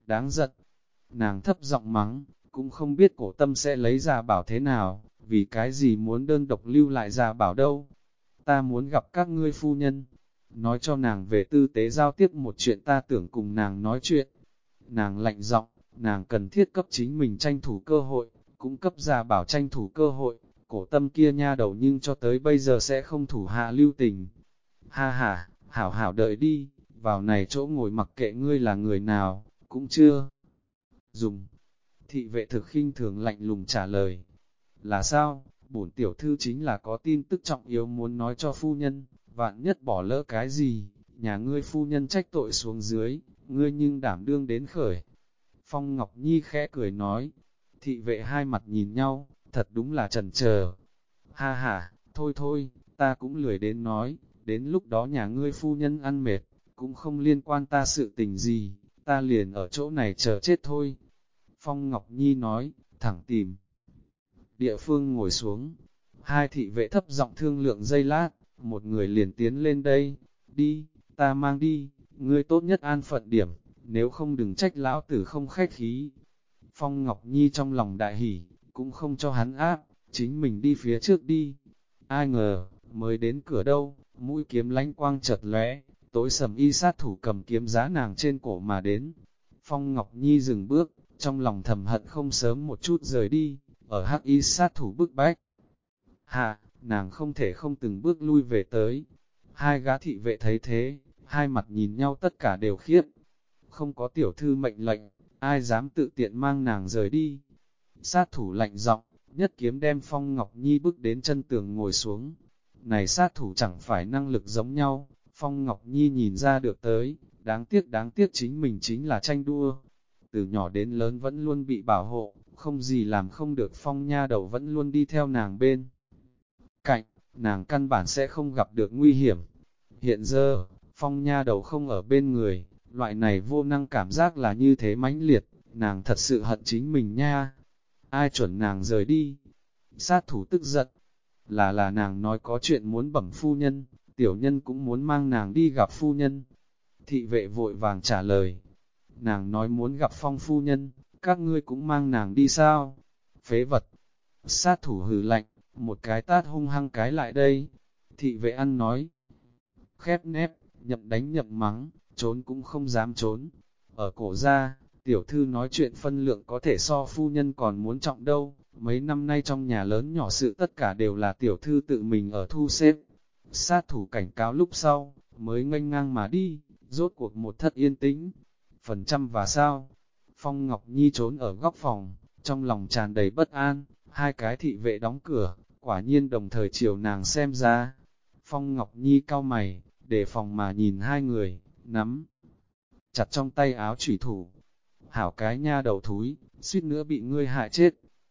đáng giận. Nàng thấp giọng mắng, cũng không biết cổ tâm sẽ lấy Gia Bảo thế nào, vì cái gì muốn đơn độc lưu lại Gia Bảo đâu. Ta muốn gặp các ngươi phu nhân, nói cho nàng về tư tế giao tiếp một chuyện ta tưởng cùng nàng nói chuyện. Nàng lạnh giọng, nàng cần thiết cấp chính mình tranh thủ cơ hội, cũng cấp Gia Bảo tranh thủ cơ hội, cổ tâm kia nha đầu nhưng cho tới bây giờ sẽ không thủ hạ lưu tình. Ha ha, hảo hảo đợi đi, vào này chỗ ngồi mặc kệ ngươi là người nào, cũng chưa dùng. Thị vệ thực khinh thường lạnh lùng trả lời. Là sao, bổn tiểu thư chính là có tin tức trọng yếu muốn nói cho phu nhân, vạn nhất bỏ lỡ cái gì, nhà ngươi phu nhân trách tội xuống dưới, ngươi nhưng đảm đương đến khởi. Phong Ngọc Nhi khẽ cười nói, thị vệ hai mặt nhìn nhau, thật đúng là chần chờ. Ha ha, thôi thôi, ta cũng lười đến nói, đến lúc đó nhà ngươi phu nhân ăn mệt, cũng không liên quan ta sự tình gì, ta liền ở chỗ này chờ chết thôi. Phong Ngọc Nhi nói, thẳng tìm địa phương ngồi xuống. Hai thị vệ thấp giọng thương lượng giây lát, một người liền tiến lên đây, đi, ta mang đi, ngươi tốt nhất an phận điểm, nếu không đừng trách lão tử không khách khí. Phong Ngọc Nhi trong lòng đại hỉ, cũng không cho hắn áp, chính mình đi phía trước đi. Ai ngờ, mới đến cửa đâu, mũi kiếm lánh quang chợt lóe, tối sầm y sát thủ cầm kiếm giá nàng trên cổ mà đến. Phong Ngọc Nhi dừng bước, trong lòng thầm hận không sớm một chút rời đi, ở hắc y sát thủ bức bách. Hạ, nàng không thể không từng bước lui về tới. Hai gã thị vệ thấy thế, hai mặt nhìn nhau tất cả đều khiếp. Không có tiểu thư mệnh lệnh, ai dám tự tiện mang nàng rời đi. Sát thủ lạnh giọng, nhất kiếm đem Phong Ngọc Nhi bước đến chân tường ngồi xuống. Này sát thủ chẳng phải năng lực giống nhau, Phong Ngọc Nhi nhìn ra được tới, đáng tiếc chính mình chính là tranh đua. Từ nhỏ đến lớn vẫn luôn bị bảo hộ, không gì làm không được. Phong nha đầu vẫn luôn đi theo nàng bên cạnh, nàng căn bản sẽ không gặp được nguy hiểm. Hiện giờ, Phong nha đầu không ở bên người, loại này vô năng cảm giác là như thế mãnh liệt, nàng thật sự hận chính mình nha. Ai chuẩn nàng rời đi? Sát thủ tức giận, là nàng nói có chuyện muốn bẩm phu nhân, tiểu nhân cũng muốn mang nàng đi gặp phu nhân. Thị vệ vội vàng trả lời, nàng nói muốn gặp Phong phu nhân, các ngươi cũng mang nàng đi sao? Phế vật! Sát thủ hừ lạnh, một cái tát hung hăng cái lại đây. Thị vệ ăn nói, khép nép, nhậm đánh nhậm mắng, trốn cũng không dám trốn. Ở cổ ra, tiểu thư nói chuyện phân lượng có thể so phu nhân còn muốn trọng đâu. Mấy năm nay trong nhà lớn nhỏ sự tất cả đều là tiểu thư tự mình ở thu xếp. Sát thủ cảnh cáo lúc sau, mới nghênh ngang mà đi, rốt cuộc một thất yên tĩnh. Phần trăm và sao? Phong Ngọc Nhi trốn ở góc phòng, trong lòng tràn đầy bất an, hai cái thị vệ đóng cửa, quả nhiên đồng thời chiều nàng xem ra. Phong Ngọc Nhi cau mày, đề phòng mà nhìn hai người, nắm chặt trong tay áo chủy thủ. Hảo cái nha đầu thúi, suýt nữa bị ngươi hại chết.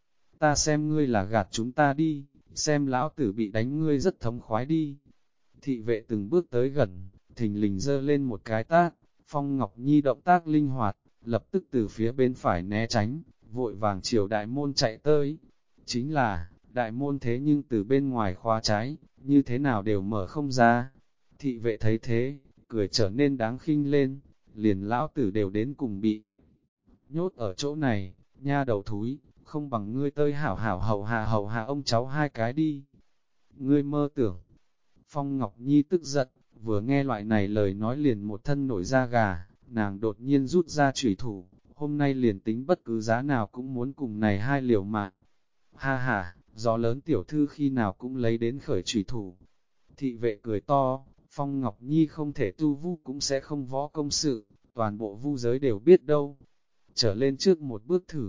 Ta xem ngươi là gạt chúng ta đi, xem lão tử bị đánh ngươi rất thống khoái đi. Thị vệ từng bước tới gần, thình lình giơ lên một cái tát. Phong Ngọc Nhi động tác linh hoạt, lập tức từ phía bên phải né tránh, vội vàng chiều đại môn chạy tới. Chính là, đại môn thế nhưng từ bên ngoài khóa trái, như thế nào đều mở không ra. Thị vệ thấy thế, cười trở nên đáng khinh lên, liền lão tử đều đến cùng bị nhốt ở chỗ này, nha đầu thúi, không bằng ngươi tơi hảo hảo hầu hạ ông cháu hai cái đi. Ngươi mơ tưởng. Phong Ngọc Nhi tức giận, vừa nghe loại này lời nói liền một thân nổi da gà, nàng đột nhiên rút ra chủy thủ, hôm nay liền tính bất cứ giá nào cũng muốn cùng này hai liều mạng. Ha ha, gió lớn tiểu thư khi nào cũng lấy đến khởi chủy thủ. Thị vệ cười to, Phong Ngọc Nhi không thể tu vu cũng sẽ không võ công sự, toàn bộ vu giới đều biết đâu. Trở lên trước một bước thử.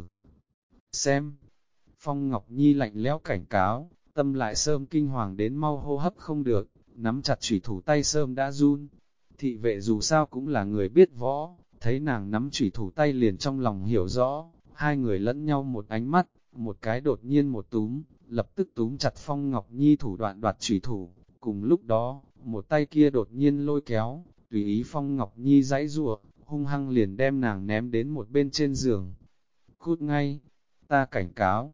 Xem, Phong Ngọc Nhi lạnh lẽo cảnh cáo, tâm lại sơm kinh hoàng đến mau hô hấp không được, nắm chặt chủy thủ tay sơm đã run. Thị vệ dù sao cũng là người biết võ, thấy nàng nắm chủy thủ tay liền trong lòng hiểu rõ, hai người lẫn nhau một ánh mắt, một cái đột nhiên một túm, lập tức túm chặt Phong Ngọc Nhi thủ đoạn đoạt chủy thủ. Cùng lúc đó, một tay kia đột nhiên lôi kéo, tùy ý Phong Ngọc Nhi giãy giụa, hung hăng liền đem nàng ném đến một bên trên giường. Cút ngay, ta cảnh cáo.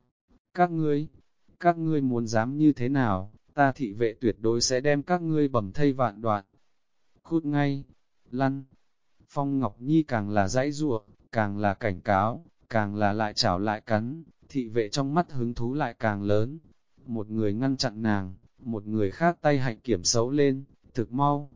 Các ngươi muốn dám như thế nào, ta thị vệ tuyệt đối sẽ đem các ngươi bầm thây vạn đoạn. Cút ngay, lăn. Phong Ngọc Nhi càng là giãy giụa, càng là cảnh cáo, càng là lại chảo lại cắn, thị vệ trong mắt hứng thú lại càng lớn. Một người ngăn chặn nàng, một người khác tay hạnh kiểm xấu lên, thực mau,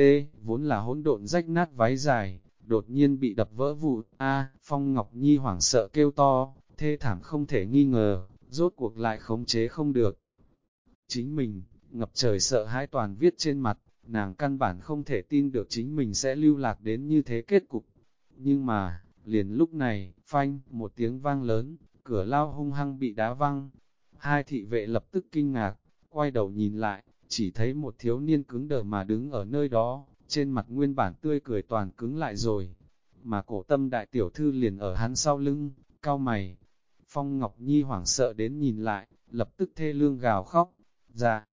vốn là hỗn độn rách nát váy dài, đột nhiên bị đập vỡ vụn. Phong Ngọc Nhi hoảng sợ kêu to, thê thảm không thể nghi ngờ, rốt cuộc lại khống chế không được. Chính mình, ngập trời sợ hãi toàn viết trên mặt, nàng căn bản không thể tin được chính mình sẽ lưu lạc đến như thế kết cục. Nhưng mà, liền lúc này, phanh, một tiếng vang lớn, cửa lao hung hăng bị đá văng. Hai thị vệ lập tức kinh ngạc, quay đầu nhìn lại, chỉ thấy một thiếu niên cứng đờ mà đứng ở nơi đó, trên mặt nguyên bản tươi cười toàn cứng lại rồi. Mà cổ tâm đại tiểu thư liền ở hắn sau lưng, cau mày. Phong Ngọc Nhi hoảng sợ đến nhìn lại, lập tức thê lương gào khóc. Dạ,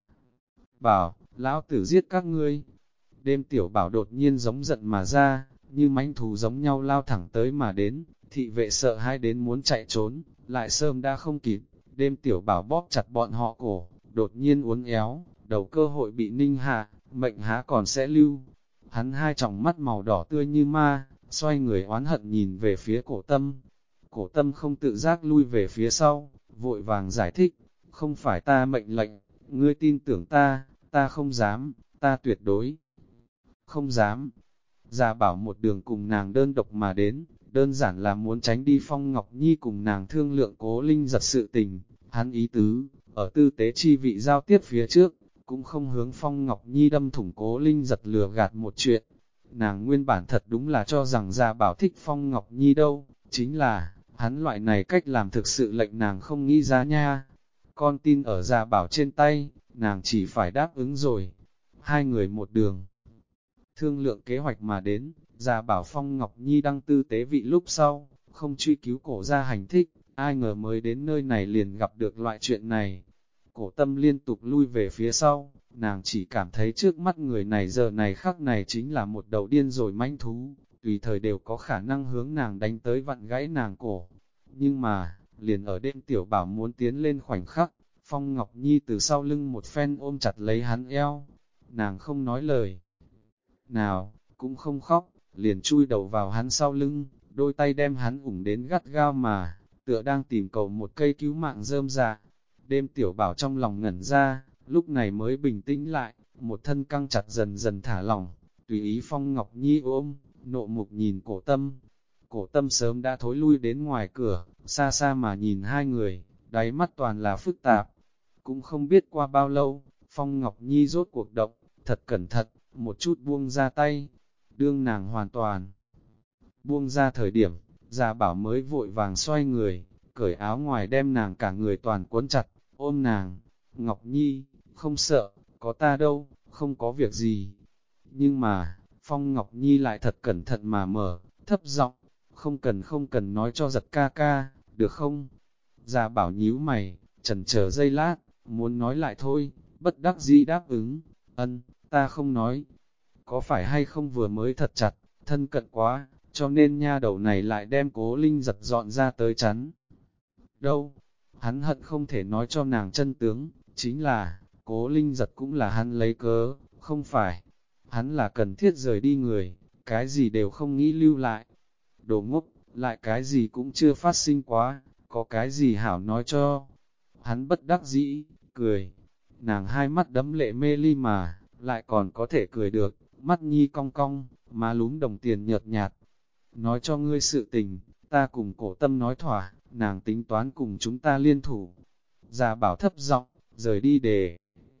bảo, lão tử giết các ngươi. Đêm tiểu bảo đột nhiên giống giận mà ra, như mãnh thú giống nhau lao thẳng tới mà đến, thị vệ sợ hai đến muốn chạy trốn, lại sớm đã không kịp. Đêm tiểu bảo bóp chặt bọn họ cổ, đột nhiên uốn éo, đầu cơ hội bị ninh hạ, mệnh há còn sẽ lưu. Hắn hai tròng mắt màu đỏ tươi như ma, xoay người oán hận nhìn về phía cổ tâm. Cổ tâm không tự giác lui về phía sau, vội vàng giải thích, không phải ta mệnh lệnh, ngươi tin tưởng ta không dám, ta tuyệt đối không dám. Gia Bảo một đường cùng nàng đơn độc mà đến, đơn giản là muốn tránh đi Phong Ngọc Nhi cùng nàng thương lượng Cố Linh giật sự tình. Hắn ý tứ, ở tư tế chi vị giao tiếp phía trước, cũng không hướng Phong Ngọc Nhi đâm thủng Cố Linh giật lừa gạt một chuyện. Nàng nguyên bản thật đúng là cho rằng Gia Bảo thích Phong Ngọc Nhi đâu, chính là, hắn loại này cách làm thực sự lệnh nàng không nghĩ ra nha. Con tin ở Gia Bảo trên tay, nàng chỉ phải đáp ứng rồi. Hai người một đường thương lượng kế hoạch mà đến, Gia Bảo Phong Ngọc Nhi đăng tư tế vị lúc sau, không truy cứu cổ ra hành thích, ai ngờ mới đến nơi này liền gặp được loại chuyện này. Cổ tâm liên tục lui về phía sau, nàng chỉ cảm thấy trước mắt người này giờ này khắc này chính là một đầu điên rồi manh thú, tùy thời đều có khả năng hướng nàng đánh tới vặn gãy nàng cổ. Nhưng mà, liền ở đêm tiểu bảo muốn tiến lên khoảnh khắc, Phong Ngọc Nhi từ sau lưng một phen ôm chặt lấy hắn eo, nàng không nói lời nào, cũng không khóc, liền chui đầu vào hắn sau lưng, đôi tay đem hắn ủng đến gắt gao mà, tựa đang tìm cầu một cây cứu mạng rơm rạ. Đêm tiểu bảo trong lòng ngẩn ra, lúc này mới bình tĩnh lại, một thân căng chặt dần dần thả lỏng, tùy ý Phong Ngọc Nhi ôm, nộ mục nhìn cổ tâm. Cổ tâm sớm đã thối lui đến ngoài cửa, xa xa mà nhìn hai người, đáy mắt toàn là phức tạp. Cũng không biết qua bao lâu, Phong Ngọc Nhi rốt cuộc động, thật cẩn thận, một chút buông ra tay, đương nàng hoàn toàn buông ra thời điểm, Gia Bảo mới vội vàng xoay người, cởi áo ngoài đem nàng cả người toàn cuốn chặt, ôm nàng. Ngọc Nhi, không sợ, có ta đâu, không có việc gì. Nhưng mà, Phong Ngọc Nhi lại thật cẩn thận mà mở, thấp giọng, không cần nói cho giật ca ca, được không? Gia Bảo nhíu mày, chần chờ giây lát, muốn nói lại thôi, bất đắc dĩ đáp ứng, ta không nói. Có phải hay không vừa mới thật chặt, thân cận quá, cho nên nha đầu này lại đem Cố Linh giật dọn ra tới chắn. Đâu, hắn hận không thể nói cho nàng chân tướng, chính là, Cố Linh giật cũng là hắn lấy cớ, không phải. Hắn là cần thiết rời đi người, cái gì đều không nghĩ lưu lại. Đồ ngốc, lại cái gì cũng chưa phát sinh quá, có cái gì hảo nói cho. Hắn bất đắc dĩ, cười. Nàng hai mắt đấm lệ mê ly mà, lại còn có thể cười được, mắt nhi cong cong, má lúm đồng tiền nhợt nhạt. Nói cho ngươi sự tình, ta cùng cổ tâm nói thỏa, nàng tính toán cùng chúng ta liên thủ. Gia Bảo thấp giọng, rời đi đề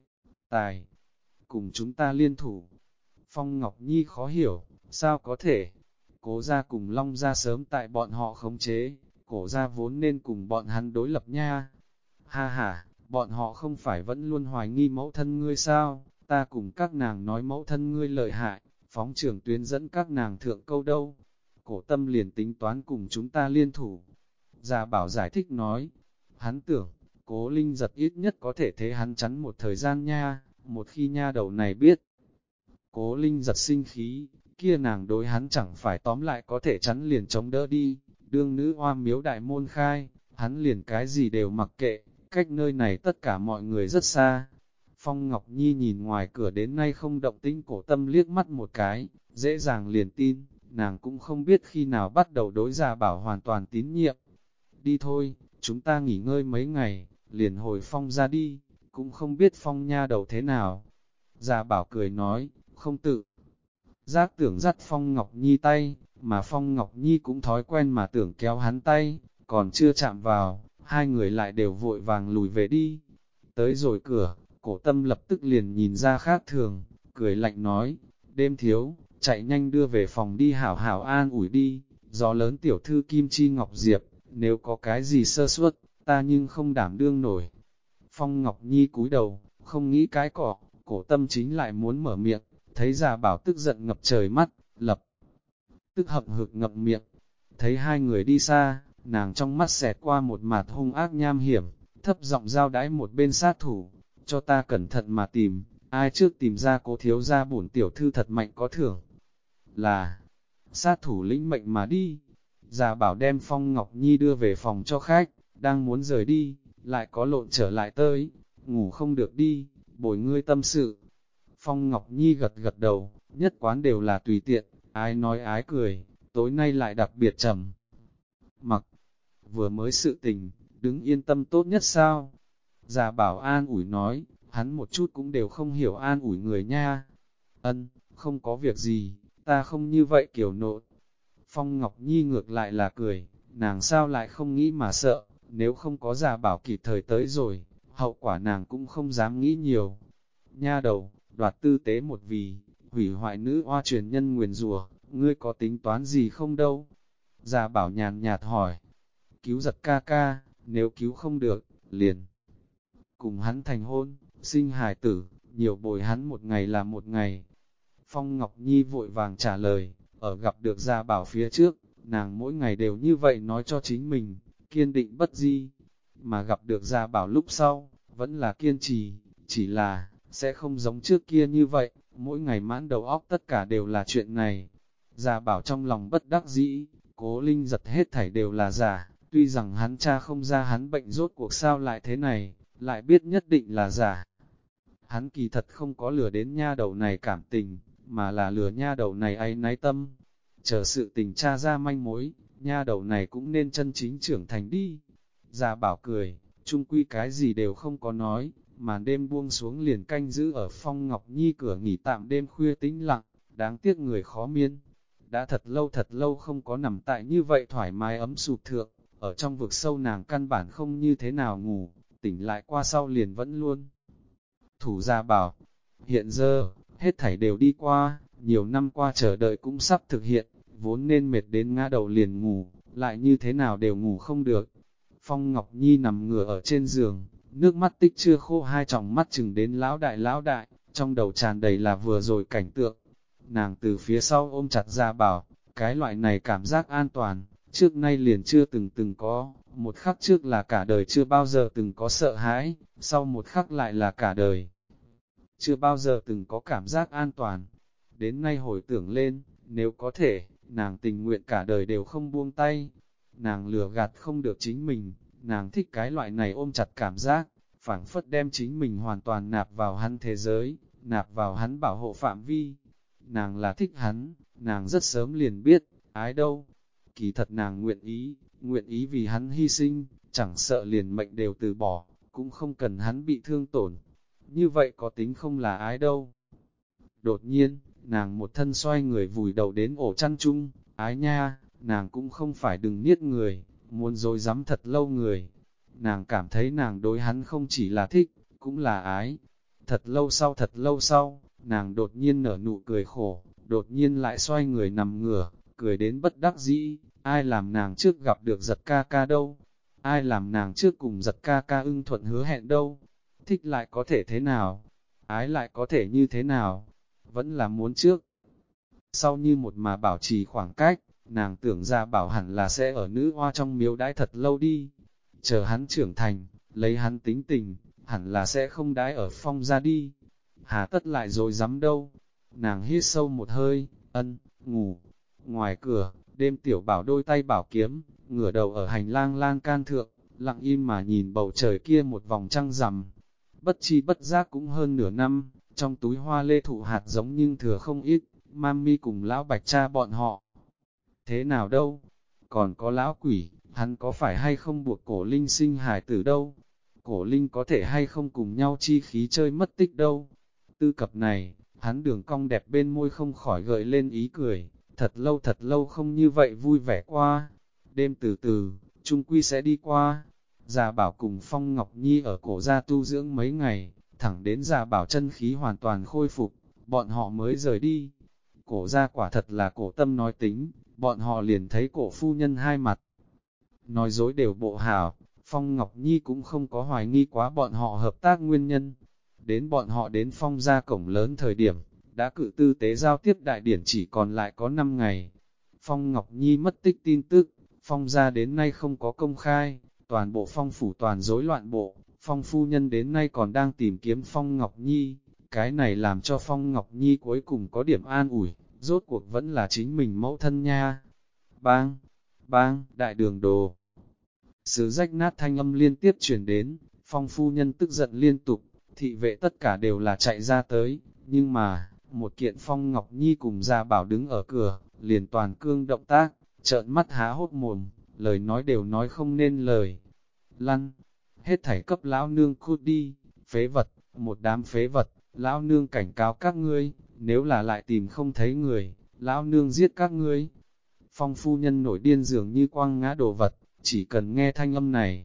tài, cùng chúng ta liên thủ. Phong Ngọc Nhi khó hiểu, sao có thể? Cố gia cùng Long gia sớm tại bọn họ khống chế, cổ gia vốn nên cùng bọn hắn đối lập nha. Ha ha, bọn họ không phải vẫn luôn hoài nghi mẫu thân ngươi sao? Ta cùng các nàng nói mẫu thân ngươi lợi hại, phóng trưởng tuyến dẫn các nàng thượng câu đâu. Cổ tâm liền tính toán cùng chúng ta liên thủ. Gia Bảo giải thích nói, hắn tưởng, Cố Linh giật ít nhất có thể thế hắn chắn một thời gian nha, một khi nha đầu này biết. Cố Linh giật sinh khí, kia nàng đối hắn chẳng phải tóm lại có thể chắn liền chống đỡ đi, đương nữ oa miếu đại môn khai, hắn liền cái gì đều mặc kệ, cách nơi này tất cả mọi người rất xa. Phong Ngọc Nhi nhìn ngoài cửa đến nay không động tĩnh cổ tâm liếc mắt một cái, dễ dàng liền tin, nàng cũng không biết khi nào bắt đầu đối Gia Bảo hoàn toàn tín nhiệm. Đi thôi, chúng ta nghỉ ngơi mấy ngày, liền hồi Phong ra đi, cũng không biết Phong nha đầu thế nào. Gia Bảo cười nói, không tự giác tưởng dắt Phong Ngọc Nhi tay, mà Phong Ngọc Nhi cũng thói quen mà tưởng kéo hắn tay, còn chưa chạm vào, hai người lại đều vội vàng lùi về đi. Tới rồi cửa, Cổ Tâm lập tức liền nhìn ra khác thường, cười lạnh nói, đêm thiếu, chạy nhanh đưa về phòng đi hảo hảo an ủi đi, gió lớn tiểu thư Kim Chi Ngọc Diệp, nếu có cái gì sơ suất, ta nhưng không đảm đương nổi. Phong Ngọc Nhi cúi đầu, không nghĩ cái cỏ, Cổ Tâm chính lại muốn mở miệng, thấy Gia Bảo tức giận ngập trời mắt, lập tức hậm hực ngậm miệng. Thấy hai người đi xa, nàng trong mắt xẹt qua một mặt hung ác nham hiểm, thấp giọng giao đãi một bên sát thủ, cho ta cẩn thận mà tìm, ai trước tìm ra Cố thiếu gia bổn tiểu thư thật mạnh có thưởng. Là, sát thủ lĩnh mệnh mà đi. Gia Bảo đem Phong Ngọc Nhi đưa về phòng cho khách, đang muốn rời đi, lại có lộn trở lại tới, ngủ không được đi, bồi ngươi tâm sự. Phong Ngọc Nhi gật gật đầu, nhất quán đều là tùy tiện, ái nói ái cười, tối nay lại đặc biệt trầm mặc. Vừa mới sự tình, đứng yên tâm tốt nhất sao? Gia Bảo an ủi nói, hắn một chút cũng đều không hiểu an ủi người nha. Ân, không có việc gì, ta không như vậy kiểu nộ. Phong Ngọc Nhi ngược lại là cười, nàng sao lại không nghĩ mà sợ, nếu không có Gia Bảo kịp thời tới rồi, hậu quả nàng cũng không dám nghĩ nhiều. Nha đầu, đoạt tư tế một vì, hủy hoại nữ oa truyền nhân nguyền rủa, ngươi có tính toán gì không đâu? Gia Bảo nhàn nhạt hỏi, cứu giật ca ca, nếu cứu không được, liền cùng hắn thành hôn, sinh hài tử, nhiều bồi hắn một ngày là một ngày. Phong Ngọc Nhi vội vàng trả lời, ở gặp được Gia Bảo phía trước, nàng mỗi ngày đều như vậy nói cho chính mình, kiên định bất di, mà gặp được Gia Bảo lúc sau, vẫn là kiên trì, chỉ là, sẽ không giống trước kia như vậy, mỗi ngày mãn đầu óc tất cả đều là chuyện này. Gia Bảo trong lòng bất đắc dĩ, Cố Linh giật hết thảy đều là giả, tuy rằng hắn cha không ra hắn bệnh rốt cuộc sao lại thế này, lại biết nhất định là giả. Hắn kỳ thật không có lừa đến nha đầu này cảm tình, mà là lừa nha đầu này áy náy tâm. Chờ sự tình tra ra manh mối, nha đầu này cũng nên chân chính trưởng thành đi. Gia Bảo cười, chung quy cái gì đều không có nói, màn đêm buông xuống liền canh giữ ở Phong Ngọc Nhi cửa nghỉ tạm đêm khuya tĩnh lặng, đáng tiếc người khó miên. Đã thật lâu không có nằm tại như vậy thoải mái ấm sụp thượng, ở trong vực sâu nàng căn bản không như thế nào ngủ, tỉnh lại qua sau liền vẫn luôn. Thủ Gia Bảo, hiện giờ, hết thảy đều đi qua, nhiều năm qua chờ đợi cũng sắp thực hiện, vốn nên mệt đến ngã đầu liền ngủ, lại như thế nào đều ngủ không được. Phong Ngọc Nhi nằm ngửa ở trên giường, nước mắt tích chưa khô, hai tròng mắt chừng đến lão đại, trong đầu tràn đầy là vừa rồi cảnh tượng. Nàng từ phía sau ôm chặt Gia Bảo, cái loại này cảm giác an toàn, trước nay liền chưa từng có, một khắc trước là cả đời chưa bao giờ từng có sợ hãi, sau một khắc lại là cả đời chưa bao giờ từng có cảm giác an toàn. Đến nay hồi tưởng lên, nếu có thể, nàng tình nguyện cả đời đều không buông tay. Nàng lừa gạt không được chính mình, nàng thích cái loại này ôm chặt cảm giác, phảng phất đem chính mình hoàn toàn nạp vào hắn thế giới, nạp vào hắn bảo hộ phạm vi. Nàng là thích hắn, nàng rất sớm liền biết, ái đâu. Kỳ thật nàng nguyện ý vì hắn hy sinh, chẳng sợ liền mệnh đều từ bỏ, cũng không cần hắn bị thương tổn. Như vậy có tính không là ái đâu. Đột nhiên, nàng một thân xoay người vùi đầu đến ổ chăn chung, ái nha, nàng cũng không phải đừng niết người, muốn dối dám thật lâu người. Nàng cảm thấy nàng đối hắn không chỉ là thích, cũng là ái. Thật lâu sau, nàng đột nhiên nở nụ cười khổ, đột nhiên lại xoay người nằm ngửa, cười đến bất đắc dĩ, ai làm nàng trước gặp được giật ca ca đâu, ai làm nàng trước cùng giật ca ca ưng thuận hứa hẹn đâu, thích lại có thể thế nào, ái lại có thể như thế nào, vẫn là muốn trước. Sau như một mà bảo trì khoảng cách, nàng tưởng ra bảo hẳn là sẽ ở nữ hoa trong miếu đãi thật lâu đi, chờ hắn trưởng thành, lấy hắn tính tình, hẳn là sẽ không đãi ở Phong ra đi, hà tất lại rồi dám đâu. Nàng hít sâu một hơi, ngủ. Ngoài cửa, đêm tiểu bảo đôi tay bảo kiếm, ngửa đầu ở hành lang lan can thượng, lặng im mà nhìn bầu trời kia một vòng trăng rằm. Bất chi bất giác cũng hơn nửa năm, trong túi hoa lê thụ hạt giống nhưng thừa không ít, Mami cùng lão bạch cha bọn họ. Thế nào đâu? Còn có lão quỷ, hắn có phải hay không buộc cổ linh sinh hài tử đâu? Cổ linh có thể hay không cùng nhau chi khí chơi mất tích đâu? Tư cập này, hắn đường cong đẹp bên môi không khỏi gợi lên ý cười, thật lâu không như vậy vui vẻ qua. Đêm từ từ, chung quy sẽ đi qua. Già Bảo cùng Phong Ngọc Nhi ở cổ gia tu dưỡng mấy ngày, thẳng đến Già Bảo chân khí hoàn toàn khôi phục, bọn họ mới rời đi. Cổ gia quả thật là cổ tâm nói tính, bọn họ liền thấy cổ phu nhân hai mặt. Nói dối đều bộ hảo, Phong Ngọc Nhi cũng không có hoài nghi quá bọn họ hợp tác nguyên nhân. Đến bọn họ đến Phong gia cổng lớn thời điểm, đã cự tư tế giao tiếp đại điển chỉ còn lại có 5 ngày. Phong Ngọc Nhi mất tích tin tức, Phong gia đến nay không có công khai, toàn bộ Phong phủ toàn rối loạn bộ, Phong phu nhân đến nay còn đang tìm kiếm Phong Ngọc Nhi. Cái này làm cho Phong Ngọc Nhi cuối cùng có điểm an ủi, rốt cuộc vẫn là chính mình mẫu thân nha. Bang, bang, đại đường đồ. Sứ rách nát thanh âm liên tiếp truyền đến, Phong phu nhân tức giận liên tục, thị vệ tất cả đều là chạy ra tới, nhưng mà, một kiện Phong Ngọc Nhi cùng Gia Bảo đứng ở cửa, liền toàn cương động tác, trợn mắt há hốt mồm, lời nói đều nói không nên lời. Lăn, hết thảy cấp lão nương cút đi, phế vật, một đám phế vật, lão nương cảnh cáo các ngươi, nếu là lại tìm không thấy người, lão nương giết các ngươi. Phong phu nhân nổi điên dường như quăng ngã đồ vật, chỉ cần nghe thanh âm này,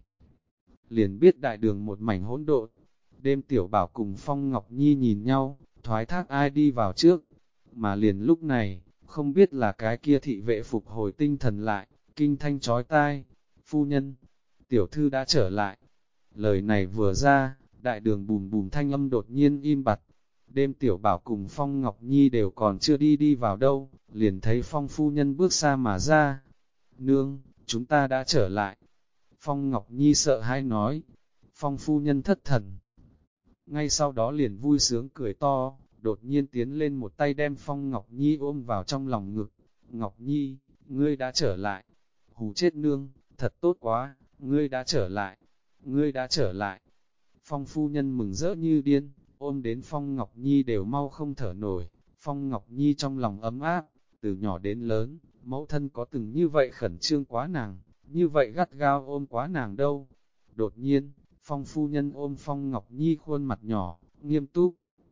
liền biết đại đường một mảnh hỗn độn. Đêm Tiểu Bảo cùng Phong Ngọc Nhi nhìn nhau, thoái thác ai đi vào trước, mà liền lúc này, không biết là cái kia thị vệ phục hồi tinh thần lại, kinh thanh chói tai, phu nhân, tiểu thư đã trở lại. Lời này vừa ra, đại đường bùm bùm thanh âm đột nhiên im bặt. Đêm Tiểu Bảo cùng Phong Ngọc Nhi đều còn chưa đi vào đâu, liền thấy Phong phu nhân bước xa mà ra. Nương, chúng ta đã trở lại. Phong Ngọc Nhi sợ hãi nói. Phong phu nhân thất thần. Ngay sau đó liền vui sướng cười to, đột nhiên tiến lên một tay đem Phong Ngọc Nhi ôm vào trong lòng ngực. Ngọc Nhi, ngươi đã trở lại. Hù chết nương, thật tốt quá, ngươi đã trở lại. Ngươi đã trở lại. Phong phu nhân mừng rỡ như điên, ôm đến Phong Ngọc Nhi đều mau không thở nổi. Phong Ngọc Nhi trong lòng ấm áp, từ nhỏ đến lớn, mẫu thân có từng như vậy khẩn trương quá nàng, như vậy gắt gao ôm quá nàng đâu. Đột nhiên, Phong phu nhân ôm Phong Ngọc Nhi khuôn mặt nhỏ, nghiêm túc,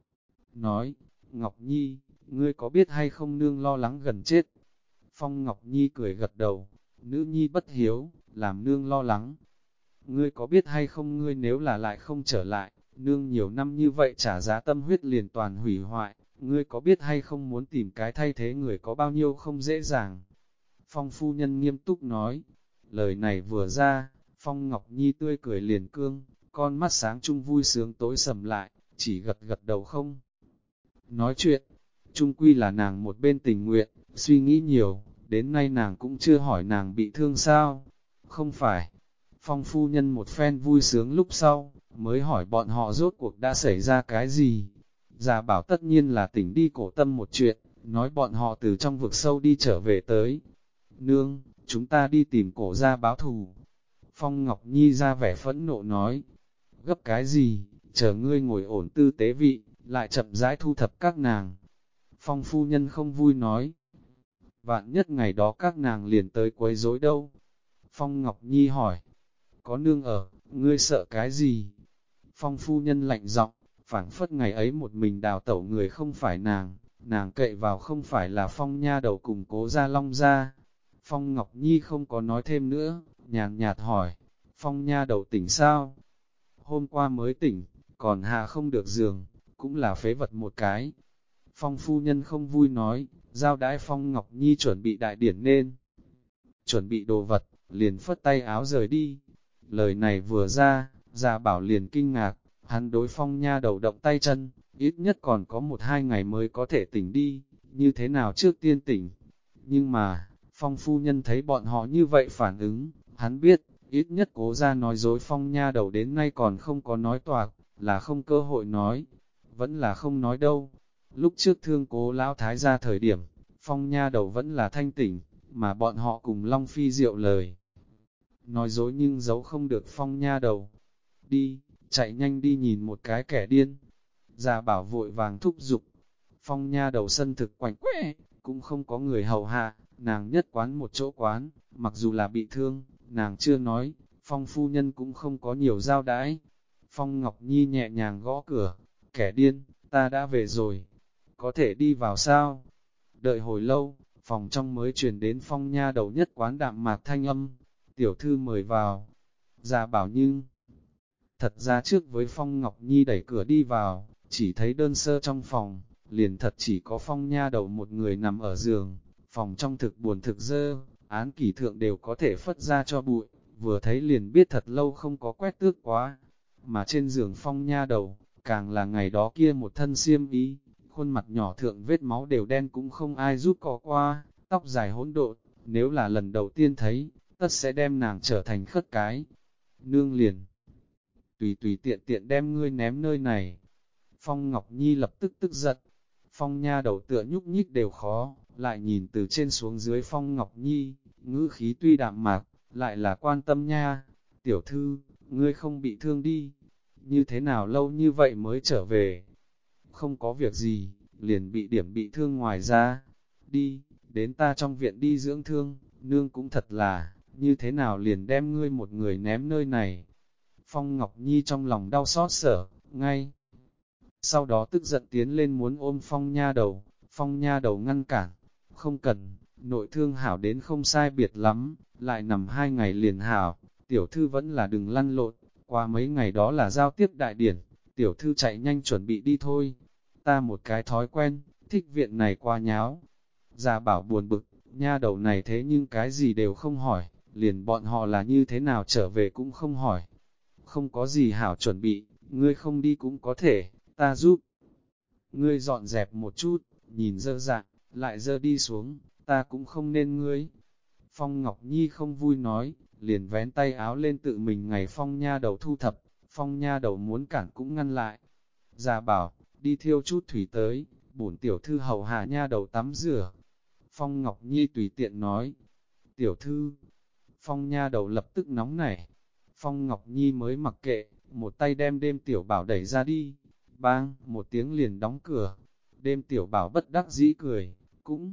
nói, Ngọc Nhi, ngươi có biết hay không nương lo lắng gần chết. Phong Ngọc Nhi cười gật đầu, nữ nhi bất hiếu, làm nương lo lắng. Ngươi có biết hay không ngươi nếu là lại không trở lại, nương nhiều năm như vậy trả giá tâm huyết liền toàn hủy hoại, ngươi có biết hay không muốn tìm cái thay thế người có bao nhiêu không dễ dàng. Phong phu nhân nghiêm túc nói, lời này vừa ra, Phong Ngọc Nhi tươi cười liền cương, con mắt sáng trung vui sướng tối sầm lại, chỉ gật gật đầu không. Nói chuyện, chung quy là nàng một bên tình nguyện, suy nghĩ nhiều, đến nay nàng cũng chưa hỏi nàng bị thương sao. Không phải, Phong phu nhân một phen vui sướng lúc sau, mới hỏi bọn họ rốt cuộc đã xảy ra cái gì. Già Bảo tất nhiên là tỉnh đi cổ tâm một chuyện, nói bọn họ từ trong vực sâu đi trở về tới. Nương, chúng ta đi tìm cổ gia báo thù. Phong Ngọc Nhi ra vẻ phẫn nộ nói, gấp cái gì, chờ ngươi ngồi ổn tư tế vị, lại chậm rãi thu thập các nàng. Phong phu nhân không vui nói, vạn nhất ngày đó các nàng liền tới quấy rối đâu. Phong Ngọc Nhi hỏi, có nương ở, ngươi sợ cái gì? Phong phu nhân lạnh giọng, phảng phất ngày ấy một mình đào tẩu người không phải nàng cậy vào không phải là Phong nha đầu cùng Cố Gia Long ra. Phong Ngọc Nhi không có nói thêm nữa, nhàn nhạt hỏi, Phong nha đầu tỉnh sao? Hôm qua mới tỉnh, còn hạ không được giường, cũng là phế vật một cái. Phong phu nhân không vui nói, giao đãi Phong Ngọc Nhi chuẩn bị đại điển nên. Chuẩn bị đồ vật, liền phất tay áo rời đi. Lời này vừa ra, Gia Bảo liền kinh ngạc, hắn đối Phong nha đầu động tay chân, ít nhất còn có 1-2 ngày mới có thể tỉnh đi, như thế nào trước tiên tỉnh. Nhưng mà, Phong phu nhân thấy bọn họ như vậy phản ứng, hắn biết, ít nhất Cố ra nói dối Phong nha đầu đến nay còn không có nói toạc, là không cơ hội nói, vẫn là không nói đâu. Lúc trước thương Cố lão thái ra thời điểm, Phong nha đầu vẫn là thanh tỉnh, mà bọn họ cùng Long Phi diệu lời. Nói dối nhưng giấu không được Phong nha đầu. Đi, chạy nhanh đi nhìn một cái kẻ điên. Già Bảo vội vàng thúc giục. Phong nha đầu sân thực quạnh quẽ, cũng không có người hầu hạ, nàng nhất quán một chỗ quán, mặc dù là bị thương, nàng chưa nói, Phong phu nhân cũng không có nhiều giao đãi. Phong Ngọc Nhi nhẹ nhàng gõ cửa, kẻ điên, ta đã về rồi, có thể đi vào sao? Đợi hồi lâu, phòng trong mới truyền đến Phong nha đầu nhất quán đạm mạc thanh âm, tiểu thư mời vào. Dạ bảo nhưng, thật ra trước với Phong Ngọc Nhi đẩy cửa đi vào, chỉ thấy đơn sơ trong phòng, liền thật chỉ có Phong nha đầu một người nằm ở giường, phòng trong thực buồn thực dơ, án kỷ thượng đều có thể phất ra cho bụi, vừa thấy liền biết thật lâu không có quét tước quá, mà trên giường Phong nha đầu, càng là ngày đó kia một thân xiêm y, khuôn mặt nhỏ thượng vết máu đều đen cũng không ai giúp cọ qua, tóc dài hỗn độn, nếu là lần đầu tiên thấy, tất sẽ đem nàng trở thành khất cái. Nương liền, tùy tùy tiện tiện đem ngươi ném nơi này. Phong Ngọc Nhi lập tức tức giận, Phong nha đầu tựa nhúc nhích đều khó, lại nhìn từ trên xuống dưới Phong Ngọc Nhi, ngữ khí tuy đạm mạc, lại là quan tâm nha. Tiểu thư, ngươi không bị thương đi, như thế nào lâu như vậy mới trở về? Không có việc gì, liền bị điểm bị thương ngoài ra. Đi, đến ta trong viện đi dưỡng thương, nương cũng thật là, như thế nào liền đem ngươi một người ném nơi này. Phong Ngọc Nhi trong lòng đau xót sở, ngay. Sau đó tức giận tiến lên muốn ôm Phong nha đầu ngăn cản, không cần, nội thương hảo đến không sai biệt lắm, lại nằm 2 ngày liền hảo, tiểu thư vẫn là đừng lăn lộn, qua mấy ngày đó là giao tiếp đại điển, tiểu thư chạy nhanh chuẩn bị đi thôi, ta một cái thói quen, thích viện này qua nháo. Gia Bảo buồn bực, nha đầu này thế nhưng cái gì đều không hỏi, liền bọn họ là như thế nào trở về cũng không hỏi. Không có gì hảo chuẩn bị, ngươi không đi cũng có thể, ta giúp. Ngươi dọn dẹp một chút, nhìn dơ dạng, lại dơ đi xuống, ta cũng không nên ngươi. Phong Ngọc Nhi không vui nói, liền vén tay áo lên tự mình ngày Phong nha đầu thu thập, Phong nha đầu muốn cản cũng ngăn lại. Gia Bảo, đi thiêu chút thủy tới, bổn tiểu thư hầu hạ nha đầu tắm rửa. Phong Ngọc Nhi tùy tiện nói, tiểu thư, Phong nha đầu lập tức nóng nảy. Phong Ngọc Nhi mới mặc kệ, một tay đem đêm tiểu bảo đẩy ra đi, bang, một tiếng liền đóng cửa. Đêm tiểu bảo bất đắc dĩ cười, cũng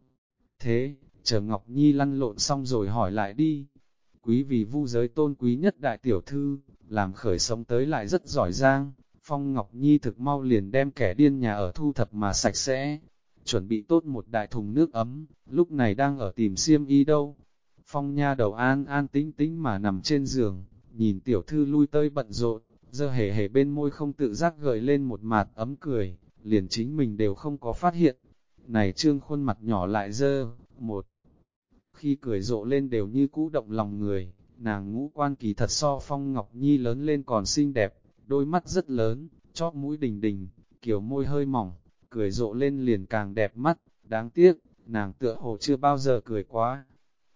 thế, chờ Ngọc Nhi lăn lộn xong rồi hỏi lại đi. Quý vì vu giới tôn quý nhất đại tiểu thư, làm khởi sống tới lại rất giỏi giang. Phong Ngọc Nhi thực mau liền đem kẻ điên nhà ở thu thập mà sạch sẽ, chuẩn bị tốt một đại thùng nước ấm, lúc này đang ở tìm xiêm y đâu. Phong nha đầu an an tĩnh tĩnh mà nằm trên giường, nhìn tiểu thư lui tới bận rộn, giơ hề hề bên môi không tự giác gợi lên một mạt ấm cười, liền chính mình đều không có phát hiện. Này trương khuôn mặt nhỏ lại dơ, một khi cười rộ lên đều như cũ động lòng người, nàng ngũ quan kỳ thật so Phong Ngọc Nhi lớn lên còn xinh đẹp, đôi mắt rất lớn, chóp mũi đình đình, kiểu môi hơi mỏng, cười rộ lên liền càng đẹp mắt, đáng tiếc, nàng tựa hồ chưa bao giờ cười quá.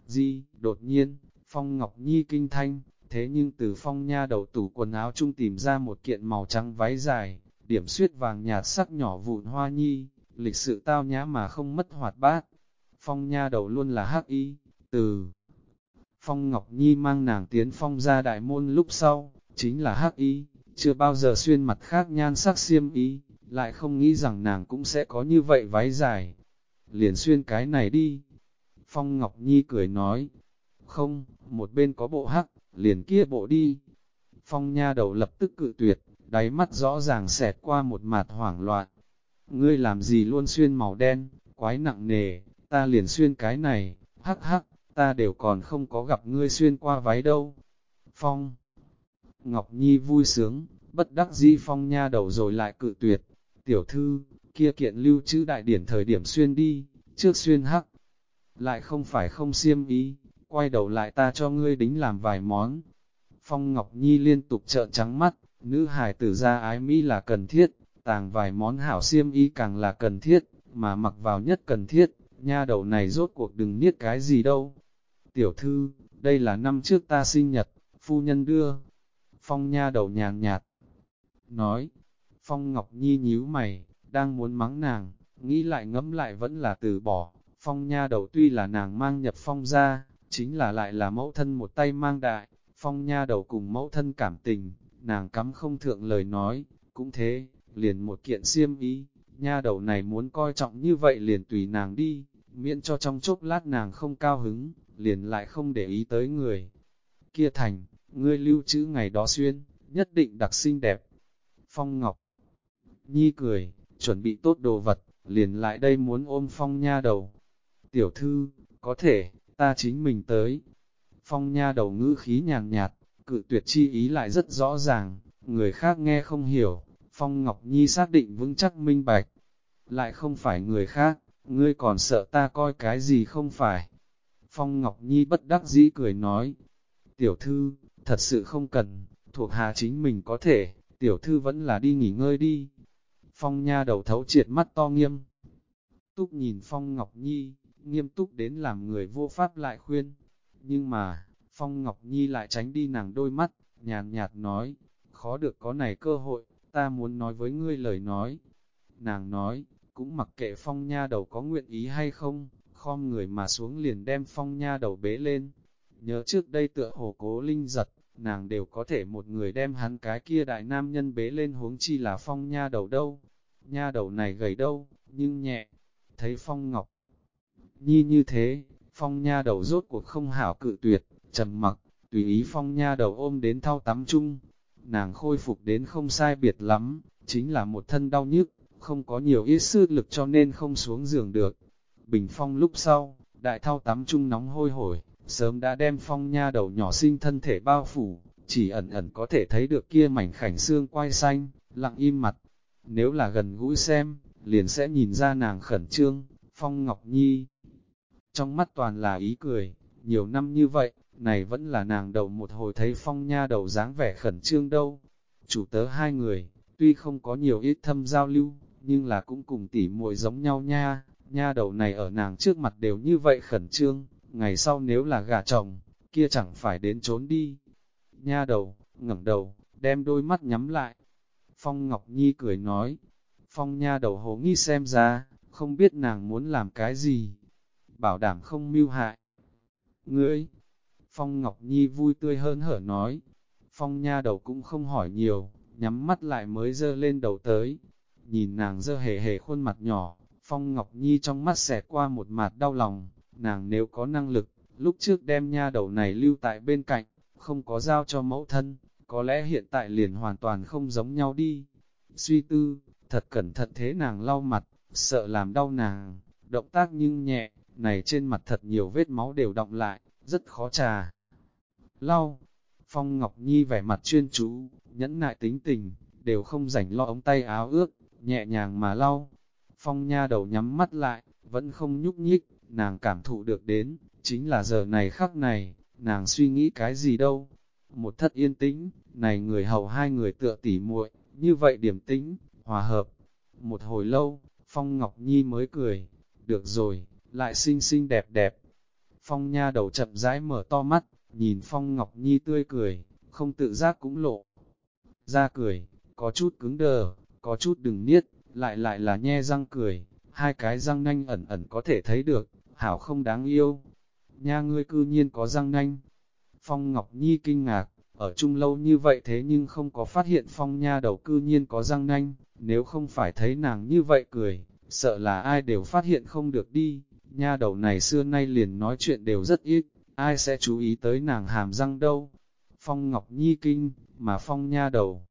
Đột nhiên, Phong Ngọc Nhi kinh thanh, thế nhưng từ Phong nha đầu tủ quần áo chung tìm ra một kiện màu trắng váy dài, điểm xuyết vàng nhạt sắc nhỏ vụn hoa nhi, lịch sự tao nhã mà không mất hoạt bát. Phong nha đầu luôn là hắc y, từ Phong Ngọc Nhi mang nàng tiến Phong ra đại môn lúc sau, chính là hắc y, chưa bao giờ xuyên mặt khác nhan sắc xiêm y, lại không nghĩ rằng nàng cũng sẽ có như vậy váy dài. Liền xuyên cái này đi. Phong Ngọc Nhi cười nói, không, một bên có bộ hắc, liền kia bộ đi. Phong nha đầu lập tức cự tuyệt, đáy mắt rõ ràng xẹt qua một mạt hoảng loạn. Ngươi làm gì luôn xuyên màu đen, quái nặng nề, ta liền xuyên cái này, hắc hắc, ta đều còn không có gặp ngươi xuyên qua váy đâu. Phong Ngọc Nhi vui sướng, bất đắc dĩ Phong nha đầu rồi lại cự tuyệt. Tiểu thư, kia kiện lưu trữ đại điển thời điểm xuyên đi, trước xuyên hắc. Lại không phải không xiêm ý, quay đầu lại ta cho ngươi đính làm vài món. Phong Ngọc Nhi liên tục trợn trắng mắt, nữ hài tử ra ái Mỹ là cần thiết, tàng vài món hảo xiêm y càng là cần thiết, mà mặc vào nhất cần thiết, nha đầu này rốt cuộc đừng niết cái gì đâu. Tiểu thư, đây là năm trước ta sinh nhật, phu nhân đưa. Phong nha đầu nhàn nhạt, nói. Phong Ngọc Nhi nhíu mày, đang muốn mắng nàng, nghĩ lại ngẫm lại vẫn là từ bỏ. Phong nha đầu tuy là nàng mang nhập Phong ra, chính là lại là mẫu thân một tay mang đại. Phong nha đầu cùng mẫu thân cảm tình, nàng cắm không thượng lời nói, cũng thế, liền một kiện xiêm y, nha đầu này muốn coi trọng như vậy liền tùy nàng đi, miễn cho trong chốc lát nàng không cao hứng, liền lại không để ý tới người. Kia thành, ngươi lưu trữ ngày đó xuyên, nhất định đặc xinh đẹp. Phong Ngọc Nhi cười, chuẩn bị tốt đồ vật, liền lại đây muốn ôm Phong nha đầu. Tiểu thư, có thể, ta chính mình tới. Phong nha đầu ngữ khí nhàn nhạt, cự tuyệt chi ý lại rất rõ ràng, người khác nghe không hiểu, Phong Ngọc Nhi xác định vững chắc minh bạch. Lại không phải người khác, ngươi còn sợ ta coi cái gì không phải. Phong Ngọc Nhi bất đắc dĩ cười nói, tiểu thư, thật sự không cần, thuộc hạ chính mình có thể, tiểu thư vẫn là đi nghỉ ngơi đi. Phong nha đầu thấu triệt mắt to nghiêm túc nhìn Phong Ngọc Nhi, nghiêm túc đến làm người vô pháp lại khuyên. Nhưng mà, Phong Ngọc Nhi lại tránh đi nàng đôi mắt, nhàn nhạt nói, khó được có này cơ hội, ta muốn nói với ngươi lời nói. Nàng nói, cũng mặc kệ Phong nha đầu có nguyện ý hay không, khom người mà xuống liền đem Phong nha đầu bế lên. Nhớ trước đây tựa hồ Cố Linh giật, nàng đều có thể một người đem hắn cái kia đại nam nhân bế lên, huống chi là Phong nha đầu đâu. Nha đầu này gầy đâu, nhưng nhẹ. Thấy Phong Ngọc Nhi như thế, Phong nha đầu rốt cuộc không hảo cự tuyệt, trầm mặc, tùy ý Phong nha đầu ôm đến thau tắm chung. Nàng khôi phục đến không sai biệt lắm, chính là một thân đau nhức, không có nhiều ít sức lực cho nên không xuống giường được. Bình phong lúc sau, đại thau tắm chung nóng hôi hổi, sớm đã đem Phong nha đầu nhỏ xinh thân thể bao phủ, chỉ ẩn ẩn có thể thấy được kia mảnh khảnh xương quai xanh, lặng im mặt. Nếu là gần gũi xem, liền sẽ nhìn ra nàng khẩn trương. Phong Ngọc Nhi trong mắt toàn là ý cười, nhiều năm như vậy, này vẫn là nàng đầu một hồi thấy Phong nha đầu dáng vẻ khẩn trương đâu. Chủ tớ hai người, tuy không có nhiều ít thâm giao lưu, nhưng là cũng cùng tỉ muội giống nhau nha. Nha đầu này ở nàng trước mặt đều như vậy khẩn trương, ngày sau nếu là gả chồng, kia chẳng phải đến trốn đi. Nha đầu, ngẩng đầu, đem đôi mắt nhắm lại. Phong Ngọc Nhi cười nói, Phong nha đầu hồ nghi xem ra, không biết nàng muốn làm cái gì, bảo đảm không mưu hại. Ngươi, Phong Ngọc Nhi vui tươi hơn hở nói, Phong nha đầu cũng không hỏi nhiều, nhắm mắt lại mới dơ lên đầu tới. Nhìn nàng dơ hề hề khuôn mặt nhỏ, Phong Ngọc Nhi trong mắt xẹt qua một mặt đau lòng, nàng nếu có năng lực, lúc trước đem nha đầu này lưu tại bên cạnh, không có giao cho mẫu thân, có lẽ hiện tại liền hoàn toàn không giống nhau đi. Suy tư, thật cẩn thận thế nàng lau mặt, sợ làm đau nàng, động tác nhưng nhẹ, này trên mặt thật nhiều vết máu đều đọng lại, rất khó trà. Lau, Phong Ngọc Nhi vẻ mặt chuyên chú, nhẫn nại tính tình, đều không rảnh lo ống tay áo ướt, nhẹ nhàng mà lau. Phong nha đầu nhắm mắt lại, vẫn không nhúc nhích, nàng cảm thụ được đến, chính là giờ này khắc này, nàng suy nghĩ cái gì đâu. Một thất yên tĩnh, này người hầu hai người tựa tỉ muội, như vậy điểm tĩnh, hòa hợp. Một hồi lâu, Phong Ngọc Nhi mới cười, được rồi, lại xinh xinh đẹp đẹp. Phong nha đầu chậm rãi mở to mắt, nhìn Phong Ngọc Nhi tươi cười, không tự giác cũng lộ ra cười, có chút cứng đờ, có chút đừng niết, lại là nhe răng cười, hai cái răng nanh ẩn ẩn có thể thấy được, hảo không đáng yêu. Nha ngươi cư nhiên có răng nanh. Phong Ngọc Nhi kinh ngạc, ở chung lâu như vậy thế nhưng không có phát hiện Phong nha đầu cư nhiên có răng nanh, nếu không phải thấy nàng như vậy cười, sợ là ai đều phát hiện không được đi. Nha đầu này xưa nay liền nói chuyện đều rất ít, ai sẽ chú ý tới nàng hàm răng đâu. Phong Ngọc Nhi kinh, mà Phong nha đầu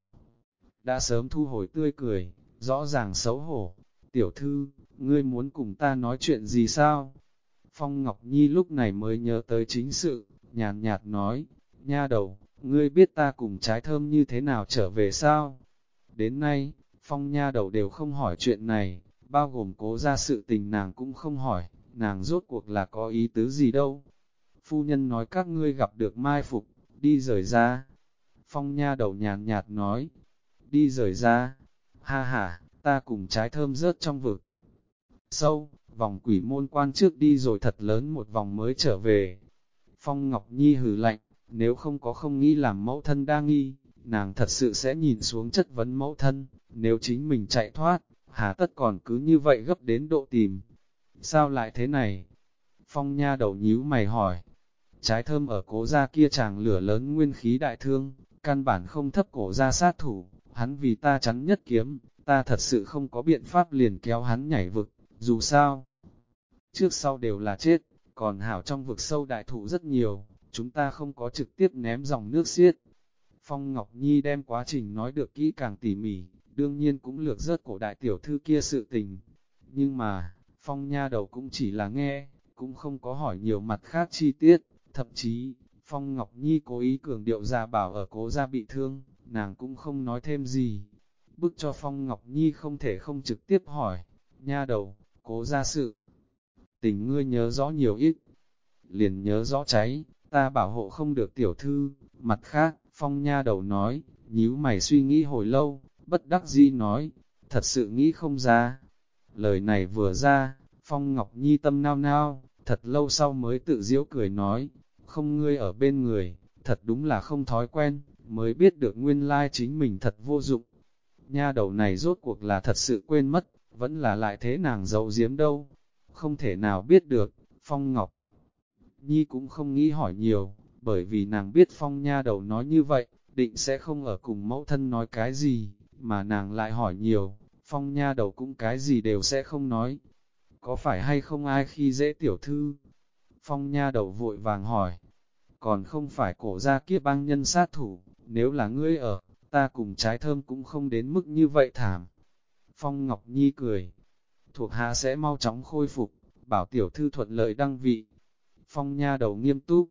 đã sớm thu hồi tươi cười, rõ ràng xấu hổ. Tiểu thư, ngươi muốn cùng ta nói chuyện gì sao? Phong Ngọc Nhi lúc này mới nhớ tới chính sự, nhàn nhạt nói, nha đầu, ngươi biết ta cùng trái thơm như thế nào trở về sao? Đến nay, Phong nha đầu đều không hỏi chuyện này, bao gồm Cố ra sự tình nàng cũng không hỏi, nàng rốt cuộc là có ý tứ gì đâu. Phu nhân nói các ngươi gặp được mai phục, đi rời ra. Phong nha đầu nhàn nhạt nói, đi rời ra. Ha ha, ta cùng trái thơm rớt trong vực sâu, vòng quỷ môn quan trước đi rồi thật lớn một vòng mới trở về. Phong Ngọc Nhi hừ lạnh, nếu không có không nghĩ làm mẫu thân đa nghi, nàng thật sự sẽ nhìn xuống chất vấn mẫu thân, nếu chính mình chạy thoát, hà tất còn cứ như vậy gấp đến độ tìm. Sao lại thế này? Phong nha đầu nhíu mày hỏi. Trái thơm ở Cố gia kia chàng lửa lớn nguyên khí đại thương, căn bản không thấp cổ ra sát thủ, hắn vì ta chắn nhất kiếm, ta thật sự không có biện pháp liền kéo hắn nhảy vực, dù sao. trước sau đều là chết, còn hảo trong vực sâu đại thụ rất nhiều, chúng ta không có trực tiếp ném dòng nước xiết. Phong Ngọc Nhi đem quá trình nói được kỹ càng tỉ mỉ, đương nhiên cũng lược rớt cổ đại tiểu thư kia sự tình. Nhưng mà, Phong nha đầu cũng chỉ là nghe, cũng không có hỏi nhiều mặt khác chi tiết, thậm chí, Phong Ngọc Nhi cố ý cường điệu ra bảo ở cố gia bị thương, nàng cũng không nói thêm gì. Bức cho Phong Ngọc Nhi không thể không trực tiếp hỏi, nha đầu, cố gia sự. Tình ngươi nhớ rõ nhiều ít, liền nhớ rõ cháy, ta bảo hộ không được tiểu thư. Mặt khác, Phong nha đầu nói, nhíu mày suy nghĩ hồi lâu, bất đắc dĩ nói, thật sự nghĩ không ra. Lời này vừa ra, Phong Ngọc Nhi tâm nao nao, thật lâu sau mới tự giễu cười nói, không ngươi ở bên người, thật đúng là không thói quen, mới biết được nguyên lai chính mình thật vô dụng. Nha đầu này rốt cuộc là thật sự quên mất, vẫn là lại thế nàng giấu giếm đâu, không thể nào biết được. Phong Ngọc Nhi cũng không nghĩ hỏi nhiều, bởi vì nàng biết Phong nha đầu nói như vậy, định sẽ không ở cùng mẫu thân nói cái gì, mà nàng lại hỏi nhiều, Phong nha đầu cũng cái gì đều sẽ không nói. Có phải hay không ai khi dễ tiểu thư? Phong nha đầu vội vàng hỏi, còn không phải cổ gia kia bang nhân sát thủ, nếu là ngươi ở, ta cùng trái thơm cũng không đến mức như vậy thảm. Phong Ngọc Nhi cười, thuộc hạ sẽ mau chóng khôi phục, bảo tiểu thư thuận lợi đăng vị. Phong nha đầu nghiêm túc,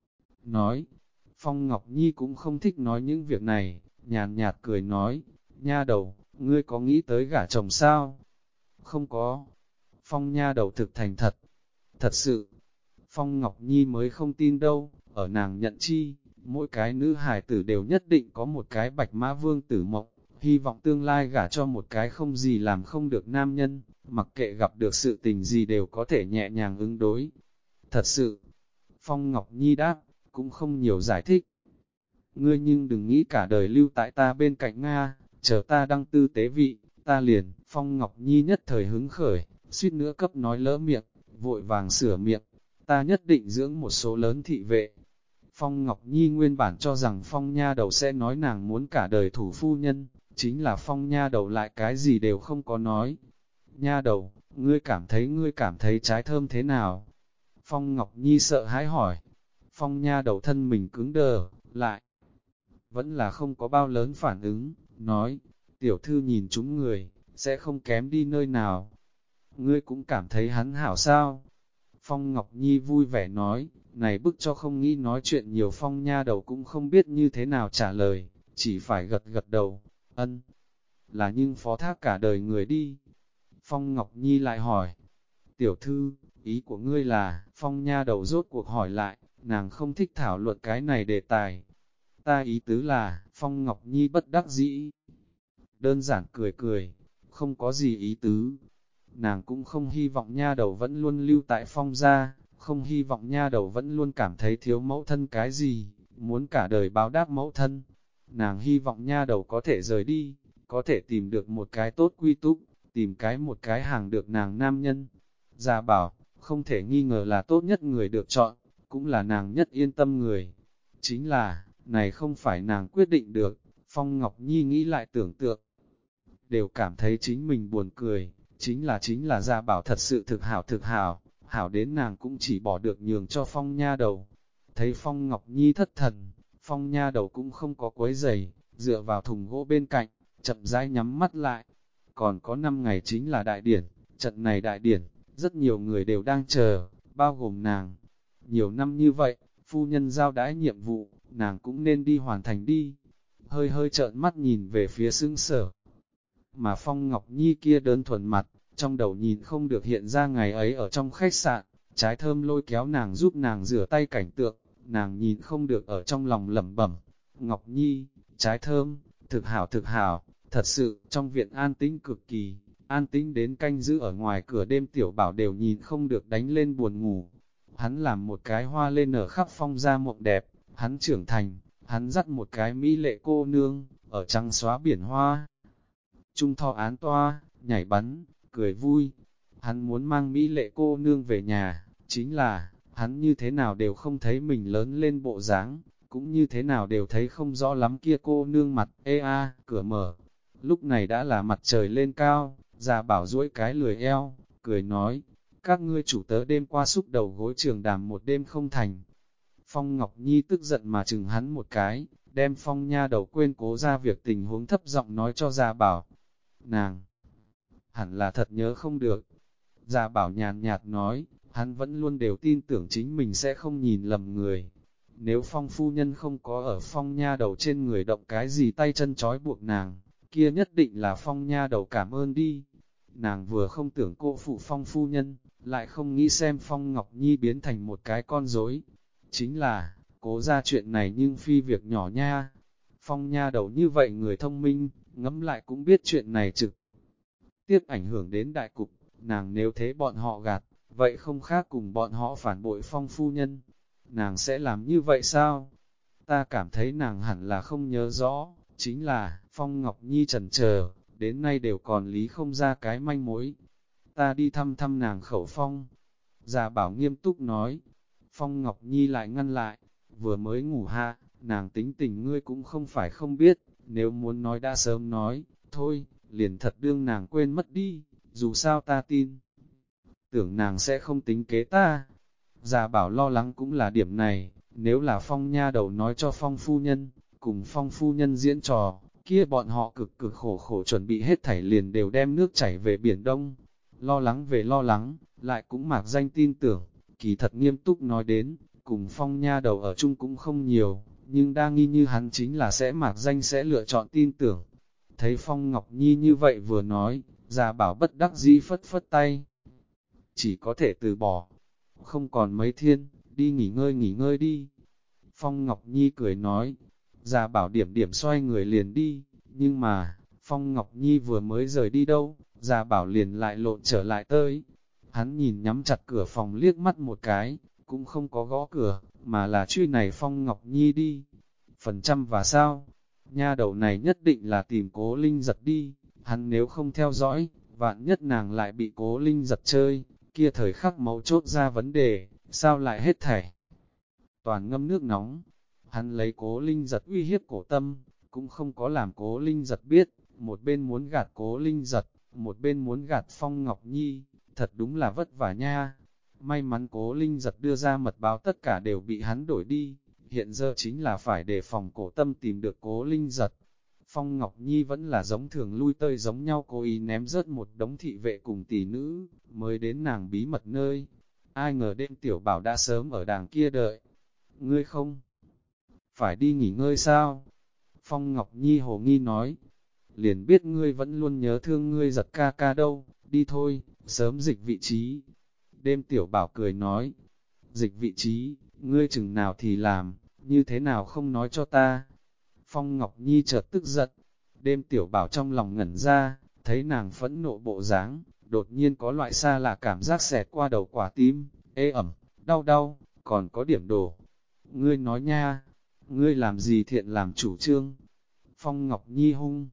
nói, Phong Ngọc Nhi cũng không thích nói những việc này, nhàn nhạt cười nói, nha đầu, ngươi có nghĩ tới gả chồng sao? Không có. Phong nha đầu thực thành thật. Thật sự, Phong Ngọc Nhi mới không tin đâu, ở nàng nhận chi, mỗi cái nữ hài tử đều nhất định có một cái bạch mã vương tử mộng, hy vọng tương lai gả cho một cái không gì làm không được nam nhân, mặc kệ gặp được sự tình gì đều có thể nhẹ nhàng ứng đối. Thật sự, Phong Ngọc Nhi đáp, cũng không nhiều giải thích. Ngươi nhưng đừng nghĩ cả đời lưu tại ta bên cạnh Nga, chờ ta đăng tư tế vị, ta liền. Phong Ngọc Nhi nhất thời hứng khởi, suýt nữa cấp nói lỡ miệng, vội vàng sửa miệng, ta nhất định dưỡng một số lớn thị vệ. Phong Ngọc Nhi nguyên bản cho rằng Phong nha đầu sẽ nói nàng muốn cả đời thủ phu nhân, chính là Phong nha đầu lại cái gì đều không có nói. Nha đầu, ngươi cảm thấy trái thơm thế nào? Phong Ngọc Nhi sợ hãi hỏi. Phong nha đầu thân mình cứng đờ, lại vẫn là không có bao lớn phản ứng, nói, tiểu thư nhìn chúng người, sẽ không kém đi nơi nào. Ngươi cũng cảm thấy hắn hảo sao? Phong Ngọc Nhi vui vẻ nói, này bức cho không nghĩ nói chuyện nhiều. Phong nha đầu cũng không biết như thế nào trả lời, chỉ phải gật gật đầu, ân, là nhưng phó thác cả đời người đi. Phong Ngọc Nhi lại hỏi, tiểu thư, ý của ngươi là, Phong nha đầu rốt cuộc hỏi lại, nàng không thích thảo luận cái này đề tài. Ta ý tứ là, Phong Ngọc Nhi bất đắc dĩ. Đơn giản cười cười, không có gì ý tứ. Nàng cũng không hy vọng nha đầu vẫn luôn lưu tại Phong gia, không hy vọng nha đầu vẫn luôn cảm thấy thiếu mẫu thân cái gì, muốn cả đời báo đáp mẫu thân. Nàng hy vọng nha đầu có thể rời đi, có thể tìm được một cái tốt quy túc, tìm một cái hàng được nàng nam nhân. Gia Bảo, không thể nghi ngờ là tốt nhất người được chọn, cũng là nàng nhất yên tâm người. Chính là, này không phải nàng quyết định được. Phong Ngọc Nhi nghĩ lại tưởng tượng, đều cảm thấy chính mình buồn cười, chính là Gia Bảo thật sự thực hảo, hảo đến nàng cũng chỉ bỏ được nhường cho Phong nha đầu. Thấy Phong Ngọc Nhi thất thần, Phong nha đầu cũng không có quấy giày, dựa vào thùng gỗ bên cạnh, chậm rãi nhắm mắt lại. Còn có 5 ngày chính là đại điển, trận này đại điển, rất nhiều người đều đang chờ, bao gồm nàng. Nhiều năm như vậy, phu nhân giao đãi nhiệm vụ, nàng cũng nên đi hoàn thành đi. Hơi hơi trợn mắt nhìn về phía xương sở. Mà Phong Ngọc Nhi kia đơn thuần mặt, trong đầu nhìn không được hiện ra ngày ấy ở trong khách sạn, trái thơm lôi kéo nàng giúp nàng rửa tay cảnh tượng, nàng nhìn không được ở trong lòng lẩm bẩm. Ngọc Nhi, trái thơm, thực hảo, thật sự, trong viện an tĩnh cực kỳ, an tĩnh đến canh giữ ở ngoài cửa đêm tiểu bảo đều nhìn không được đánh lên buồn ngủ. Hắn làm một cái hoa lên nở khắp Phong gia mộng đẹp, hắn trưởng thành, hắn dắt một cái mỹ lệ cô nương, ở trăng xóa biển hoa. Trung thọ án toa, nhảy bắn, cười vui. Hắn muốn mang mỹ lệ cô nương về nhà, chính là, hắn như thế nào đều không thấy mình lớn lên bộ dáng, cũng như thế nào đều thấy không rõ lắm kia cô nương mặt. Ê a, cửa mở. Lúc này đã là mặt trời lên cao, Gia Bảo duỗi cái lười eo, cười nói, các ngươi chủ tớ đêm qua xúc đầu gối trường đàm một đêm không thành. Phong Ngọc Nhi tức giận mà chừng hắn một cái, đem Phong nha đầu quên cố ra việc tình huống thấp giọng nói cho Gia Bảo. Nàng, hẳn là thật nhớ không được. Gia Bảo nhàn nhạt nói, hắn vẫn luôn đều tin tưởng chính mình sẽ không nhìn lầm người. Nếu Phong phu nhân không có ở Phong nha đầu trên người động cái gì tay chân trói buộc nàng, kia nhất định là Phong nha đầu cảm ơn đi. Nàng vừa không tưởng cô phụ Phong phu nhân, lại không nghĩ xem Phong Ngọc Nhi biến thành một cái con rối. Chính là, cố ra chuyện này nhưng phi việc nhỏ nha. Phong nha đầu như vậy người thông minh, ngẫm lại cũng biết chuyện này trực tiếp ảnh hưởng đến đại cục, nàng nếu thế bọn họ gạt, vậy không khác cùng bọn họ phản bội Phong phu nhân. Nàng sẽ làm như vậy sao? Ta cảm thấy nàng hẳn là không nhớ rõ, chính là, Phong Ngọc Nhi chần chờ, đến nay đều còn lý không ra cái manh mối. Ta đi thăm thăm nàng khẩu Phong. Gia Bảo nghiêm túc nói, Phong Ngọc Nhi lại ngăn lại, vừa mới ngủ hạ, nàng tính tình ngươi cũng không phải không biết, nếu muốn nói đã sớm nói, thôi, liền thật đương nàng quên mất đi, dù sao ta tin. Tưởng nàng sẽ không tính kế ta. Gia Bảo lo lắng cũng là điểm này, nếu là Phong nha đầu nói cho Phong phu nhân, cùng Phong phu nhân diễn trò, kia bọn họ cực cực khổ khổ chuẩn bị hết thảy liền đều đem nước chảy về Biển Đông. Lo lắng về lo lắng, lại cũng mạc danh tin tưởng, kỳ thật nghiêm túc nói đến, cùng Phong nha đầu ở chung cũng không nhiều, nhưng đa nghi như hắn chính là sẽ mạc danh sẽ lựa chọn tin tưởng. Thấy Phong Ngọc Nhi như vậy vừa nói, Gia Bảo bất đắc dĩ phất phất tay. Chỉ có thể từ bỏ, không còn mấy thiên, đi nghỉ ngơi đi. Phong Ngọc Nhi cười nói, Gia Bảo điểm điểm xoay người liền đi, nhưng mà, Phong Ngọc Nhi vừa mới rời đi đâu, Gia Bảo liền lại lộn trở lại tới. Hắn nhìn nhắm chặt cửa phòng liếc mắt một cái, cũng không có gõ cửa, mà là truy này Phong Ngọc Nhi đi. Phần trăm và sao? Nha đầu này nhất định là tìm Cố Linh giật đi, hắn nếu không theo dõi, vạn nhất nàng lại bị Cố Linh giật chơi, kia thời khắc mấu chốt ra vấn đề, sao lại hết thảy? Toàn ngâm nước nóng, hắn lấy Cố Linh giật uy hiếp Cổ Tâm, cũng không có làm Cố Linh giật biết, một bên muốn gạt Cố Linh giật, một bên muốn gạt Phong Ngọc Nhi, thật đúng là vất vả nha. May mắn Cố Linh giật đưa ra mật báo tất cả đều bị hắn đổi đi, hiện giờ chính là phải đề phòng Cổ Tâm tìm được Cố Linh giật. Phong Ngọc Nhi vẫn là giống thường lui tơi giống nhau, cố ý ném rớt một đống thị vệ cùng tỷ nữ, mới đến nàng bí mật nơi. Ai ngờ đêm tiểu bảo đã sớm ở đàng kia đợi. Ngươi không phải đi nghỉ ngơi sao? Phong Ngọc Nhi hồ nghi nói, liền biết ngươi vẫn luôn nhớ thương ngươi giật ca ca đâu, đi thôi, sớm dịch vị trí. Đêm tiểu bảo cười nói, dịch vị trí, ngươi chừng nào thì làm, như thế nào không nói cho ta. Phong Ngọc Nhi chợt tức giận, đêm tiểu bảo trong lòng ngẩn ra, thấy nàng phẫn nộ bộ dáng, đột nhiên có loại xa lạ cảm giác xẹt qua đầu quả tim, ê ẩm, đau đau, còn có điểm đổ. Ngươi nói nha, ngươi làm gì thiện làm chủ trương? Phong Ngọc Nhi hung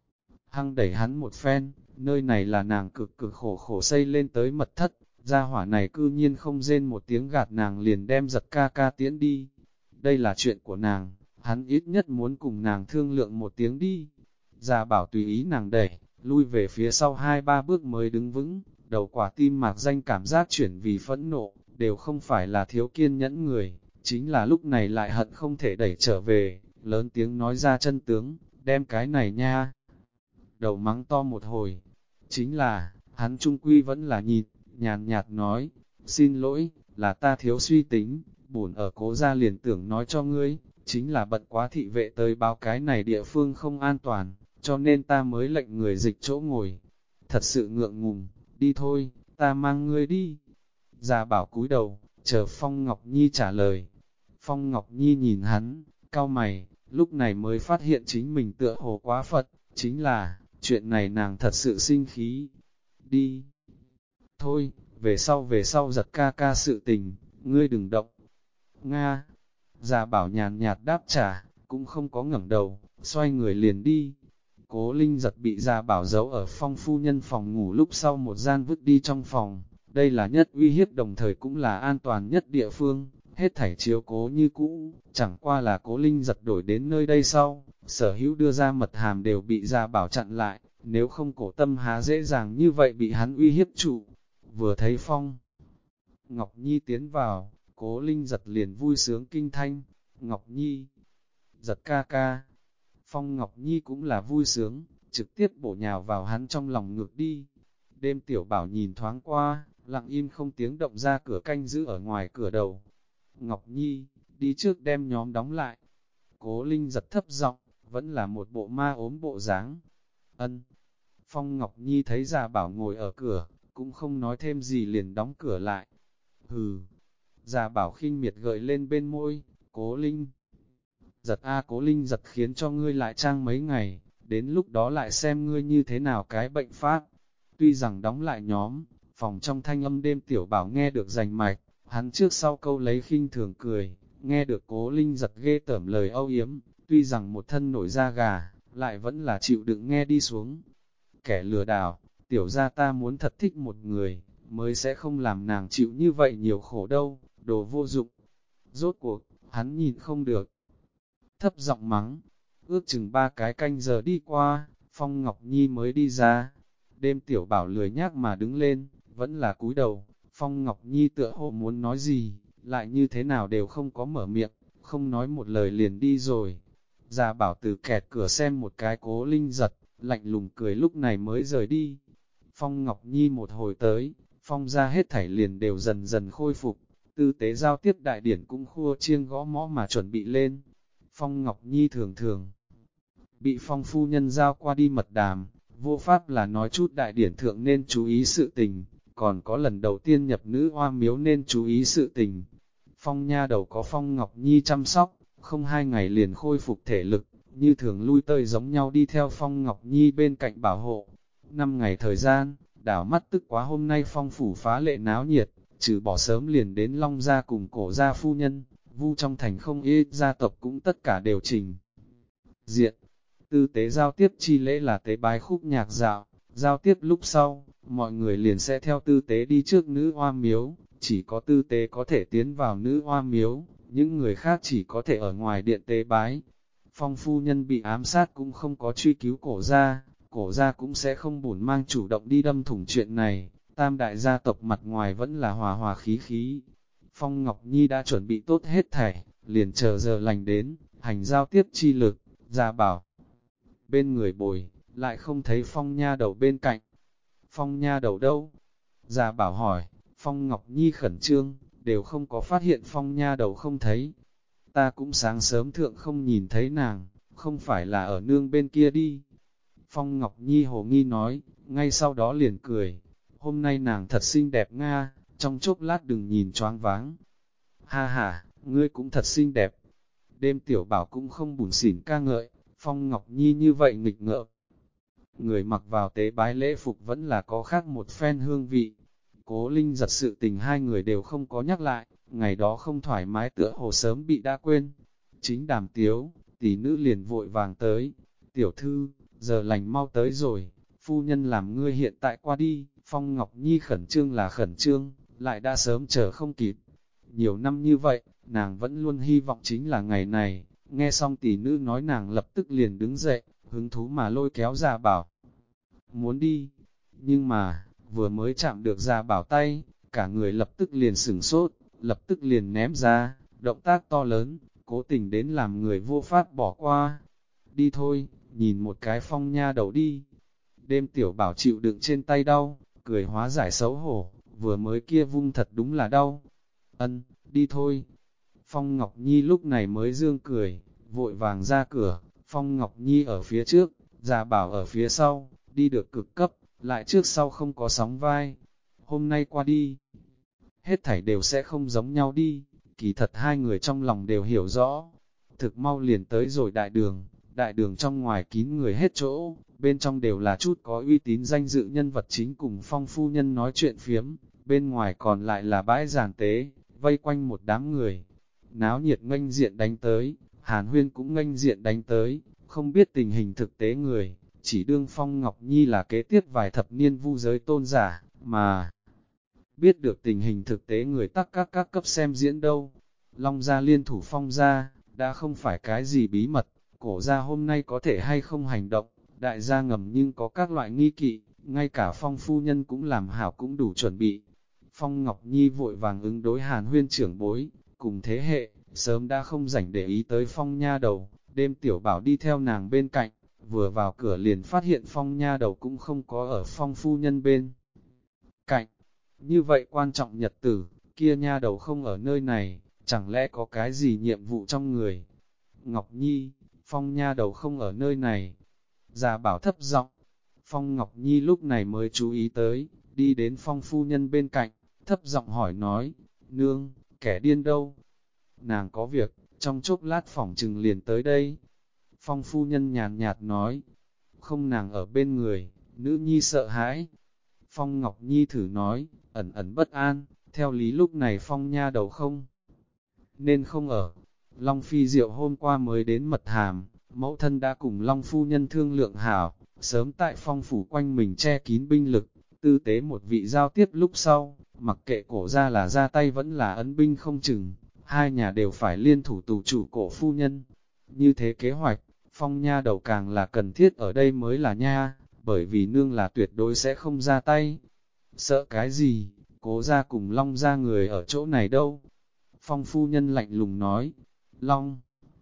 hăng đẩy hắn một phen, nơi này là nàng cực cực khổ khổ xây lên tới mật thất, gia hỏa này cư nhiên không rên một tiếng gạt nàng liền đem giật ca ca tiễn đi. Đây là chuyện của nàng, hắn ít nhất muốn cùng nàng thương lượng một tiếng đi. Gia Bảo tùy ý nàng đẩy, lui về phía sau 2-3 bước mới đứng vững, đầu quả tim mạc danh cảm giác chuyển vì phẫn nộ, đều không phải là thiếu kiên nhẫn người, chính là lúc này lại hận không thể đẩy trở về, lớn tiếng nói ra chân tướng, đem cái này nha. Đầu mắng to một hồi, chính là, hắn trung quy vẫn là nhịn, nhàn nhạt nói, xin lỗi, là ta thiếu suy tính, bổn ở Cố gia liền tưởng nói cho ngươi, chính là bận quá thị vệ tới báo cái này địa phương không an toàn, cho nên ta mới lệnh người dịch chỗ ngồi. Thật sự ngượng ngùng, đi thôi, ta mang ngươi đi. Gia Bảo cúi đầu, chờ Phong Ngọc Nhi trả lời. Phong Ngọc Nhi nhìn hắn, cau mày, lúc này mới phát hiện chính mình tựa hồ quá phật, chính là, chuyện này nàng thật sự sinh khí. Đi. Thôi, về sau giật ca ca sự tình, ngươi đừng động. Nga. Gia Bảo nhàn nhạt đáp trả, cũng không có ngẩng đầu, xoay người liền đi. Cố Linh giật bị Gia Bảo giấu ở Phong phu nhân phòng ngủ lúc sau một gian vứt đi trong phòng. Đây là nhất uy hiếp đồng thời cũng là an toàn nhất địa phương, hết thảy chiếu cố như cũ, chẳng qua là Cố Linh giật đổi đến nơi đây sau, sở hữu đưa ra mật hàm đều bị Gia Bảo chặn lại, nếu không Cổ Tâm há dễ dàng như vậy bị hắn uy hiếp trụ. Vừa thấy Phong Ngọc Nhi tiến vào, Cố Linh giật liền vui sướng kinh thanh, Ngọc Nhi, giật ca ca. Phong Ngọc Nhi cũng là vui sướng, trực tiếp bổ nhào vào hắn trong lòng ngược đi. Đêm tiểu bảo nhìn thoáng qua, lặng im không tiếng động ra cửa canh giữ ở ngoài cửa đầu. Ngọc Nhi, đi trước đem nhóm đóng lại. Cố Linh giật thấp giọng, vẫn là một bộ ma ốm bộ dáng. Ân. Phong Ngọc Nhi thấy Gia Bảo ngồi ở cửa, cũng không nói thêm gì liền đóng cửa lại. Hừ. Gia Bảo khinh miệt gợi lên bên môi, Cố Linh giật Cố Linh giật khiến cho ngươi lại trang mấy ngày, đến lúc đó lại xem ngươi như thế nào cái bệnh phát. Tuy rằng đóng lại nhóm, phòng trong thanh âm đêm tiểu bảo nghe được rành mạch, hắn trước sau câu lấy khinh thường cười, nghe được Cố Linh giật ghê tởm lời âu yếm, tuy rằng một thân nổi da gà, lại vẫn là chịu đựng nghe đi xuống. Kẻ lừa đảo, tiểu ra ta muốn thật thích một người, mới sẽ không làm nàng chịu như vậy nhiều khổ đâu, đồ vô dụng. Rốt cuộc, hắn nhìn không được. Thấp giọng mắng, ước chừng 3 cái canh giờ đi qua, Phong Ngọc Nhi mới đi ra. Đêm tiểu bảo lười nhác mà đứng lên, vẫn là cúi đầu. Phong Ngọc Nhi tựa hồ muốn nói gì, lại như thế nào đều không có mở miệng, không nói một lời liền đi rồi. Gia Bảo từ kẹt cửa xem một cái Cố Linh giật, lạnh lùng cười lúc này mới rời đi. Phong Ngọc Nhi một hồi tới, Phong ra hết thảy liền đều dần dần khôi phục, tư tế giao tiếp đại điển cũng khua chiêng gõ mõ mà chuẩn bị lên. Phong Ngọc Nhi thường thường bị Phong phu nhân giao qua đi mật đàm, vô pháp là nói chút đại điển thượng nên chú ý sự tình, còn có lần đầu tiên nhập nữ hoa miếu nên chú ý sự tình. Phong nha đầu có Phong Ngọc Nhi chăm sóc, không 2 ngày liền khôi phục thể lực, như thường lui tơi giống nhau đi theo Phong Ngọc Nhi bên cạnh bảo hộ. 5 ngày thời gian, đảo mắt tức quá hôm nay Phong phủ phá lệ náo nhiệt, trừ bỏ sớm liền đến Long gia cùng Cổ gia phu nhân, Vu trong thành không ít gia tộc cũng tất cả đều trình diện. Tư tế giao tiếp chi lễ là tế bái khúc nhạc dạo, giao tiếp lúc sau, mọi người liền sẽ theo tư tế đi trước nữ hoa miếu, chỉ có tư tế có thể tiến vào nữ hoa miếu, những người khác chỉ có thể ở ngoài điện tế bái. Phong phu nhân bị ám sát cũng không có truy cứu Cổ gia cũng sẽ không bổn mang chủ động đi đâm thủng chuyện này, tam đại gia tộc mặt ngoài vẫn là hòa hòa khí khí. Phong Ngọc Nhi đã chuẩn bị tốt hết thảy, liền chờ giờ lành đến, hành giao tiếp chi lực, Gia Bảo. Bên người bồi, lại không thấy Phong nha đầu bên cạnh. Phong nha đầu đâu? Gia Bảo hỏi, Phong Ngọc Nhi khẩn trương, đều không có phát hiện Phong nha đầu không thấy. Ta cũng sáng sớm thượng không nhìn thấy nàng, không phải là ở nương bên kia đi. Phong Ngọc Nhi hồ nghi nói, ngay sau đó liền cười. Hôm nay nàng thật xinh đẹp nga, trong chốc lát đừng nhìn choáng váng. Ha ha, ngươi cũng thật xinh đẹp. Đêm tiểu bảo cũng không bủn xỉn ca ngợi, Phong Ngọc Nhi như vậy nghịch ngợm. Người mặc vào tế bái lễ phục vẫn là có khác một phen hương vị. Cố Linh giật sự tình hai người đều không có nhắc lại, ngày đó không thoải mái tựa hồ sớm bị đã quên. Chính Đàm Tiếu, tỷ nữ liền vội vàng tới. Tiểu thư, giờ lành mau tới rồi, phu nhân làm ngươi hiện tại qua đi. Phong Ngọc Nhi khẩn trương là khẩn trương, lại đã sớm chờ không kịp. Nhiều năm như vậy, nàng vẫn luôn hy vọng chính là ngày này. Nghe xong tỷ nữ nói nàng lập tức liền đứng dậy, hứng thú mà lôi kéo Gia Bảo. Muốn đi, nhưng mà, vừa mới chạm được Gia Bảo tay, cả người lập tức liền sửng sốt, lập tức liền ném ra, động tác to lớn, cố tình đến làm người vô pháp bỏ qua. Đi thôi, nhìn một cái Phong nha đầu đi. Đêm tiểu bảo chịu đựng trên tay đau, cười hóa giải xấu hổ, vừa mới kia vung thật đúng là đau. Ân, đi thôi. Phong Ngọc Nhi lúc này mới dương cười, vội vàng ra cửa, Phong Ngọc Nhi ở phía trước, Gia Bảo ở phía sau, đi được cực cấp, lại trước sau không có sóng vai. Hôm nay qua đi, hết thảy đều sẽ không giống nhau đi, kỳ thật hai người trong lòng đều hiểu rõ. Thực mau liền tới rồi đại đường trong ngoài kín người hết chỗ, bên trong đều là chút có uy tín danh dự nhân vật chính cùng Phong phu nhân nói chuyện phiếm, bên ngoài còn lại là bãi giàn tế, vây quanh một đám người. Náo nhiệt nghênh diện đánh tới, Hàn Huyên cũng nghênh diện đánh tới, không biết tình hình thực tế người, chỉ đương Phong Ngọc Nhi là kế tiếp vài thập niên vu giới tôn giả, mà biết được tình hình thực tế người tắc các cấp xem diễn đâu. Long gia liên thủ Phong gia, đã không phải cái gì bí mật, Cổ gia hôm nay có thể hay không hành động, đại gia ngầm nhưng có các loại nghi kỵ, ngay cả Phong phu nhân cũng làm hảo cũng đủ chuẩn bị. Phong Ngọc Nhi vội vàng ứng đối Hàn Huyên trưởng bối, cùng thế hệ, sớm đã không rảnh để ý tới Phong nha đầu, đêm tiểu bảo đi theo nàng bên cạnh, vừa vào cửa liền phát hiện Phong nha đầu cũng không có ở Phong phu nhân bên cạnh. Như vậy quan trọng nhật tử, kia nha đầu không ở nơi này, chẳng lẽ có cái gì nhiệm vụ trong người? Ngọc Nhi, Phong nha đầu không ở nơi này. Già bảo thấp giọng. Phong Ngọc Nhi lúc này mới chú ý tới, đi đến Phong phu nhân bên cạnh, thấp giọng hỏi nói, nương, kẻ điên đâu? Nàng có việc, trong chốc lát phỏng trừng liền tới đây. Phong phu nhân nhàn nhạt nói, không nàng ở bên người, nữ nhi sợ hãi. Phong Ngọc Nhi thử nói, ẩn ẩn bất an, theo lý lúc này Phong nha đầu không, nên không ở. Long Phi Diệu hôm qua mới đến Mật Hàm, mẫu thân đã cùng Long Phu Nhân thương lượng hảo, sớm tại Phong phủ quanh mình che kín binh lực, tư tế một vị giao tiếp lúc sau, mặc kệ cổ ra là ra tay vẫn là ấn binh không chừng, hai nhà đều phải liên thủ tù chủ cổ phu nhân. Như thế kế hoạch, Phong nha đầu càng là cần thiết ở đây mới là nha, bởi vì nương là tuyệt đối sẽ không ra tay. Sợ cái gì, cố ra cùng Long ra người ở chỗ này đâu. Phong phu nhân lạnh lùng nói, Long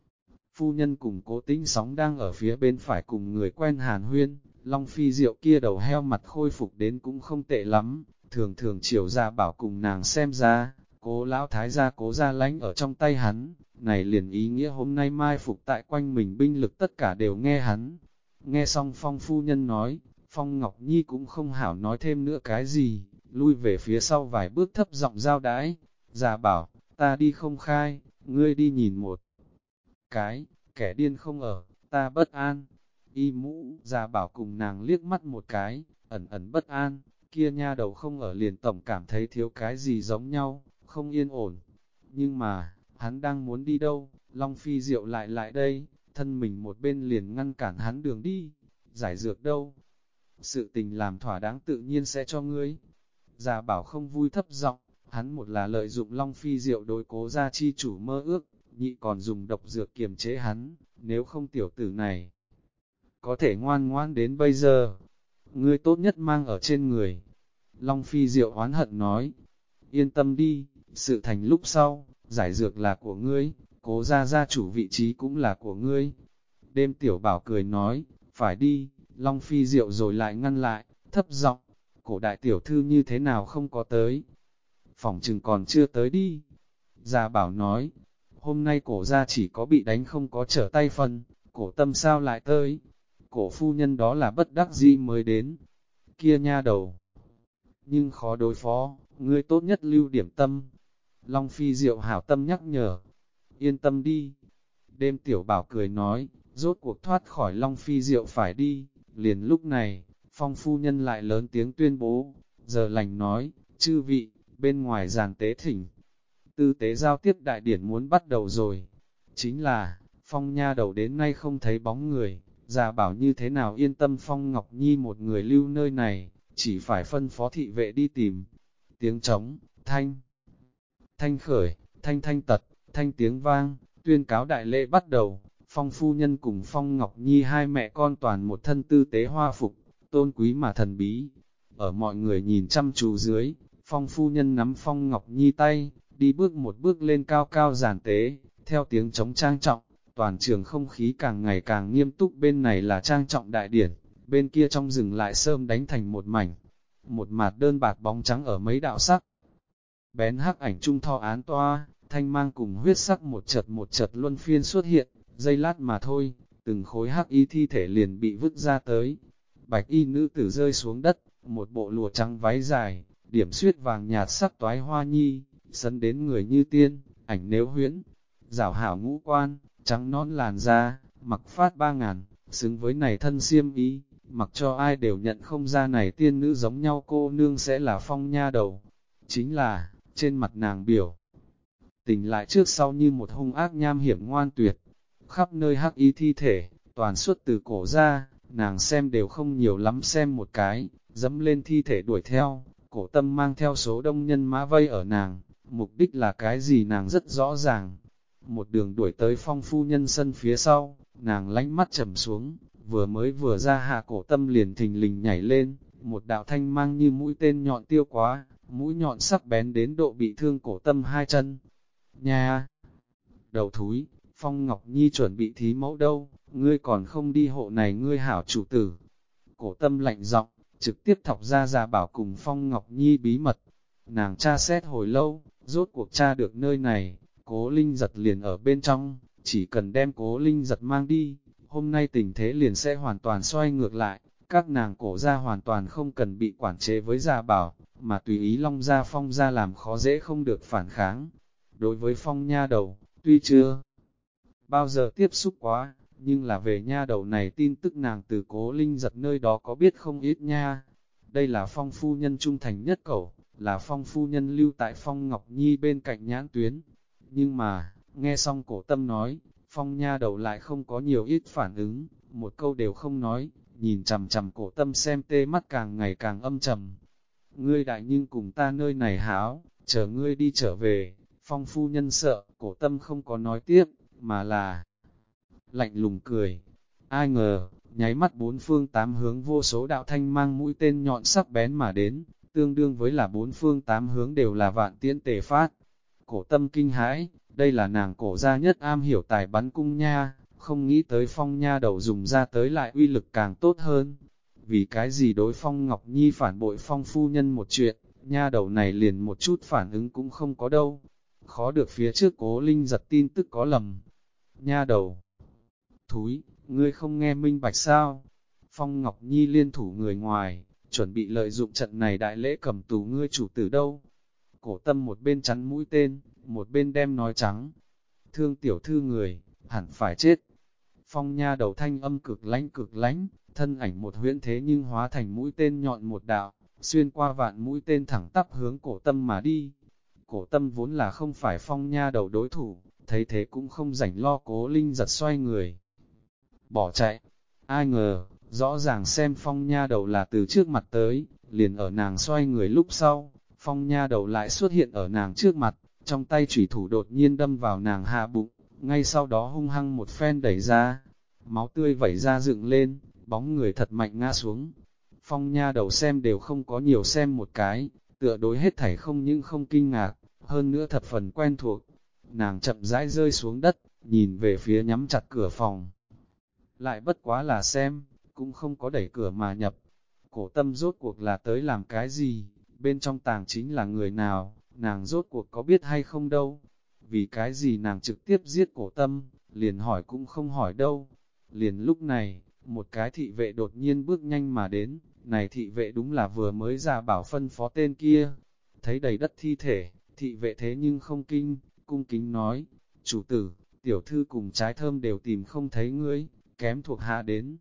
phu nhân cùng Cố Tĩnh Sóng đang ở phía bên phải cùng người quen Hàn Huyên, Long Phi Diệu kia đầu heo mặt khôi phục đến cũng không tệ lắm, thường thường chiều ra bảo cùng nàng xem ra, Cố lão thái gia Cố gia lãnh ở trong tay hắn, này liền ý nghĩa hôm nay mai phục tại quanh mình binh lực tất cả đều nghe hắn. Nghe xong Phong phu nhân nói, Phong Ngọc Nhi cũng không hảo nói thêm nữa cái gì, lui về phía sau vài bước thấp giọng giao đãi, già bảo, ta đi không khai, ngươi đi nhìn một cái, kẻ điên không ở, ta bất an. Y mũ, già bảo cùng nàng liếc mắt một cái, ẩn ẩn bất an, kia nha đầu không ở liền tổng cảm thấy thiếu cái gì giống nhau, không yên ổn. Nhưng mà, hắn đang muốn đi đâu, Long Phi Diệu lại đây, thân mình một bên liền ngăn cản hắn đường đi, giải dược đâu. Sự tình làm thỏa đáng tự nhiên sẽ cho ngươi. Già bảo không vui thấp giọng, hắn một là lợi dụng Long Phi Diệu đối Cố gia chi chủ mơ ước, nhị còn dùng độc dược kiềm chế hắn, nếu không tiểu tử này có thể ngoan ngoan đến bây giờ, ngươi tốt nhất mang ở trên người. Long Phi Diệu oán hận nói, yên tâm đi, sự thành lúc sau, giải dược là của ngươi, Cố gia gia chủ vị trí cũng là của ngươi. Đêm tiểu bảo cười nói, phải đi, Long Phi Diệu rồi lại ngăn lại, thấp giọng, cổ đại tiểu thư như thế nào không có tới. Phỏng chừng còn chưa tới đi. Già bảo nói, hôm nay cổ gia chỉ có bị đánh không có trở tay phân, cổ tâm sao lại tới. Cổ phu nhân đó là bất đắc dĩ mới đến. Kia nha đầu. Nhưng khó đối phó, ngươi tốt nhất lưu điểm tâm. Long Phi Diệu hảo tâm nhắc nhở. Yên tâm đi. Đêm tiểu bảo cười nói, rốt cuộc thoát khỏi Long Phi Diệu phải đi. Liền lúc này, Phong phu nhân lại lớn tiếng tuyên bố. Giờ lành nói, chư vị, bên ngoài giàn tế thỉnh. Tư tế giao tiếp đại điển muốn bắt đầu rồi. Chính là, Phong nha đầu đến nay không thấy bóng người, già bảo như thế nào yên tâm Phong Ngọc Nhi một người lưu nơi này, chỉ phải phân phó thị vệ đi tìm. Tiếng trống, thanh khởi, thanh tật, thanh tiếng vang, tuyên cáo đại lễ bắt đầu. Phong phu nhân cùng Phong Ngọc Nhi hai mẹ con toàn một thân tư tế hoa phục, tôn quý mà thần bí. Ở mọi người nhìn chăm chú dưới, Phong phu nhân nắm Phong Ngọc Nhi tay, đi bước một bước lên cao cao giàn tế, theo tiếng trống trang trọng, toàn trường không khí càng ngày càng nghiêm túc, bên này là trang trọng đại điển, bên kia trong rừng lại sơm đánh thành một mảnh. Một mạt đơn bạc bóng trắng ở mấy đạo sắc. Bén hắc ảnh trung thọ án toa, thanh mang cùng huyết sắc một chật luân phiên xuất hiện, giây lát mà thôi, từng khối hắc y thi thể liền bị vứt ra tới. Bạch y nữ tử rơi xuống đất, một bộ lụa trắng váy dài, điểm xuyết vàng nhạt sắc toái hoa nhi, sấn đến người như tiên, ảnh nếu huyễn, rảo hảo ngũ quan, trắng nón làn da, mặc phát 3.000, xứng với này thân xiêm y, mặc cho ai đều nhận không ra này tiên nữ giống nhau, cô nương sẽ là Phong nha đầu. Chính là, trên mặt nàng biểu tình lại trước sau như một hung ác nham hiểm ngoan tuyệt, khắp nơi hắc y thi thể, toàn xuất từ cổ ra, nàng xem đều không nhiều lắm xem một cái, dẫm lên thi thể đuổi theo, cổ tâm mang theo số đông nhân mã vây ở nàng, mục đích là cái gì nàng rất rõ ràng. Một đường đuổi tới Phong phu nhân sân phía sau, nàng lánh mắt trầm xuống, vừa ra hạ cổ tâm liền thình lình nhảy lên, một đạo thanh mang như mũi tên nhọn tiêu quá, mũi nhọn sắc bén đến độ bị thương cổ tâm hai chân. Nha! Đầu thúi, Phong Ngọc Nhi chuẩn bị thí mẫu đâu, ngươi còn không đi hộ này ngươi hảo chủ tử. Cổ tâm lạnh giọng, trực tiếp thọc ra Gia Bảo cùng Phong Ngọc Nhi bí mật. Nàng tra xét hồi lâu, rốt cuộc tra được nơi này, Cố Linh Giật liền ở bên trong, chỉ cần đem Cố Linh Giật mang đi, hôm nay tình thế liền sẽ hoàn toàn xoay ngược lại, các nàng cổ gia hoàn toàn không cần bị quản chế với Gia Bảo, mà tùy ý Long gia Phong gia làm khó dễ không được phản kháng. Đối với Phong nha đầu, tuy chưa bao giờ tiếp xúc quá, nhưng là về nha đầu này tin tức nàng từ Cố Linh Giật nơi đó có biết không ít nha. Đây là Phong phu nhân trung thành nhất cẩu, là Phong phu nhân lưu tại Phong Ngọc Nhi bên cạnh nhãn tuyến. Nhưng mà, nghe xong cổ tâm nói, Phong nha đầu lại không có nhiều ít phản ứng, một câu đều không nói, nhìn chằm chằm cổ tâm xem tê mắt càng ngày càng âm trầm. Ngươi đại nhưng cùng ta nơi này háo, chờ ngươi đi trở về. Phong phu nhân sợ, cổ tâm không có nói tiếp, mà là lạnh lùng cười. Ai ngờ, nháy mắt bốn phương tám hướng vô số đạo thanh mang mũi tên nhọn sắc bén mà đến, tương đương với là bốn phương tám hướng đều là vạn tiễn tề phát. Cổ tâm kinh hãi, đây là nàng cổ gia nhất am hiểu tài bắn cung nha, không nghĩ tới Phong nha đầu dùng ra tới lại uy lực càng tốt hơn. Vì cái gì đối Phong Ngọc Nhi phản bội Phong phu nhân một chuyện, nha đầu này liền một chút phản ứng cũng không có đâu. Khó được phía trước Cố Linh Giật tin tức có lầm. Nha đầu thúi, ngươi không nghe minh bạch sao? Phong Ngọc Nhi liên thủ người ngoài, chuẩn bị lợi dụng trận này đại lễ cầm tù ngươi chủ tử đâu. Cổ tâm một bên chắn mũi tên, một bên đem nói trắng. Thương tiểu thư người, hẳn phải chết. Phong nha đầu thanh âm cực lánh, thân ảnh một huyễn thế nhưng hóa thành mũi tên nhọn một đạo, xuyên qua vạn mũi tên thẳng tắp hướng cổ tâm mà đi. Cổ tâm vốn là không phải Phong nha đầu đối thủ, thấy thế cũng không rảnh lo Cố Linh Giật xoay người. Bỏ chạy, ai ngờ, rõ ràng xem Phong nha đầu là từ trước mặt tới, liền ở nàng xoay người lúc sau, Phong nha đầu lại xuất hiện ở nàng trước mặt, trong tay chủy thủ đột nhiên đâm vào nàng hạ bụng, ngay sau đó hung hăng một phen đẩy ra, máu tươi vẩy ra dựng lên, bóng người thật mạnh ngã xuống. Phong nha đầu xem đều không có nhiều xem một cái, tựa đối hết thảy không những không kinh ngạc, hơn nữa thập phần quen thuộc. Nàng chậm rãi rơi xuống đất, nhìn về phía nhắm chặt cửa phòng. Lại bất quá là xem, cũng không có đẩy cửa mà nhập. Cổ tâm rốt cuộc là tới làm cái gì, bên trong tàng chính là người nào, nàng rốt cuộc có biết hay không đâu. Vì cái gì nàng trực tiếp giết cổ tâm, liền hỏi cũng không hỏi đâu. Liền lúc này, một cái thị vệ đột nhiên bước nhanh mà đến, này thị vệ đúng là vừa mới ra bảo phân phó tên kia. Thấy đầy đất thi thể, thị vệ thế nhưng không kinh, cung kính nói, chủ tử, tiểu thư cùng trái thơm đều tìm không thấy ngươi, kém thuộc hạ đến.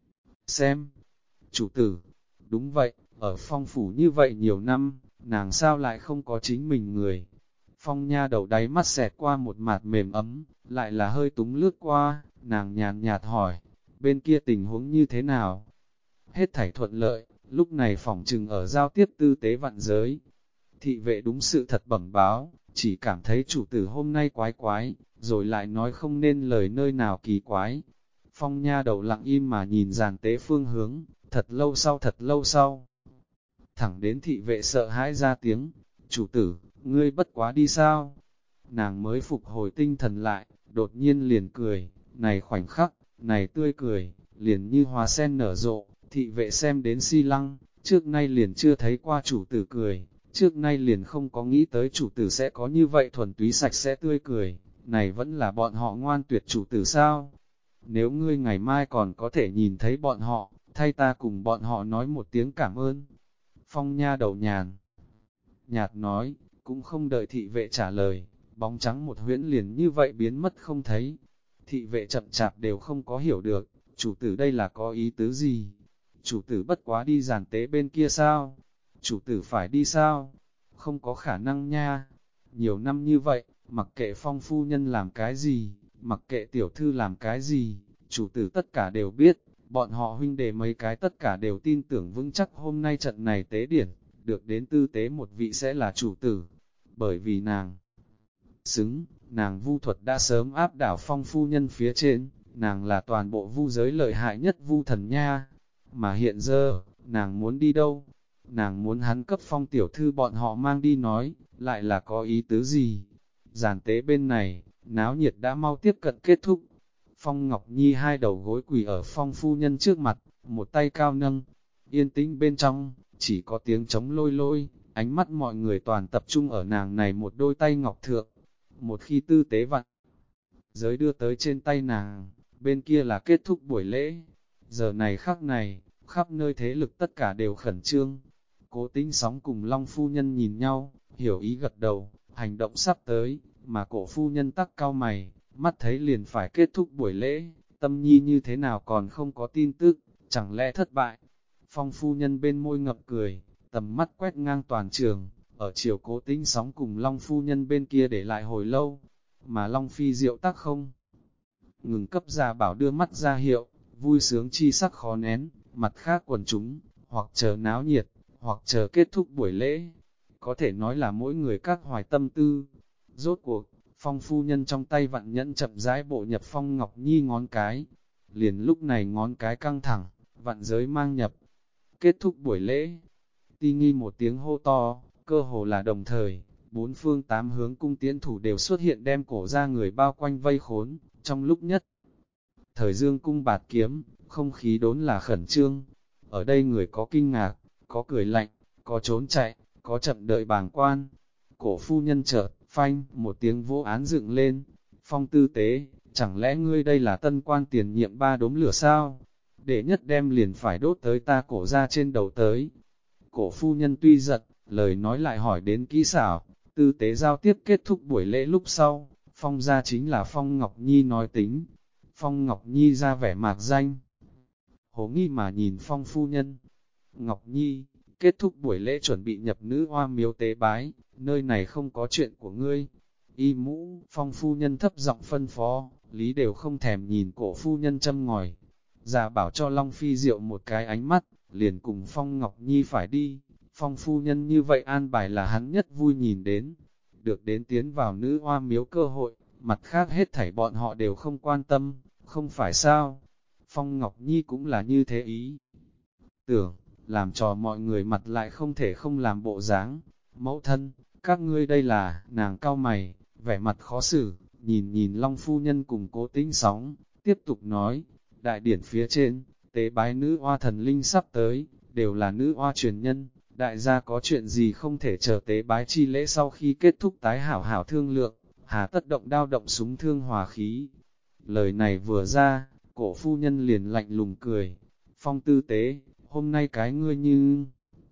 Xem, chủ tử, đúng vậy, ở Phong phủ như vậy nhiều năm, nàng sao lại không có chính mình người. Phong nha đầu đáy mắt xẹt qua một mạt mềm ấm, lại là hơi túng lướt qua, nàng nhàn nhạt hỏi, bên kia tình huống như thế nào? Hết thảy thuận lợi, lúc này phỏng trừng ở giao tiếp tư tế vạn giới. Thị vệ đúng sự thật bẩm báo, chỉ cảm thấy chủ tử hôm nay quái quái, rồi lại nói không nên lời nơi nào kỳ quái. Phong nha đầu lặng im mà nhìn giàn tế phương hướng, thật lâu sau. Thẳng đến thị vệ sợ hãi ra tiếng, chủ tử, ngươi bất quá đi sao? Nàng mới phục hồi tinh thần lại, đột nhiên liền cười, này khoảnh khắc, này tươi cười, liền như hoa sen nở rộ, thị vệ xem đến si lăng, trước nay liền chưa thấy qua chủ tử cười, trước nay liền không có nghĩ tới chủ tử sẽ có như vậy thuần túy sạch sẽ tươi cười, này vẫn là bọn họ ngoan tuyệt chủ tử sao? Nếu ngươi ngày mai còn có thể nhìn thấy bọn họ, thay ta cùng bọn họ nói một tiếng cảm ơn. Phong nha đầu nhạt nói, cũng không đợi thị vệ trả lời, bóng trắng một huyễn liền như vậy biến mất không thấy. Thị vệ chậm chạp đều không có hiểu được, chủ tử đây là có ý tứ gì? Chủ tử bất quá đi giàn tế bên kia sao? Chủ tử phải đi sao? Không có khả năng nha. Nhiều năm như vậy, mặc kệ Phong phu nhân làm cái gì, mặc kệ tiểu thư làm cái gì, chủ tử tất cả đều biết, bọn họ huynh đệ mấy cái tất cả đều tin tưởng vững chắc hôm nay trận này tế điển, được đến tư tế một vị sẽ là chủ tử, bởi vì nàng nàng vu thuật đã sớm áp đảo Phong phu nhân phía trên, nàng là toàn bộ vu giới lợi hại nhất vu thần nha, mà hiện giờ, nàng muốn đi đâu? nàng muốn hắn cấp Phong tiểu thư bọn họ mang đi nói, lại là có ý tứ gì? Giàn tế bên này, náo nhiệt đã mau tiếp cận kết thúc. Phong Ngọc Nhi hai đầu gối quỳ ở Phong phu nhân trước mặt, một tay cao nâng, yên tĩnh bên trong, chỉ có tiếng trống lôi lôi, ánh mắt mọi người toàn tập trung ở nàng này một đôi tay ngọc thượng. Một khi tư tế vặn, giới đưa tới trên tay nàng, bên kia là kết thúc buổi lễ. Giờ này khắc này, khắp nơi thế lực tất cả đều khẩn trương. Cố Tĩnh Sóng cùng Long phu nhân nhìn nhau, hiểu ý gật đầu, hành động sắp tới, mà Cổ phu nhân tắc cao mày, mắt thấy liền phải kết thúc buổi lễ, Tâm Nhi như thế nào còn không có tin tức, chẳng lẽ thất bại? Phong phu nhân bên môi ngậm cười, tầm mắt quét ngang toàn trường, ở chiều Cố Tĩnh Sóng cùng Long phu nhân bên kia để lại hồi lâu, mà Long phi diệu tắc không ngừng cấp gia bảo đưa mắt ra hiệu, vui sướng chi sắc khó nén, mặt khác quần chúng, hoặc chờ náo nhiệt, hoặc chờ kết thúc buổi lễ. Có thể nói là mỗi người các hoài tâm tư. Rốt cuộc, Phong phu nhân trong tay vặn nhẫn chậm rãi bộ nhập Phong Ngọc Nhi ngón cái. Liền lúc này ngón cái căng thẳng, vặn giới mang nhập. Kết thúc buổi lễ, ti nghi một tiếng hô to, cơ hồ là đồng thời, bốn phương tám hướng cung tiễn thủ đều xuất hiện đem cổ ra người bao quanh vây khốn, trong lúc nhất. Thời dương cung bạt kiếm, không khí đốn là khẩn trương, ở đây người có kinh ngạc, có cười lạnh, có trốn chạy, có chậm đợi bàng quan. Cổ phu nhân chợt phanh, một tiếng vỗ án dựng lên, Phong tư tế, chẳng lẽ ngươi đây là tân quan tiền nhiệm ba đốm lửa sao? Để nhất đem liền phải đốt tới ta cổ ra trên đầu tới. Cổ phu nhân tuy giận, lời nói lại hỏi đến kỹ xảo, tư tế giao tiếp kết thúc buổi lễ lúc sau, Phong gia chính là Phong Ngọc Nhi nói tính. Phong Ngọc Nhi ra vẻ mạc danh. Hồ nghi mà nhìn Phong phu nhân. Ngọc Nhi, kết thúc buổi lễ chuẩn bị nhập nữ hoa miếu tế bái, nơi này không có chuyện của ngươi. Y mũ, Phong phu nhân thấp giọng phân phó, lý đều không thèm nhìn cổ phu nhân châm ngòi. Già bảo cho Long Phi Diệu một cái ánh mắt, liền cùng Phong Ngọc Nhi phải đi. Phong phu nhân như vậy an bài là hắn nhất vui nhìn đến. Được đến tiến vào nữ hoa miếu cơ hội, mặt khác hết thảy bọn họ đều không quan tâm, không phải sao. Phong Ngọc Nhi cũng là như thế ý. Tưởng, làm trò mọi người mặt lại không thể không làm bộ dáng. Mẫu thân, các ngươi đây là, nàng cau mày, vẻ mặt khó xử, nhìn nhìn Long phu nhân cùng Cố Tĩnh Sóng, tiếp tục nói, đại điển phía trên, tế bái nữ oa thần linh sắp tới, đều là nữ oa truyền nhân, đại gia có chuyện gì không thể chờ tế bái chi lễ sau khi kết thúc tái hảo hảo thương lượng, hà tất động đao động súng thương hòa khí. Lời này vừa ra, cổ phu nhân liền lạnh lùng cười, Phong tư tế, hôm nay cái ngươi như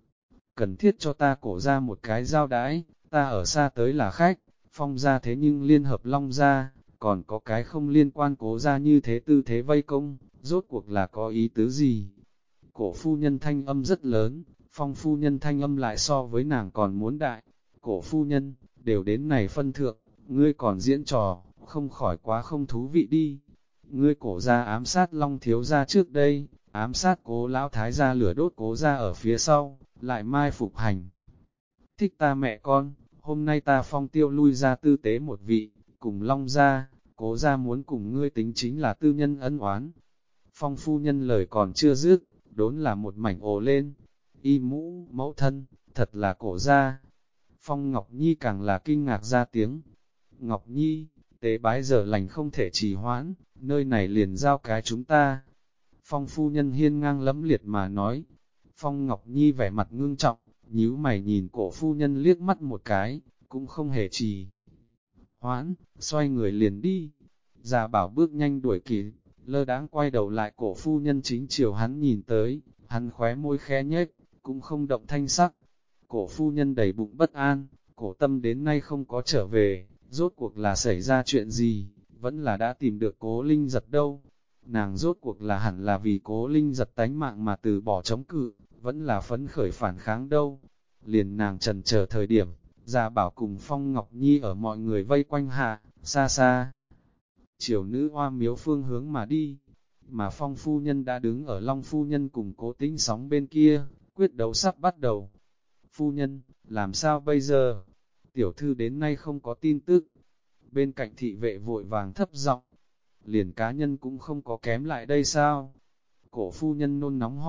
cần thiết cho ta cổ ra một cái giao đãi, ta ở xa tới là khách, Phong ra thế nhưng liên hợp Long ra, còn có cái không liên quan Cố ra như thế tư thế vây công, rốt cuộc là có ý tứ gì? Cổ phu nhân thanh âm rất lớn, Phong phu nhân thanh âm lại so với nàng còn muốn đại. Cổ phu nhân, đều đến này phân thượng, ngươi còn diễn trò, không khỏi quá không thú vị đi. Ngươi cổ ra ám sát Long thiếu ra trước đây, ám sát Cố lão thái gia lửa đốt Cố ra ở phía sau, lại mai phục hành. Thích ta mẹ con, hôm nay ta Phong tiêu lui ra tư tế một vị, cùng Long ra, Cố ra muốn cùng ngươi tính chính là tư nhân ân oán. Phong phu nhân lời còn chưa dứt, đốn là một mảnh ồ lên. Y mũ, mẫu thân, thật là cổ ra. Phong Ngọc Nhi càng là kinh ngạc ra tiếng. Ngọc Nhi, tế bái giờ lành không thể trì hoãn, nơi này liền giao cái chúng ta. Phong phu nhân hiên ngang lẫm liệt mà nói. Phong Ngọc Nhi vẻ mặt ngưng trọng, nhíu mày nhìn cổ phu nhân liếc mắt một cái, cũng không hề trì hoãn, xoay người liền đi. Già bảo bước nhanh đuổi kịp, lơ đãng quay đầu lại cổ phu nhân chính chiều hắn nhìn tới, hắn khóe môi khẽ nhếch, cũng không động thanh sắc. Cổ phu nhân đầy bụng bất an, cổ tâm đến nay không có trở về, rốt cuộc là xảy ra chuyện gì, vẫn là đã tìm được Cố Linh Giật đâu. Nàng rốt cuộc là hẳn là vì Cố Linh Giật tánh mạng mà từ bỏ chống cự, vẫn là phấn khởi phản kháng đâu. Liền nàng trần chờ thời điểm, Gia Bảo cùng Phong Ngọc Nhi ở mọi người vây quanh hạ, xa xa. Chiều nữ hoa miếu phương hướng mà đi, mà Phong phu nhân đã đứng ở Long phu nhân cùng Cố Tĩnh Sóng bên kia, quyết đấu sắp bắt đầu. Phu nhân, làm sao bây giờ? Tiểu thư đến nay không có tin tức. Bên cạnh thị vệ vội vàng thấp giọng, liền cá nhân cũng không có kém lại đây sao? Cổ phu nhân nôn nóng hỏi,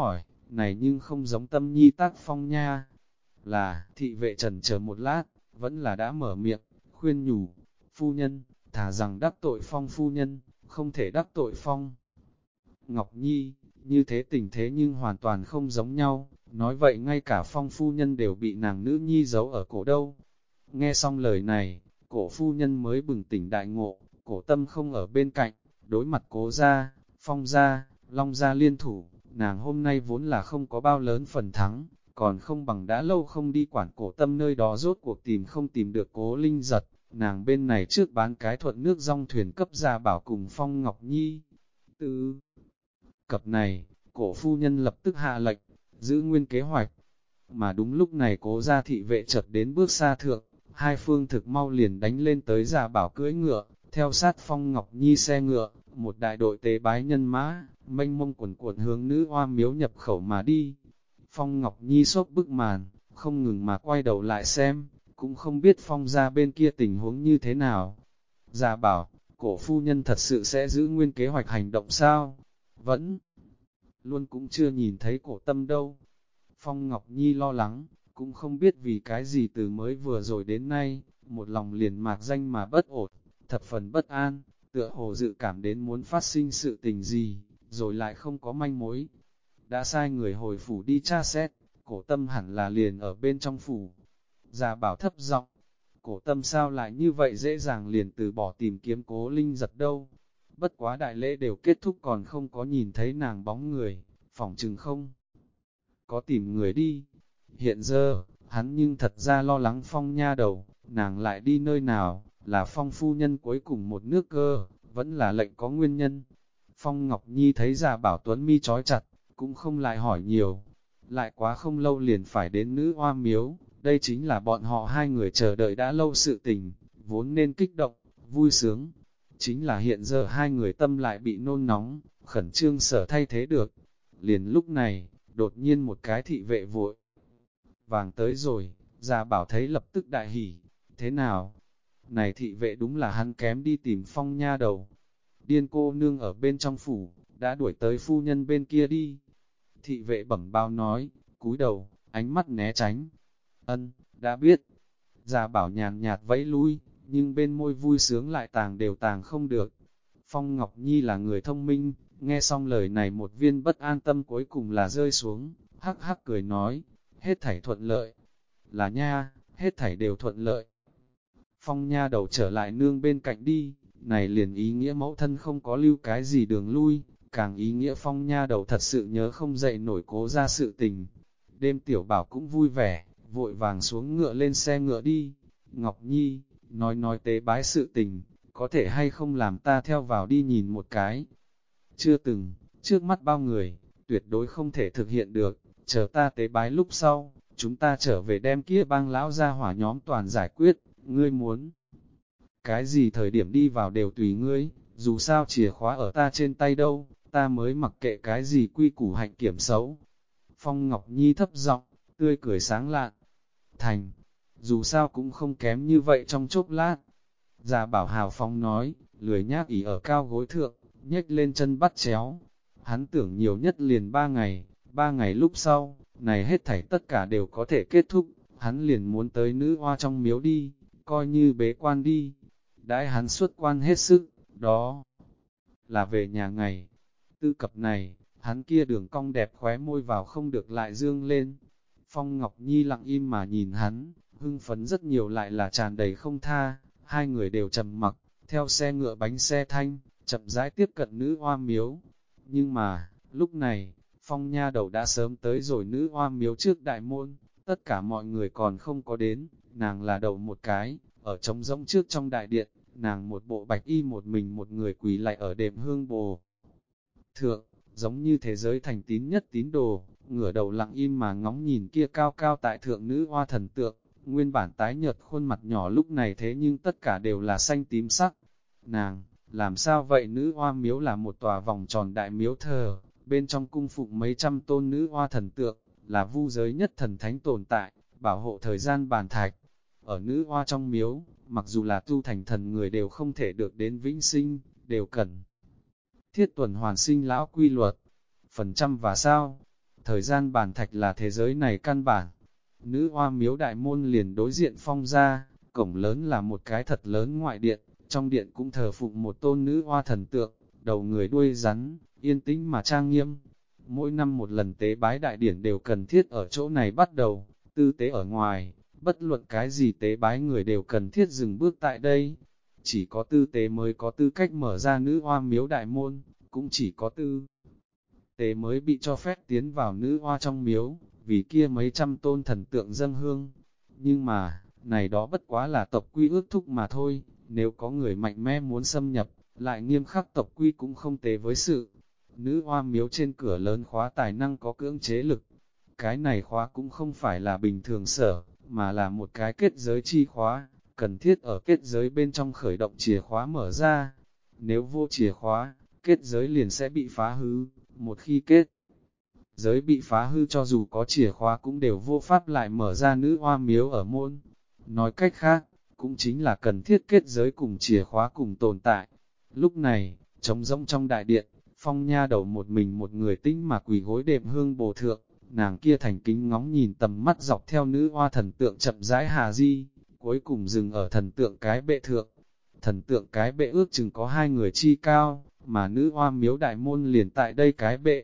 này nhưng không giống Tâm Nhi tác phong nha. Là, thị vệ chần chờ một lát, vẫn là đã mở miệng, khuyên nhủ, phu nhân, thà rằng đắc tội Phong phu nhân, không thể đắc tội Phong Ngọc Nhi, như thế tình thế nhưng hoàn toàn không giống nhau, nói vậy ngay cả Phong phu nhân đều bị nàng nữ nhi giấu ở cổ đâu. Nghe xong lời này, cổ phu nhân mới bừng tỉnh đại ngộ, cổ Tâm không ở bên cạnh, đối mặt Cố gia, Phong gia, Long gia liên thủ, nàng hôm nay vốn là không có bao lớn phần thắng, còn không bằng đã lâu không đi quản cổ Tâm nơi đó rốt cuộc tìm không tìm được Cố Linh Giật, nàng bên này trước bán cái thuận nước dong thuyền cấp gia bảo cùng Phong Ngọc Nhi. Từ cập này, cổ phu nhân lập tức hạ lệnh, giữ nguyên kế hoạch, mà đúng lúc này Cố gia thị vệ chợt đến bước xa thượng, hai phương thực mau liền đánh lên tới gia bảo cưỡi ngựa, theo sát Phong Ngọc Nhi xe ngựa, một đại đội tế bái nhân mã, mênh mông quần cuộn hướng nữ oa miếu nhập khẩu mà đi. Phong Ngọc Nhi xốp bức màn, không ngừng mà quay đầu lại xem, cũng không biết Phong gia bên kia tình huống như thế nào. Gia bảo, cổ phu nhân thật sự sẽ giữ nguyên kế hoạch hành động sao? Vẫn luôn cũng chưa nhìn thấy cổ Tâm đâu. Phong Ngọc Nhi lo lắng, cũng không biết vì cái gì từ mới vừa rồi đến nay, một lòng liền mạc danh mà bất ổn, thập phần bất an, tựa hồ dự cảm đến muốn phát sinh sự tình gì, rồi lại không có manh mối. Đã sai người hồi phủ đi tra xét, cổ Tâm hẳn là liền ở bên trong phủ. Gia bảo thấp giọng, cổ Tâm sao lại như vậy dễ dàng liền từ bỏ tìm kiếm Cố Linh Giật đâu. Bất quá đại lễ đều kết thúc còn không có nhìn thấy nàng bóng người, phỏng chừng không có tìm người đi. Hiện giờ, hắn nhưng thật ra lo lắng Phong nha đầu, nàng lại đi nơi nào, là Phong phu nhân cuối cùng một nước cơ, vẫn là lệnh có nguyên nhân. Phong Ngọc Nhi thấy Gia bảo Tuấn mi trói chặt, cũng không lại hỏi nhiều. Lại quá không lâu liền phải đến nữ oa miếu, đây chính là bọn họ hai người chờ đợi đã lâu sự tình, vốn nên kích động, vui sướng. Chính là hiện giờ hai người tâm lại bị nôn nóng, khẩn trương sở thay thế được. Liền lúc này, đột nhiên một cái thị vệ vội vàng tới rồi, Gia bảo thấy lập tức đại hỉ, thế nào? Này thị vệ đúng là hắn kém đi tìm Phong nha đầu. Điên cô nương ở bên trong phủ, đã đuổi tới phu nhân bên kia đi. Thị vệ bẩm bao nói, cúi đầu, ánh mắt né tránh. Ân, đã biết. Gia bảo nhàn nhạt vẫy lui, nhưng bên môi vui sướng lại tàng đều tàng không được. Phong Ngọc Nhi là người thông minh, nghe xong lời này một viên bất an tâm cuối cùng là rơi xuống, hắc hắc cười nói, hết thảy thuận lợi. Là nha, hết thảy đều thuận lợi. Phong nha đầu trở lại nương bên cạnh đi, này liền ý nghĩa mẫu thân không có lưu cái gì đường lui, càng ý nghĩa Phong nha đầu thật sự nhớ không dậy nổi Cố ra sự tình. Đêm tiểu bảo cũng vui vẻ, vội vàng xuống ngựa lên xe ngựa đi. Ngọc Nhi, nói tế bái sự tình, có thể hay không làm ta theo vào đi nhìn một cái. Chưa từng, trước mắt bao người, tuyệt đối không thể thực hiện được, chờ ta tế bái lúc sau, chúng ta trở về đem kia bang lão ra hỏa nhóm toàn giải quyết, ngươi muốn. Cái gì thời điểm đi vào đều tùy ngươi, dù sao chìa khóa ở ta trên tay đâu, ta mới mặc kệ cái gì quy củ hạnh kiểm xấu. Phong Ngọc Nhi thấp giọng, tươi cười sáng lạn. Thành, dù sao cũng không kém như vậy trong chốc lát. Gia bảo hào phong nói, lười nhác ỉ ở cao gối thượng, nhếch lên chân bắt chéo. Hắn tưởng nhiều nhất liền 3 ngày lúc sau, này hết thảy tất cả đều có thể kết thúc, hắn liền muốn tới nữ hoa trong miếu đi, coi như bế quan đi. Đãi hắn xuất quan hết sức, đó là về nhà ngày. Tư cập này, hắn kia đường cong đẹp khóe môi vào không được lại dương lên. Phong Ngọc Nhi lặng im mà nhìn hắn, hưng phấn rất nhiều lại là tràn đầy không tha, hai người đều trầm mặc, theo xe ngựa bánh xe thanh, chậm rãi tiếp cận nữ hoa miếu. Nhưng mà, lúc này, Phong nha đầu đã sớm tới rồi nữ hoa miếu trước đại môn, tất cả mọi người còn không có đến, nàng là đầu một cái, ở trống rỗng trước trong đại điện, nàng một bộ bạch y một mình một người quỳ lại ở đệm hương bồ. Thượng, giống như thế giới thành tín nhất tín đồ, ngửa đầu lặng im mà ngóng nhìn kia cao cao tại thượng nữ hoa thần tượng, nguyên bản tái nhợt khuôn mặt nhỏ lúc này thế nhưng tất cả đều là xanh tím sắc. Nàng, làm sao vậy? Nữ hoa miếu là một tòa vòng tròn đại miếu thờ, bên trong cung phụng mấy trăm tôn nữ hoa thần tượng, là vu giới nhất thần thánh tồn tại, bảo hộ thời gian bàn thạch. Ở nữ hoa trong miếu, mặc dù là tu thành thần người đều không thể được đến vĩnh sinh, đều cần thiết tuần hoàn sinh lão quy luật. Phần trăm và sao? Thời gian bản thạch là thế giới này căn bản. Nữ hoa miếu đại môn liền đối diện Phong ra, cổng lớn là một cái thật lớn ngoại điện, trong điện cũng thờ phụng một tôn nữ hoa thần tượng, đầu người đuôi rắn, yên tĩnh mà trang nghiêm. Mỗi năm một lần tế bái đại điển đều cần thiết ở chỗ này bắt đầu, tư tế ở ngoài, bất luận cái gì tế bái người đều cần thiết dừng bước tại đây. Chỉ có tư tế mới có tư cách mở ra nữ hoa miếu đại môn, cũng chỉ có tư tế mới bị cho phép tiến vào nữ hoa trong miếu, vì kia mấy trăm tôn thần tượng dâng hương. Nhưng mà, này đó bất quá là tộc quy ước thúc mà thôi, nếu có người mạnh mẽ muốn xâm nhập, lại nghiêm khắc tộc quy cũng không tế với sự. Nữ hoa miếu trên cửa lớn khóa tài năng có cưỡng chế lực. Cái này khóa cũng không phải là bình thường sở, mà là một cái kết giới chi khóa, cần thiết ở kết giới bên trong khởi động chìa khóa mở ra. Nếu vô chìa khóa, kết giới liền sẽ bị phá hư, một khi kết giới bị phá hư cho dù có chìa khóa cũng đều vô pháp lại mở ra nữ hoa miếu ở môn. Nói cách khác, cũng chính là cần thiết kết giới cùng chìa khóa cùng tồn tại. Lúc này, trống rỗng trong đại điện, Phong Nha Đầu một mình một người tĩnh mà quỳ gối đệm hương bồ thượng, nàng kia thành kính ngóng nhìn tầm mắt dọc theo nữ hoa thần tượng chậm rãi hà di, cuối cùng dừng ở thần tượng cái bệ thượng. Thần tượng cái bệ ước chừng có 2 người chi cao, mà nữ hoa miếu đại môn liền tại đây cái bệ.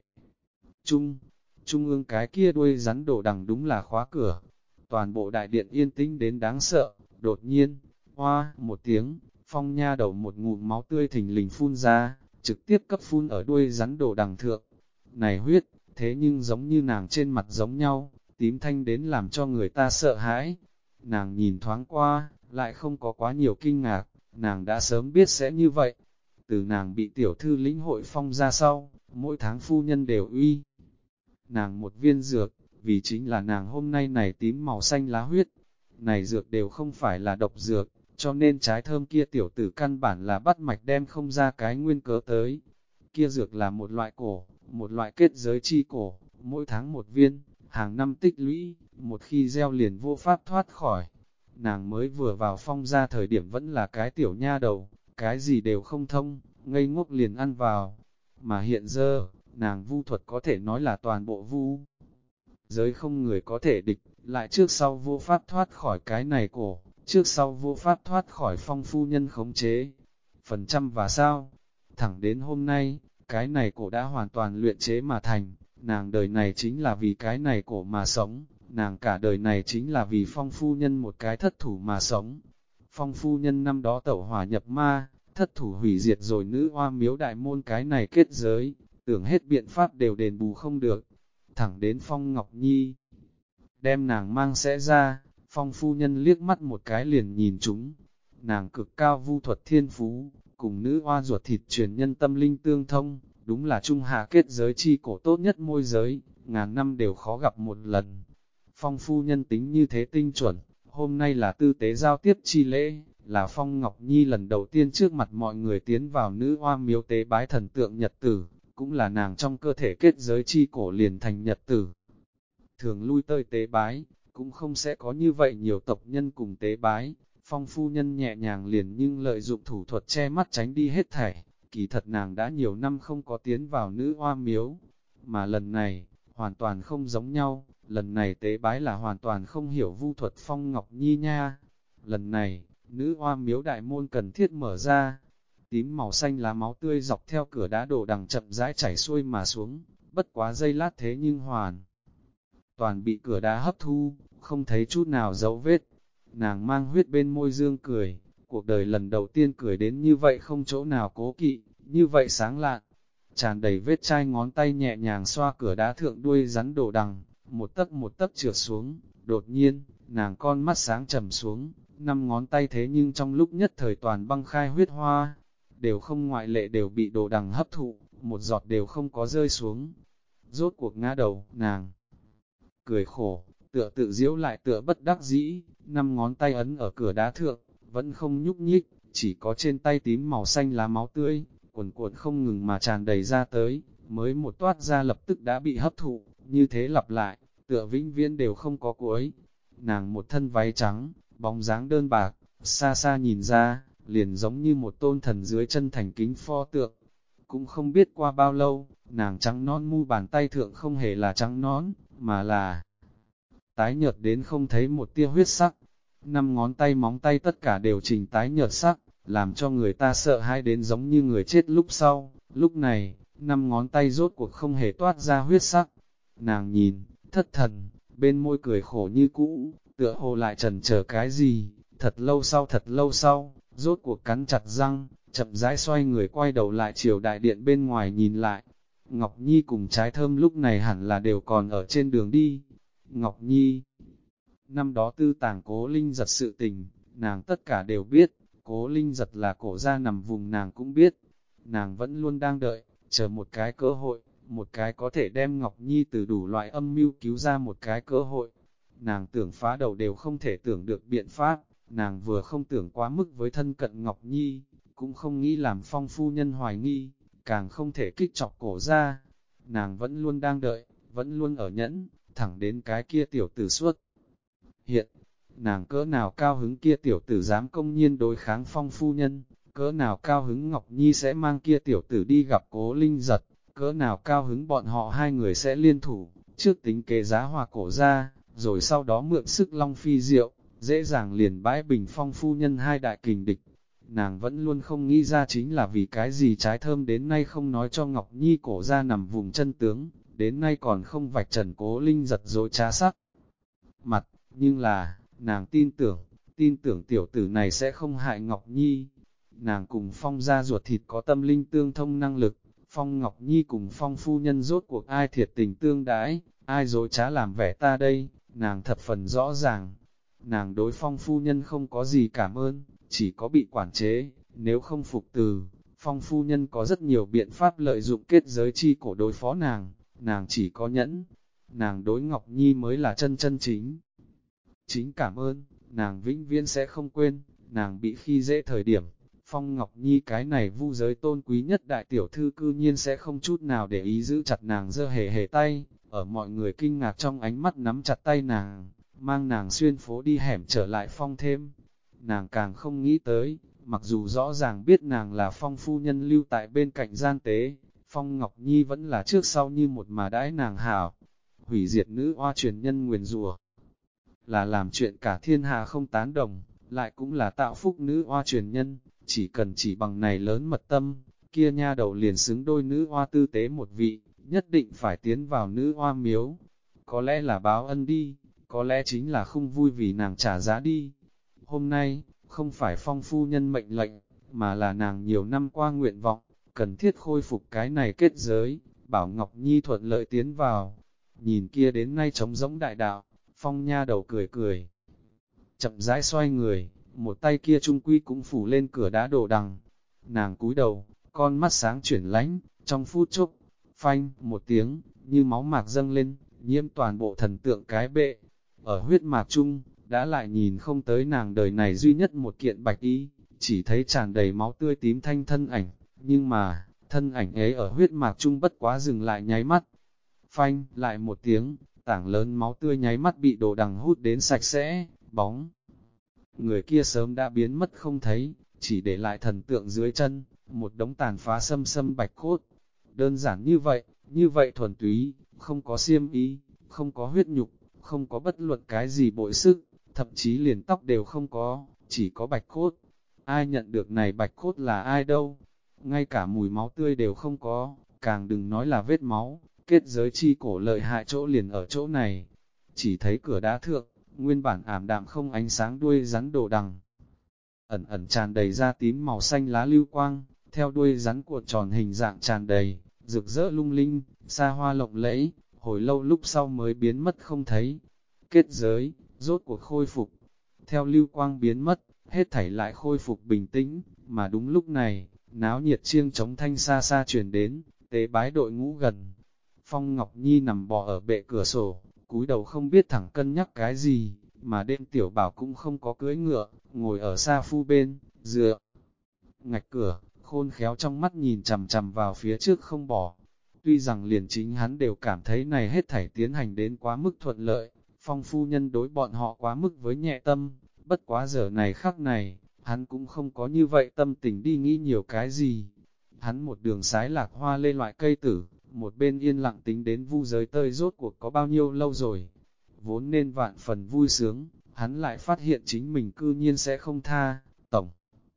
Trung ương cái kia đuôi rắn đổ đằng đúng là khóa cửa. Toàn bộ đại điện yên tĩnh đến đáng sợ, đột nhiên, hoa, một tiếng, Phong Nha Đầu một ngụm máu tươi thình lình phun ra, trực tiếp cấp phun ở đuôi rắn đổ đằng thượng. Này huyết, thế nhưng giống như nàng trên mặt giống nhau, tím thanh đến làm cho người ta sợ hãi. Nàng nhìn thoáng qua, lại không có quá nhiều kinh ngạc, nàng đã sớm biết sẽ như vậy. Từ nàng bị tiểu thư lĩnh hội Phong ra sau, mỗi tháng phu nhân đều uy nàng một viên dược, vì chính là nàng hôm nay này tím màu xanh lá huyết. Này dược đều không phải là độc dược, cho nên trái thơm kia tiểu tử căn bản là bắt mạch đem không ra cái nguyên cớ tới. Kia dược là một loại cổ, một loại kết giới chi cổ, mỗi tháng một viên, hàng năm tích lũy, một khi gieo liền vô pháp thoát khỏi. Nàng mới vừa vào Phong ra thời điểm vẫn là cái tiểu nha đầu, cái gì đều không thông, ngây ngốc liền ăn vào. Mà hiện giờ, nàng vu thuật có thể nói là toàn bộ vu giới không người có thể địch, lại trước sau vô pháp thoát khỏi cái này cổ, trước sau vô pháp thoát khỏi Phong phu nhân khống chế. Phần trăm và sao? Thẳng đến hôm nay, cái này cổ đã hoàn toàn luyện chế mà thành, nàng đời này chính là vì cái này cổ mà sống, nàng cả đời này chính là vì Phong phu nhân một cái thất thủ mà sống. Phong phu nhân năm đó tẩu hỏa nhập ma, thất thủ hủy diệt rồi nữ hoa miếu đại môn cái này kết giới, tưởng hết biện pháp đều đền bù không được. Thẳng đến Phong Ngọc Nhi đem nàng mang sẽ ra, Phong phu nhân liếc mắt một cái liền nhìn chúng. Nàng cực cao vu thuật thiên phú, cùng nữ hoa ruột thịt truyền nhân tâm linh tương thông, đúng là trung hạ kết giới chi cổ tốt nhất môi giới, ngàn năm đều khó gặp một lần. Phong phu nhân tính như thế tinh chuẩn, hôm nay là tư tế giao tiếp chi lễ, là Phong Ngọc Nhi lần đầu tiên trước mặt mọi người tiến vào nữ hoa miếu tế bái thần tượng nhật tử, cũng là nàng trong cơ thể kết giới chi cổ liền thành nhật tử. Thường lui tới tế bái, cũng không sẽ có như vậy nhiều tộc nhân cùng tế bái, Phong phu nhân nhẹ nhàng liền nhưng lợi dụng thủ thuật che mắt tránh đi hết thảy, kỳ thật nàng đã nhiều năm không có tiến vào nữ hoa miếu, mà lần này, hoàn toàn không giống nhau, lần này tế bái là hoàn toàn không hiểu vu thuật Phong Ngọc Nhi nha. Lần này, nữ hoa miếu đại môn cần thiết mở ra, tím màu xanh lá máu tươi dọc theo cửa đá đổ đằng chậm rãi chảy xuôi mà xuống, bất quá giây lát thế nhưng hoàn toàn bị cửa đá hấp thu, không thấy chút nào dấu vết. Nàng mang huyết bên môi dương cười, cuộc đời lần đầu tiên cười đến như vậy không chỗ nào cố kỵ, như vậy sáng lạn. Tràn đầy vết chai ngón tay nhẹ nhàng xoa cửa đá thượng đuôi rắn đổ đằng, một tấc trượt xuống, đột nhiên, nàng con mắt sáng trầm xuống, 5 ngón tay thế nhưng trong lúc nhất thời toàn băng khai huyết hoa, đều không ngoại lệ đều bị đồ đằng hấp thụ, một giọt đều không có rơi xuống. Rốt cuộc ngã đầu, nàng cười khổ, tựa tự diễu lại tựa bất đắc dĩ, 5 ngón tay ấn ở cửa đá thượng, vẫn không nhúc nhích, chỉ có trên tay tím màu xanh lá máu tươi, cuồn cuộn không ngừng mà tràn đầy ra tới, mới một toát ra lập tức đã bị hấp thụ, như thế lặp lại, tựa vĩnh viễn đều không có cuối. Nàng một thân váy trắng, bóng dáng đơn bạc, xa xa nhìn ra, liền giống như một tôn thần dưới chân thành kính pho tượng. Cũng không biết qua bao lâu, nàng trắng nón mu bàn tay thượng không hề là trắng nón, mà là tái nhợt đến không thấy một tia huyết sắc. 5 ngón tay móng tay tất cả đều trình tái nhợt sắc, làm cho người ta sợ hãi đến giống như người chết lúc sau. Lúc này, 5 ngón tay rốt cuộc không hề toát ra huyết sắc. Nàng nhìn, thất thần, bên môi cười khổ như cũ, tựa hồ lại chần chờ cái gì. Thật lâu sau, rốt cuộc cắn chặt răng, chậm rãi xoay người quay đầu lại chiều đại điện bên ngoài nhìn lại. Ngọc Nhi cùng Trái Thơm lúc này hẳn là đều còn ở trên đường đi. Ngọc Nhi, năm đó tư tàng Cố Linh Giật sự tình, nàng tất cả đều biết, Cố Linh Giật là cổ gia nằm vùng nàng cũng biết. Nàng vẫn luôn đang đợi, chờ một cái cơ hội, một cái có thể đem Ngọc Nhi từ đủ loại âm mưu cứu ra một cái cơ hội. Nàng tưởng phá đầu đều không thể tưởng được biện pháp, nàng vừa không tưởng quá mức với thân cận Ngọc Nhi, cũng không nghĩ làm Phong phu nhân hoài nghi, càng không thể kích chọc cổ ra. Nàng vẫn luôn đang đợi, vẫn luôn ở nhẫn, thẳng đến cái kia tiểu tử suốt. Hiện, nàng cỡ nào cao hứng kia tiểu tử dám công nhiên đối kháng Phong phu nhân, cỡ nào cao hứng Ngọc Nhi sẽ mang kia tiểu tử đi gặp Cố Linh Giật, cỡ nào cao hứng bọn họ hai người sẽ liên thủ, trước tính kế giá hòa cổ ra, rồi sau đó mượn sức Long Phi Diệu, dễ dàng liền bãi bình Phong phu nhân hai đại kình địch. Nàng vẫn luôn không nghĩ ra chính là vì cái gì Trái Thơm đến nay không nói cho Ngọc Nhi cổ ra nằm vùng chân tướng, đến nay còn không vạch trần Cố Linh Giật dối trá sắc mặt, nhưng là, nàng tin tưởng tiểu tử này sẽ không hại Ngọc Nhi. Nàng cùng Phong gia ruột thịt có tâm linh tương thông năng lực, Phong Ngọc Nhi cùng Phong phu nhân rốt cuộc ai thiệt tình tương đãi, ai dối trá làm vẻ ta đây, nàng thập phần rõ ràng. Nàng đối Phong phu nhân không có gì cảm ơn, chỉ có bị quản chế, nếu không phục từ, Phong phu nhân có rất nhiều biện pháp lợi dụng kết giới chi cổ đối phó nàng chỉ có nhẫn. Nàng đối Ngọc Nhi mới là chân chân chính. Chính cảm ơn, nàng vĩnh viễn sẽ không quên, nàng bị khi dễ thời điểm, Phong Ngọc Nhi cái này vu giới tôn quý nhất đại tiểu thư cư nhiên sẽ không chút nào để ý giữ chặt nàng giơ hề hề tay, ở mọi người kinh ngạc trong ánh mắt nắm chặt tay nàng, mang nàng xuyên phố đi hẻm trở lại Phong thêm. Nàng càng không nghĩ tới, mặc dù rõ ràng biết nàng là Phong phu nhân lưu tại bên cạnh gian tế, Phong Ngọc Nhi vẫn là trước sau như một mà đãi nàng hảo. Hủy diệt nữ oa truyền nhân nguyền rủa là làm chuyện cả thiên hạ không tán đồng, lại cũng là tạo phúc nữ oa truyền nhân, chỉ bằng này lớn mật tâm, kia nha đầu liền xứng đôi nữ oa tư tế một vị, nhất định phải tiến vào nữ oa miếu. Có lẽ là báo ân đi, có lẽ chính là không vui vì nàng trả giá đi. Hôm nay, không phải Phong phu nhân mệnh lệnh, mà là nàng nhiều năm qua nguyện vọng, cần thiết khôi phục cái này kết giới, bảo Ngọc Nhi thuận lợi tiến vào. Nhìn kia đến nay trống rỗng đại đạo, Phong nha đầu cười cười. Chậm rãi xoay người, một tay kia trung quy cũng phủ lên cửa đá đồ đằng. Nàng cúi đầu, con mắt sáng chuyển lánh, trong phút chốc, phanh, một tiếng, như máu mạc dâng lên, nhiễm toàn bộ thần tượng cái bệ. Ở huyết mạc chung, đã lại nhìn không tới nàng đời này duy nhất một kiện bạch y, chỉ thấy tràn đầy máu tươi tím thanh thân ảnh, nhưng mà, thân ảnh ấy ở huyết mạc chung bất quá dừng lại nháy mắt. Phanh, lại một tiếng, tảng lớn máu tươi nháy mắt bị đồ đằng hút đến sạch sẽ, bóng. Người kia sớm đã biến mất không thấy, chỉ để lại thần tượng dưới chân, một đống tàn phá xâm xâm bạch cốt. Đơn giản như vậy thuần túy, không có xiêm ý, không có huyết nhục, không có bất luận cái gì bội sức, thậm chí liền tóc đều không có, chỉ có bạch cốt. Ai nhận được này bạch cốt là ai đâu? Ngay cả mùi máu tươi đều không có, càng đừng nói là vết máu. Kết giới chi cổ lợi hại chỗ liền ở chỗ này, chỉ thấy cửa đá thượng, nguyên bản ảm đạm không ánh sáng đuôi rắn đồ đằng. Ẩn ẩn tràn đầy ra tím màu xanh lá lưu quang, theo đuôi rắn cuộn tròn hình dạng tràn đầy, rực rỡ lung linh, xa hoa lộng lẫy, hồi lâu lúc sau mới biến mất không thấy. Kết giới, rốt cuộc khôi phục, theo lưu quang biến mất, hết thảy lại khôi phục bình tĩnh, mà đúng lúc này, náo nhiệt chiêng trống thanh xa xa truyền đến, tế bái đội ngũ gần. Phong Ngọc Nhi nằm bò ở bệ cửa sổ, cúi đầu không biết thẳng cân nhắc cái gì, mà đêm tiểu bảo cũng không có cưỡi ngựa, ngồi ở xa phu bên, dựa ngạch cửa, khôn khéo trong mắt nhìn chằm chằm vào phía trước không bỏ. Tuy rằng liền chính hắn đều cảm thấy này hết thảy tiến hành đến quá mức thuận lợi, Phong phu nhân đối bọn họ quá mức với nhẹ tâm, bất quá giờ này khắc này, hắn cũng không có như vậy tâm tình đi nghĩ nhiều cái gì. Hắn một đường sái lạc hoa lê loại cây tử, một bên yên lặng tính đến vu giới tơi rốt cuộc có bao nhiêu lâu rồi. Vốn nên vạn phần vui sướng, hắn lại phát hiện chính mình cư nhiên sẽ không tha, tổng.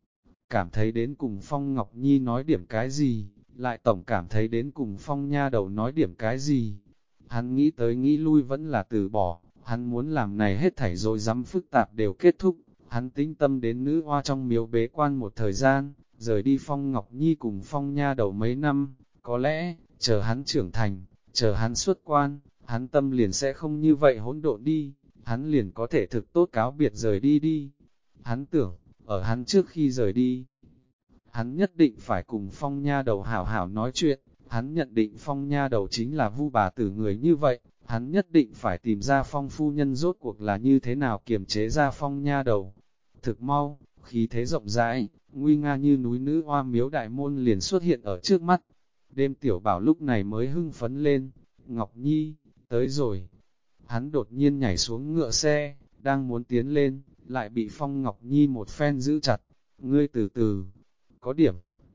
Cảm thấy đến cùng Phong Ngọc Nhi nói điểm cái gì, lại tổng cảm thấy đến cùng Phong nha đầu nói điểm cái gì. Hắn nghĩ tới nghĩ lui vẫn là từ bỏ, hắn muốn làm này hết thảy rồi dám phức tạp đều kết thúc. Hắn tĩnh tâm đến nữ hoa trong miếu bế quan một thời gian, rời đi Phong Ngọc Nhi cùng Phong nha đầu mấy năm, có lẽ, chờ hắn trưởng thành, chờ hắn xuất quan, hắn tâm liền sẽ không như vậy hỗn độn đi, hắn liền có thể thực tốt cáo biệt rời đi đi. Hắn tưởng, ở hắn trước khi rời đi, hắn nhất định phải cùng Phong nha đầu hảo hảo nói chuyện, hắn nhận định Phong nha đầu chính là Vu bà tử người như vậy, hắn nhất định phải tìm ra Phong phu nhân rốt cuộc là như thế nào kiềm chế ra Phong nha đầu. Thực mau, khí thế rộng rãi, nguy nga như núi nữ hoa miếu đại môn liền xuất hiện ở trước mắt. Đêm tiểu bảo lúc này mới hưng phấn lên, Ngọc Nhi, tới rồi. Hắn đột nhiên nhảy xuống ngựa xe, đang muốn tiến lên, lại bị Phong Ngọc Nhi một phen giữ chặt. Ngươi từ từ, có điểm.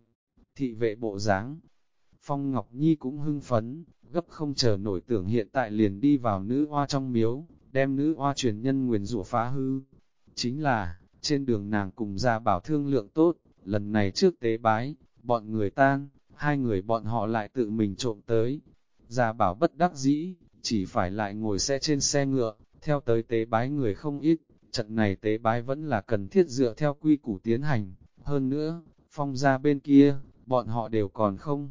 Thị vệ bộ dáng. Phong Ngọc Nhi cũng hưng phấn, gấp không chờ nổi tưởng hiện tại liền đi vào nữ hoa trong miếu, đem nữ hoa truyền nhân nguyền rủa phá hư. Chính là, trên đường nàng cùng Gia Bảo thương lượng tốt, lần này trước tế bái, bọn người tan, hai người bọn họ lại tự mình trộm tới. Gia Bảo bất đắc dĩ, chỉ phải lại ngồi xe trên xe ngựa, theo tới tế bái người không ít, trận này tế bái vẫn là cần thiết dựa theo quy củ tiến hành. Hơn nữa, Phong gia bên kia, bọn họ đều còn không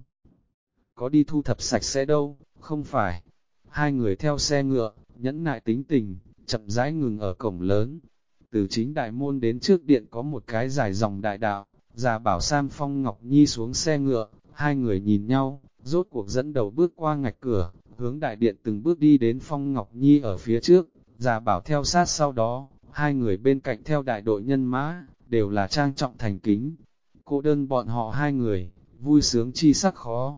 có đi thu thập sạch sẽ đâu, không phải. Hai người theo xe ngựa, nhẫn nại tính tình, chậm rãi ngừng ở cổng lớn. Từ chính đại môn đến trước điện có một cái dài dòng đại đạo, Gia Bảo Sam Phong Ngọc Nhi xuống xe ngựa, hai người nhìn nhau, rốt cuộc dẫn đầu bước qua ngạch cửa, hướng đại điện từng bước đi đến Phong Ngọc Nhi ở phía trước, Gia Bảo theo sát sau đó, hai người bên cạnh theo đại đội nhân mã, đều là trang trọng thành kính. Cô đơn bọn họ hai người, vui sướng chi sắc khó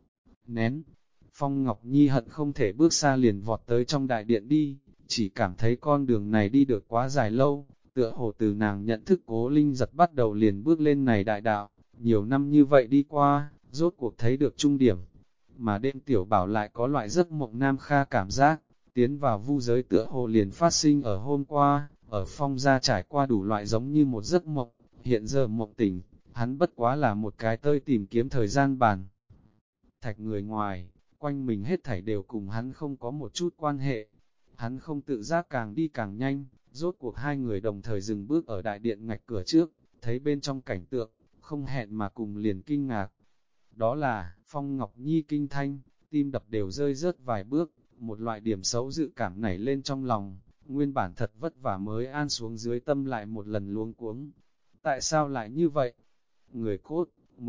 nén. Phong Ngọc Nhi hận không thể bước xa liền vọt tới trong đại điện đi, chỉ cảm thấy con đường này đi được quá dài lâu, tựa hồ từ nàng nhận thức Cố Linh Giật bắt đầu liền bước lên này đại đạo, nhiều năm như vậy đi qua, rốt cuộc thấy được trung điểm. Mà đêm tiểu bảo lại có loại giấc mộng nam kha cảm giác, tiến vào vu giới tựa hồ liền phát sinh ở hôm qua, ở Phong gia trải qua đủ loại giống như một giấc mộng, hiện giờ mộng tỉnh, hắn bất quá là một cái tơi tìm kiếm thời gian bàn. Thạch người ngoài, quanh mình hết thảy đều cùng hắn không có một chút quan hệ. Hắn không tự giác càng đi càng nhanh, rốt cuộc hai người đồng thời dừng bước ở đại điện ngạch cửa trước, thấy bên trong cảnh tượng, không hẹn mà cùng liền kinh ngạc. Đó là, Phong Ngọc Nhi kinh thanh, tim đập đều rơi rớt vài bước, một loại điểm xấu dự cảm nảy lên trong lòng, nguyên bản thật vất vả mới an xuống dưới tâm lại một lần luống cuống. Tại sao lại như vậy? Người cốt,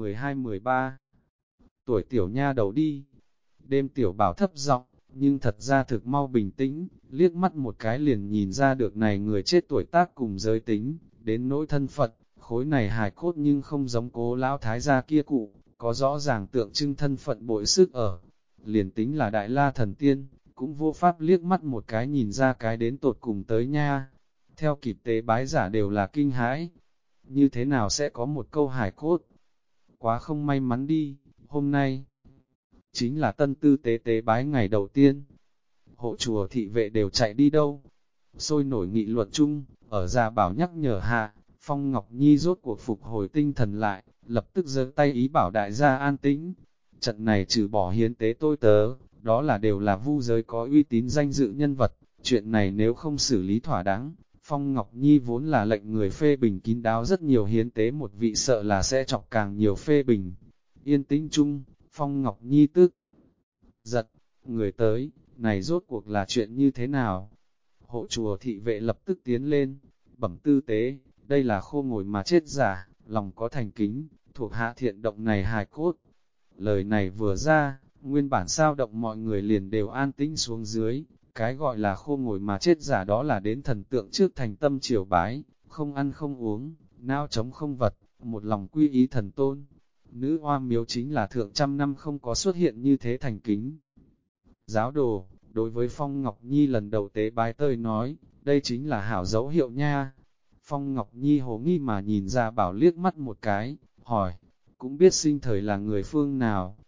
12-13 tuổi tiểu nha đầu đi. Đêm tiểu bảo thấp giọng, nhưng thật ra thực mau bình tĩnh, liếc mắt một cái liền nhìn ra được này người chết tuổi tác cùng giới tính, đến nỗi thân phận, khối này hài cốt nhưng không giống Cố lão thái gia kia cụ, có rõ ràng tượng trưng thân phận bội sức ở. Liền tính là đại la thần tiên, cũng vô pháp liếc mắt một cái nhìn ra cái đến tột cùng tới nha. Theo kịp tế bái giả đều là kinh hãi. Như thế nào sẽ có một câu hài cốt? Quá không may mắn đi, hôm nay chính là tân tư tế tế bái ngày đầu tiên. Hộ chùa thị vệ đều chạy đi đâu? Sôi nổi nghị luận chung, ở Gia Bảo nhắc nhở hạ, Phong Ngọc Nhi rốt cuộc phục hồi tinh thần lại, lập tức giơ tay ý bảo đại gia an tĩnh. Trận này trừ bỏ hiến tế tôi tớ, đó là đều là vu giới có uy tín danh dự nhân vật, chuyện này nếu không xử lý thỏa đáng, Phong Ngọc Nhi vốn là lệnh người phê bình kín đáo rất nhiều hiến tế một vị sợ là sẽ chọc càng nhiều phê bình. Yên tĩnh chung, Phong Ngọc Nhi tức giật, người tới, này rốt cuộc là chuyện như thế nào? Hộ chùa thị vệ lập tức tiến lên, bẩm tư tế, đây là khô ngồi mà chết giả, lòng có thành kính, thuộc hạ thiện động này hài cốt. Lời này vừa ra, nguyên bản sao động mọi người liền đều an tĩnh xuống dưới, cái gọi là khô ngồi mà chết giả đó là đến thần tượng trước thành tâm triều bái, không ăn không uống, nao trống không vật, một lòng quy ý thần tôn. Nữ hoa miếu chính là thượng trăm năm không có xuất hiện như thế thành kính. Giáo đồ, đối với Phong Ngọc Nhi lần đầu tế bái tơi nói, đây chính là hảo dấu hiệu nha. Phong Ngọc Nhi hồ nghi mà nhìn ra Bảo liếc mắt một cái, hỏi, cũng biết sinh thời là người phương nào.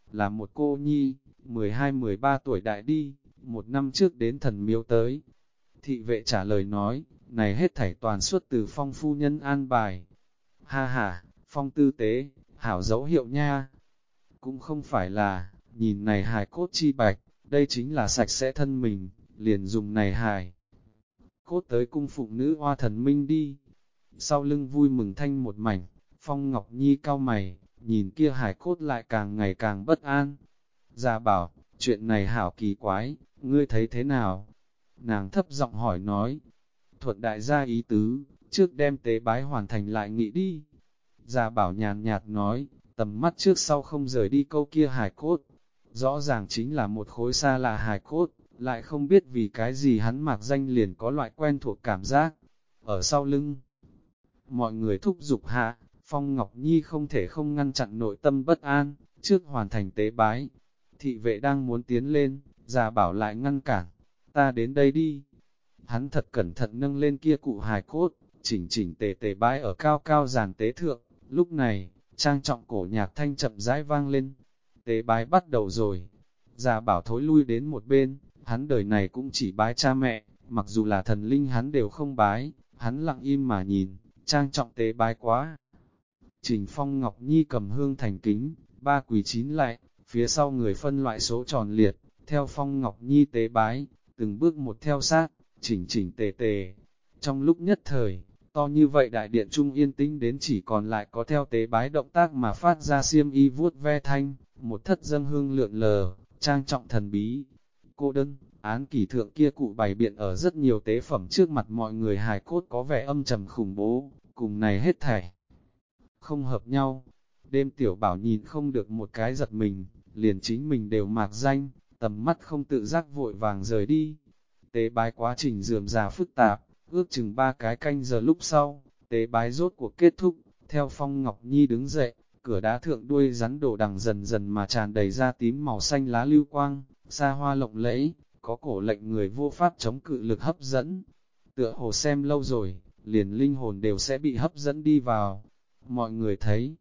là một cô nhi, 12-13 tuổi đại đi, 1 năm trước đến thần miếu tới. Thị vệ trả lời nói, này hết thảy toàn xuất từ Phong phu nhân an bài. Ha ha, Phong tư tế, hảo dấu hiệu nha. Cũng không phải là, nhìn này hài cốt chi bạch, đây chính là sạch sẽ thân mình, liền dùng này hài cốt tới cung phụng nữ hoa thần minh đi. Sau lưng vui mừng thanh một mảnh, Phong Ngọc Nhi cau mày, nhìn kia hài cốt lại càng ngày càng bất an. Gia bảo, chuyện này hảo kỳ quái, ngươi thấy thế nào? Nàng thấp giọng hỏi nói, thuận đại gia ý tứ, trước đem tế bái hoàn thành lại nghĩ đi. Gia bảo nhàn nhạt nói, tầm mắt trước sau không rời đi câu kia hài cốt. Rõ ràng chính là một khối xa lạ hài cốt, lại không biết vì cái gì hắn mạc danh liền có loại quen thuộc cảm giác. Ở sau lưng, mọi người thúc giục hạ, Phong Ngọc Nhi không thể không ngăn chặn nội tâm bất an, trước hoàn thành tế bái. Thị vệ đang muốn tiến lên, Gia bảo lại ngăn cản, ta đến đây đi. Hắn thật cẩn thận nâng lên kia cụ hài cốt, chỉnh chỉnh tề tề bái ở cao cao giàn tế thượng. Lúc này, trang trọng cổ nhạc thanh chậm rãi vang lên. Tế bái bắt đầu rồi. Gia bảo thối lui đến một bên, hắn đời này cũng chỉ bái cha mẹ, mặc dù là thần linh hắn đều không bái, hắn lặng im mà nhìn, trang trọng tế bái quá. Trình Phong Ngọc Nhi cầm hương thành kính, 3 quỳ 9 lại, phía sau người phân loại số tròn liệt, theo Phong Ngọc Nhi tế bái, từng bước một theo sát, chỉnh chỉnh tề tề. Trong lúc nhất thời, to như vậy đại điện trung yên tĩnh đến chỉ còn lại có theo tế bái động tác mà phát ra xiêm y vuốt ve thanh, một thất dâng hương lượn lờ, trang trọng thần bí. Cô đơn, án kỷ thượng kia cụ bày biện ở rất nhiều tế phẩm trước mặt mọi người hài cốt có vẻ âm trầm khủng bố, cùng này hết thảy không hợp nhau. Đêm tiểu bảo nhìn không được một cái giật mình, liền chính mình đều mạc danh, tầm mắt không tự giác vội vàng rời đi. Tế bái quá trình rườm rà phức tạp, ước chừng 3 cái canh giờ lúc sau, tế bái rốt cuộc kết thúc, theo Phong Ngọc Nhi đứng dậy, cửa đá thượng đuôi rắn đổ đằng dần dần mà tràn đầy ra tím màu xanh lá lưu quang, xa hoa lộng lẫy, có cổ lệnh người vô pháp chống cự lực hấp dẫn. Tựa hồ xem lâu rồi, liền linh hồn đều sẽ bị hấp dẫn đi vào. Mọi người thấy,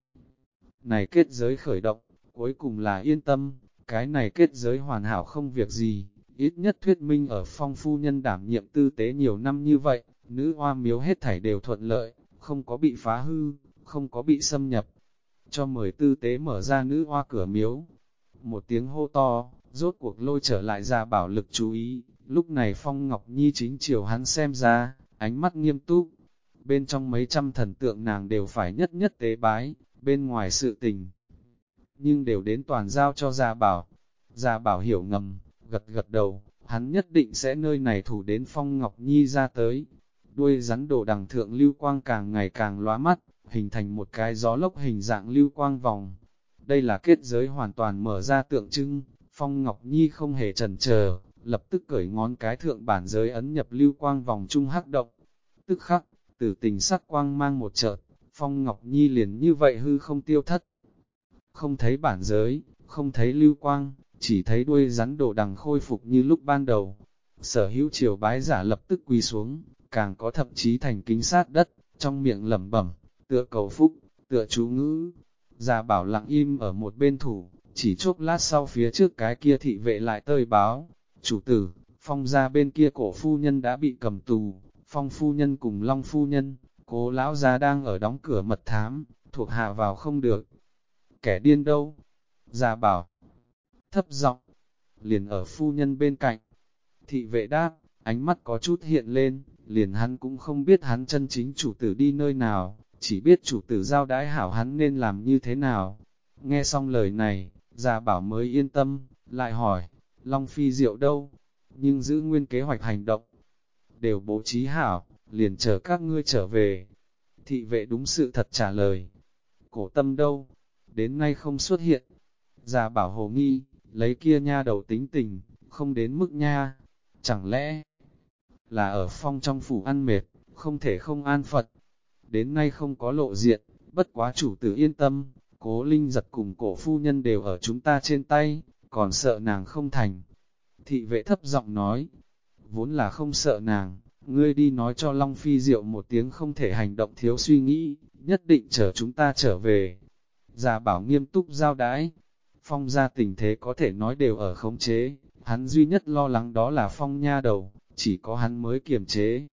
này kết giới khởi động, cuối cùng là yên tâm, cái này kết giới hoàn hảo không việc gì, ít nhất thuyết minh ở Phong phu nhân đảm nhiệm tư tế nhiều năm như vậy, nữ hoa miếu hết thảy đều thuận lợi, không có bị phá hư, không có bị xâm nhập. Cho mời tư tế mở ra nữ hoa cửa miếu. Một tiếng hô to, rốt cuộc lôi trở lại Gia bảo lực chú ý, lúc này Phong Ngọc Nhi chính chiều hắn xem ra, ánh mắt nghiêm túc. Bên trong mấy trăm thần tượng nàng đều phải nhất nhất tế bái, bên ngoài sự tình. Nhưng đều đến toàn giao cho Gia bảo. Gia bảo hiểu ngầm, gật gật đầu, hắn nhất định sẽ nơi này thủ đến Phong Ngọc Nhi ra tới. Đuôi rắn đồ đằng thượng lưu quang càng ngày càng lóa mắt, hình thành một cái gió lốc hình dạng lưu quang vòng. Đây là kết giới hoàn toàn mở ra tượng trưng, Phong Ngọc Nhi không hề chần chờ, lập tức cởi ngón cái thượng bản giới ấn nhập lưu quang vòng trung hắc động. Tức khắc, tử tình sắc quang mang một chợt, Phong Ngọc Nhi liền như vậy hư không tiêu thất. Không thấy bản giới, không thấy lưu quang, chỉ thấy đuôi rắn đồ đằng khôi phục như lúc ban đầu. Sở hữu triều bái giả lập tức quỳ xuống, càng có thậm chí thành kính sát đất, trong miệng lẩm bẩm, tựa cầu phúc, tựa chú ngữ. Gia bảo lặng im ở một bên thủ, chỉ chốc lát sau phía trước cái kia thị vệ lại tơi báo. Chủ tử, Phong gia bên kia cổ phu nhân đã bị cầm tù, Phong phu nhân cùng Long phu nhân, cố lão gia đang ở đóng cửa mật thám, thuộc hạ vào không được. Kẻ điên đâu? Gia bảo thấp giọng, liền ở phu nhân bên cạnh. Thị vệ đáp, ánh mắt có chút hiện lên, liền hắn cũng không biết hắn chân chính chủ tử đi nơi nào, chỉ biết chủ tử giao đãi hảo hắn nên làm như thế nào. Nghe xong lời này, Gia bảo mới yên tâm, lại hỏi, Long Phi Diệu đâu? Nhưng giữ nguyên kế hoạch hành động, đều bố trí hảo, liền chờ các ngươi trở về. Thị vệ đúng sự thật trả lời. Cổ tâm đâu? Đến nay không xuất hiện. Gia bảo hồ nghi, lấy kia nha đầu tính tình, không đến mức nha. Chẳng lẽ là ở Phong trong phủ ăn mệt, không thể không an phận. Đến nay không có lộ diện, bất quá chủ tử yên tâm, Cố Linh Giật cùng cổ phu nhân đều ở chúng ta trên tay, còn sợ nàng không thành. Thị vệ thấp giọng nói, vốn là không sợ nàng, ngươi đi nói cho Long Phi Diệu một tiếng không thể hành động thiếu suy nghĩ, nhất định chờ chúng ta trở về. Gia bảo nghiêm túc giao đãi, Phong gia tình thế có thể nói đều ở khống chế, hắn duy nhất lo lắng đó là Phong nha đầu, chỉ có hắn mới kiềm chế.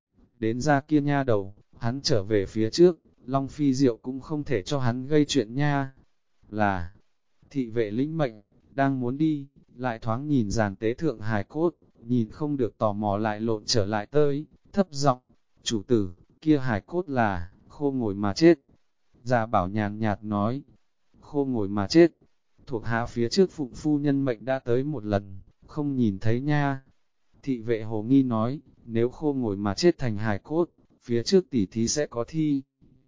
Đến ra kia nha đầu, hắn trở về phía trước, Long Phi Diệu cũng không thể cho hắn gây chuyện nha. Là, thị vệ lĩnh mệnh, đang muốn đi, lại thoáng nhìn giàn tế thượng hài cốt, nhìn không được tò mò lại lộn trở lại tới, thấp giọng, chủ tử, kia hài cốt là, khô ngồi mà chết. Gia Bảo nhàn nhạt nói, khô ngồi mà chết, thuộc hạ phía trước phụng phu nhân mệnh đã tới một lần, không nhìn thấy nha. Thị vệ hồ nghi nói, nếu khô ngồi mà chết thành hài cốt, phía trước tỉ thí sẽ có thi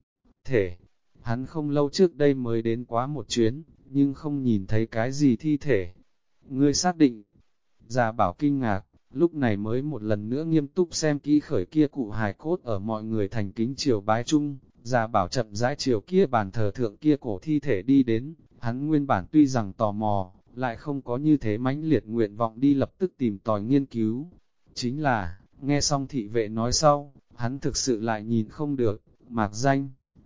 thể. Hắn không lâu trước đây mới đến quá một chuyến, nhưng không nhìn thấy cái gì thi thể. Ngươi xác định, Gia Bảo kinh ngạc, lúc này mới một lần nữa nghiêm túc xem kỹ khởi kia cụ hài cốt ở mọi người thành kính triều bái chung. Gia Bảo chậm rãi chiều kia bàn thờ thượng kia cổ thi thể đi đến, hắn nguyên bản tuy rằng tò mò, lại không có như thế mãnh liệt nguyện vọng đi lập tức tìm tòi nghiên cứu. Chính là, nghe xong thị vệ nói sau, hắn thực sự lại nhìn không được, mạc danh.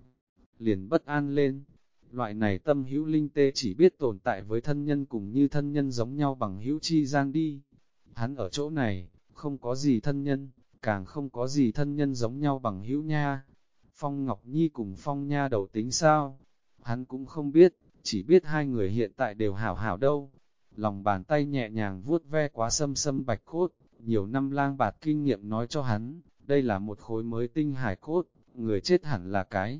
Liền bất an lên, loại này tâm hữu linh tê chỉ biết tồn tại với thân nhân cùng như thân nhân giống nhau bằng hữu chi gian đi. Hắn ở chỗ này, không có gì thân nhân, càng không có gì thân nhân giống nhau bằng hữu nha. Phong Ngọc Nhi cùng Phong Nha đầu tính sao? Hắn cũng không biết, chỉ biết hai người hiện tại đều hảo hảo đâu. Lòng bàn tay nhẹ nhàng vuốt ve quá xâm xâm bạch cốt, nhiều năm lang bạt kinh nghiệm nói cho hắn, đây là một khối mới tinh hải cốt, người chết hẳn là cái.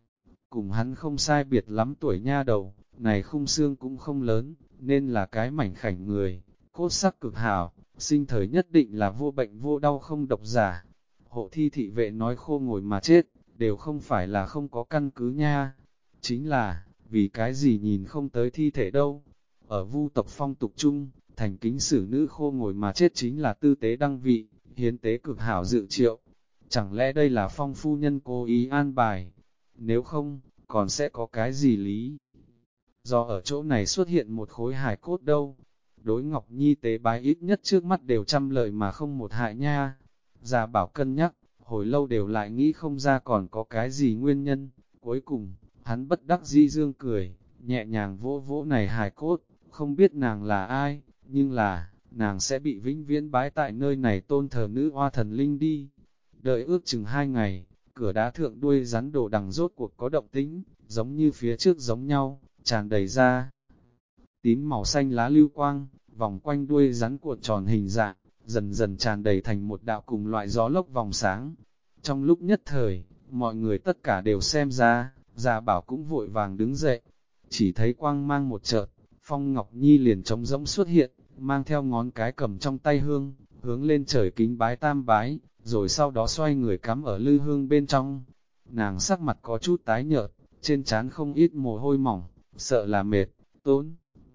Cùng hắn không sai biệt lắm tuổi nha đầu, này khung xương cũng không lớn, nên là cái mảnh khảnh người, cốt sắc cực hảo, sinh thời nhất định là vô bệnh vô đau không độc giả. Hộ thi thị vệ nói khô ngồi mà chết, đều không phải là không có căn cứ nha. Chính là, vì cái gì nhìn không tới thi thể đâu. Ở vu tộc phong tục chung, thành kính xử nữ khô ngồi mà chết chính là tư tế đăng vị, hiến tế cực hảo dự triệu. Chẳng lẽ đây là Phong phu nhân cố ý an bài? Nếu không, còn sẽ có cái gì lý? Do ở chỗ này xuất hiện một khối hài cốt đâu? Đối Ngọc Nhi tế bái ít nhất trước mắt đều trăm lợi mà không một hại nha. Gia Bảo cân nhắc, hồi lâu đều lại nghĩ không ra còn có cái gì nguyên nhân. Cuối cùng, hắn bất đắc dĩ dương cười, nhẹ nhàng vỗ vỗ này hài cốt, không biết nàng là ai, nhưng là, nàng sẽ bị vĩnh viễn bái tại nơi này tôn thờ nữ oa thần linh đi. Đợi ước chừng 2 ngày, cửa đá thượng đuôi rắn đồ đằng rốt cuộc có động tĩnh, giống như phía trước giống nhau, tràn đầy ra. Tím màu xanh lá lưu quang, vòng quanh đuôi rắn cuộn tròn hình dạng, dần dần tràn đầy thành một đạo cùng loại gió lốc vòng sáng. Trong lúc nhất thời, mọi người tất cả đều xem ra, Gia Bảo cũng vội vàng đứng dậy, chỉ thấy quang mang một chợt, Phong Ngọc Nhi liền trống rỗng xuất hiện, mang theo ngón cái cầm trong tay hương, hướng lên trời kính bái tam bái, rồi sau đó xoay người cắm ở lư hương bên trong. Nàng sắc mặt có chút tái nhợt, trên trán không ít mồ hôi mỏng, sợ là mệt, tốn.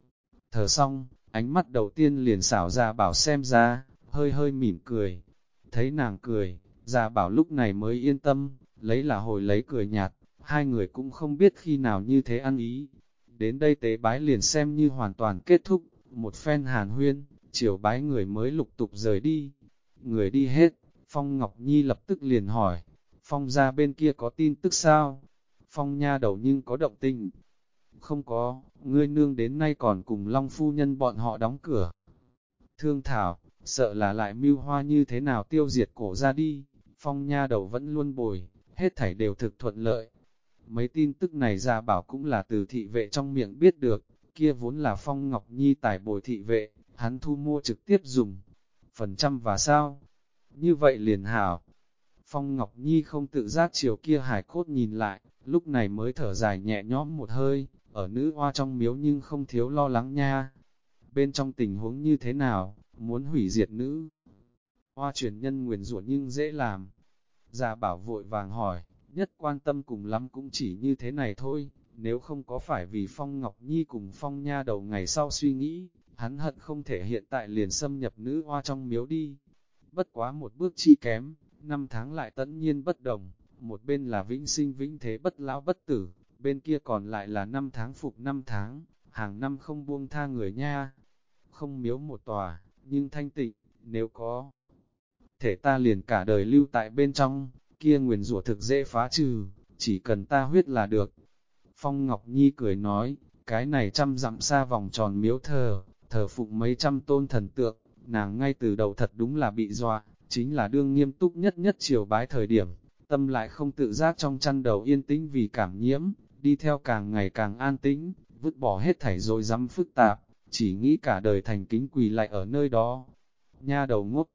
Thở xong, ánh mắt đầu tiên liền xảo Gia Bảo xem ra, hơi hơi mỉm cười. Thấy nàng cười, Gia Bảo lúc này mới yên tâm, lấy là hồi lấy cười nhạt, hai người cũng không biết khi nào như thế ăn ý. Đến đây tế bái liền xem như hoàn toàn kết thúc, một phen hàn huyên, chiều bái người mới lục tục rời đi. Người đi hết, Phong Ngọc Nhi lập tức liền hỏi, Phong ra bên kia có tin tức sao? Phong nha đầu nhưng có động tình. Không có, ngươi nương đến nay còn cùng Long phu nhân bọn họ đóng cửa. Thương thảo, sợ là lại mưu hoa như thế nào tiêu diệt cổ ra đi. Phong nha đầu vẫn luôn bồi, hết thảy đều thực thuận lợi. Mấy tin tức này Gia Bảo cũng là từ thị vệ trong miệng biết được, kia vốn là Phong Ngọc Nhi tài bồi thị vệ, hắn thu mua trực tiếp dùng. Phần trăm và sao? Như vậy liền hảo. Phong Ngọc Nhi không tự giác chiều kia hải cốt nhìn lại, lúc này mới thở dài nhẹ nhõm một hơi, ở nữ hoa trong miếu nhưng không thiếu lo lắng nha. Bên trong tình huống như thế nào, muốn hủy diệt nữ hoa truyền nhân nguyền rủa nhưng dễ làm. Gia Bảo vội vàng hỏi, nhất quan tâm cùng lắm cũng chỉ như thế này thôi, nếu không có phải vì Phong Ngọc Nhi cùng Phong Nha đầu ngày sau suy nghĩ, hắn hận không thể hiện tại liền xâm nhập nữ hoa trong miếu đi. Bất quá một bước chi kém, 5 tháng lại tẫn nhiên bất đồng, một bên là vĩnh sinh vĩnh thế bất lão bất tử, bên kia còn lại là 5 tháng phục 5 tháng, hàng năm không buông tha người nha. Không miếu một tòa, nhưng thanh tịnh, nếu có thể ta liền cả đời lưu tại bên trong, kia nguyền rủa thực dễ phá trừ, chỉ cần ta huyết là được. Phong Ngọc Nhi cười nói, Cái này trăm dặm xa vòng tròn miếu thờ phụng mấy trăm tôn thần tượng, nàng ngay từ đầu thật đúng là bị dọa, chính là đương nghiêm túc nhất triều bái thời điểm, tâm lại không tự giác trong chăn đầu yên tĩnh vì cảm nhiễm, đi theo càng ngày càng an tĩnh, vứt bỏ hết thảy rồi dám phức tạp, chỉ nghĩ cả đời thành kính quỳ lại ở nơi đó. Nha đầu ngốc!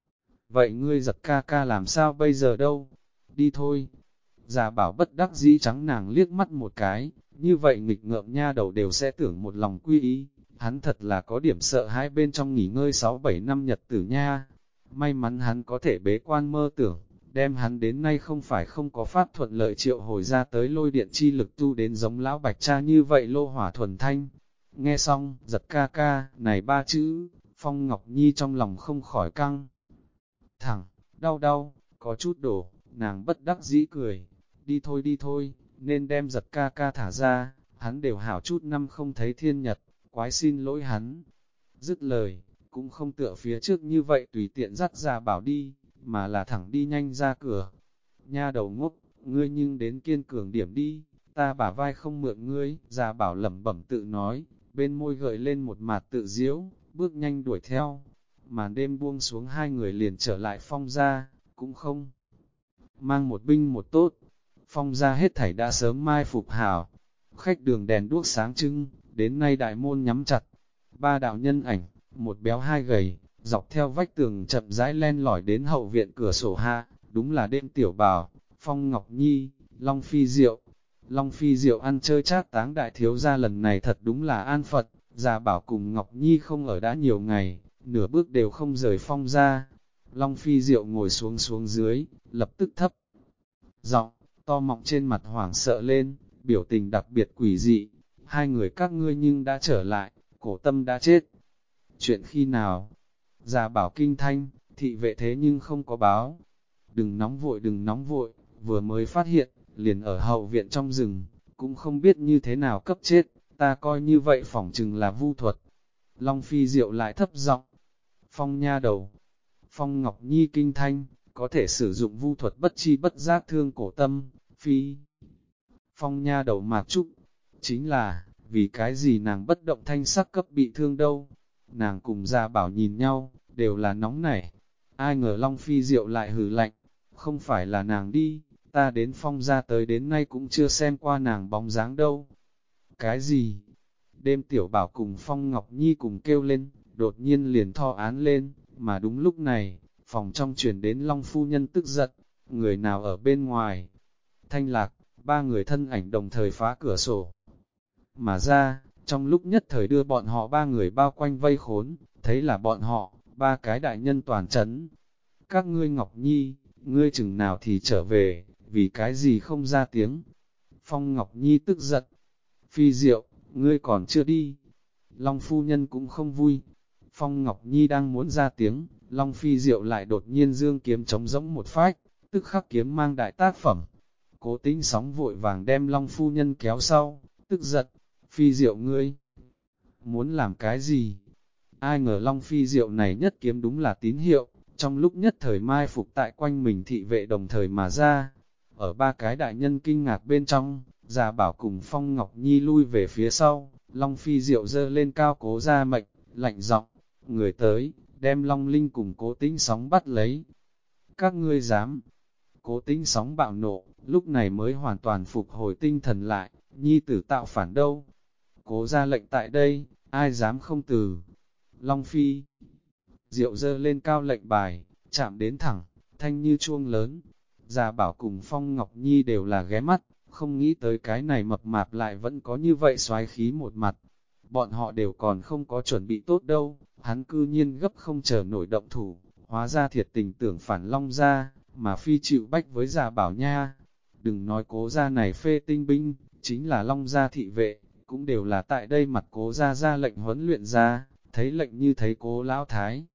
Vậy ngươi Giật ca ca làm sao bây giờ đâu? Đi thôi! Già Bảo bất đắc dĩ trắng nàng liếc mắt một cái, như vậy nghịch ngợm nha đầu đều sẽ tưởng một lòng quy ý, hắn thật là có điểm sợ hãi bên trong nghỉ ngơi 6-7 năm nhật tử nha. May mắn hắn có thể bế quan mơ tưởng, đem hắn đến nay không phải không có pháp thuận lợi triệu hồi ra tới lôi điện chi lực tu đến giống lão bạch cha như vậy lô hỏa thuần thanh. Nghe xong, Giật ca ca, này ba chữ, Phong Ngọc Nhi trong lòng không khỏi căng. Thẳng, đau, có chút đổ, nàng bất đắc dĩ cười. Đi thôi, nên đem Giật ca ca thả ra, hắn đều hảo chút năm không thấy thiên nhật, quái xin lỗi hắn. Dứt lời, cũng không tựa phía trước như vậy tùy tiện dắt ra bảo đi, mà là thẳng đi nhanh ra cửa. Nha đầu ngốc, ngươi nhưng đến kiên cường điểm đi, ta bả vai không mượn ngươi, Gia Bảo lẩm bẩm tự nói, bên môi gợi lên một mặt tự diễu, bước nhanh đuổi theo. Màn đêm buông xuống hai người liền trở lại Phong gia, cũng không mang một binh một tốt. Phong gia hết thảy đã sớm mai phục hảo, khách đường đèn đuốc sáng trưng, đến nay đại môn nhắm chặt. Ba đạo nhân ảnh, một béo hai gầy, dọc theo vách tường chậm rãi len lỏi đến hậu viện cửa sổ hạ, đúng là đêm tiểu bảo, Phong Ngọc Nhi, Long Phi Diệu. Long Phi Diệu ăn chơi trác táng đại thiếu gia lần này thật đúng là an phận, Già Bảo cùng Ngọc Nhi không ở đã nhiều ngày, nửa bước đều không rời Phong ra. Long Phi Diệu ngồi xuống dưới, lập tức thấp giọng, to mọng trên mặt hoảng sợ lên, biểu tình đặc biệt quỷ dị. Hai người các ngươi nhưng đã trở lại, Cổ Tâm đã chết. Chuyện khi nào? Già Bảo kinh thanh, thị vệ thế nhưng không có báo. Đừng nóng vội, vừa mới phát hiện, liền ở hậu viện trong rừng, cũng không biết như thế nào cấp chết, ta coi như vậy phỏng chừng là vu thuật. Long Phi Diệu lại thấp giọng, Phong nha đầu, Phong Ngọc Nhi kinh thanh, có thể sử dụng vu thuật bất chi bất giác thương Cổ Tâm, Phi. Phong nha đầu mạc trúc, chính là, vì cái gì nàng bất động thanh sắc cấp bị thương đâu. Nàng cùng Gia Bảo nhìn nhau, đều là nóng nảy. Ai ngờ Long Phi Diệu lại hừ lạnh, không phải là nàng đi, ta đến Phong ra tới đến nay cũng chưa xem qua nàng bóng dáng đâu. Cái gì? Đêm tiểu bảo cùng Phong Ngọc Nhi cùng kêu lên, đột nhiên liền tho án lên, mà đúng lúc này, phòng trong truyền đến Long Phu Nhân tức giận, người nào ở bên ngoài. Thanh Lạc, ba người thân ảnh đồng thời phá cửa sổ. Mà ra, trong lúc nhất thời đưa bọn họ ba người bao quanh vây khốn, thấy là bọn họ, ba cái đại nhân toàn chấn. Các ngươi Ngọc Nhi, ngươi chừng nào thì trở về, vì cái gì không ra tiếng. Phong Ngọc Nhi tức giận. Phi Diệu, ngươi còn chưa đi. Long Phu Nhân cũng không vui. Phong Ngọc Nhi đang muốn ra tiếng, Long Phi Diệu lại đột nhiên dương kiếm trống rỗng một phách, tức khắc kiếm mang đại tác phẩm. Cố Tĩnh sóng vội vàng đem Long Phu Nhân kéo sau, tức giận. Phi Diệu ngươi, muốn làm cái gì? Ai ngờ Long Phi Diệu này nhất kiếm đúng là tín hiệu, trong lúc nhất thời mai phục tại quanh mình thị vệ đồng thời mà ra. Ở ba cái đại nhân kinh ngạc bên trong, Già Bảo cùng Phong Ngọc Nhi lui về phía sau, Long Phi Diệu dơ lên cao Cố ra mệnh, lạnh giọng, người tới, đem Long Linh cùng Cố Tĩnh sóng bắt lấy. Các ngươi dám? Cố Tĩnh sóng bạo nộ, lúc này mới hoàn toàn phục hồi tinh thần lại, Nhi tử tạo phản đâu? Cố ra lệnh tại đây, ai dám không từ? Long Phi Diệu dơ lên cao lệnh bài, chạm đến thẳng, thanh như chuông lớn. Già Bảo cùng Phong Ngọc Nhi đều là ghé mắt, không nghĩ tới cái này mập mạp lại vẫn có như vậy xoái khí một mặt. Bọn họ đều còn không có chuẩn bị tốt đâu, hắn cư nhiên gấp không chờ nổi động thủ, hóa ra thiệt tình tưởng phản Long ra, mà Phi chịu bách với Già Bảo nha. Đừng nói Cố gia này phê tinh binh, chính là Long gia thị vệ, cũng đều là tại đây mặt Cố gia ra lệnh huấn luyện ra, thấy lệnh như thấy Cố lão thái.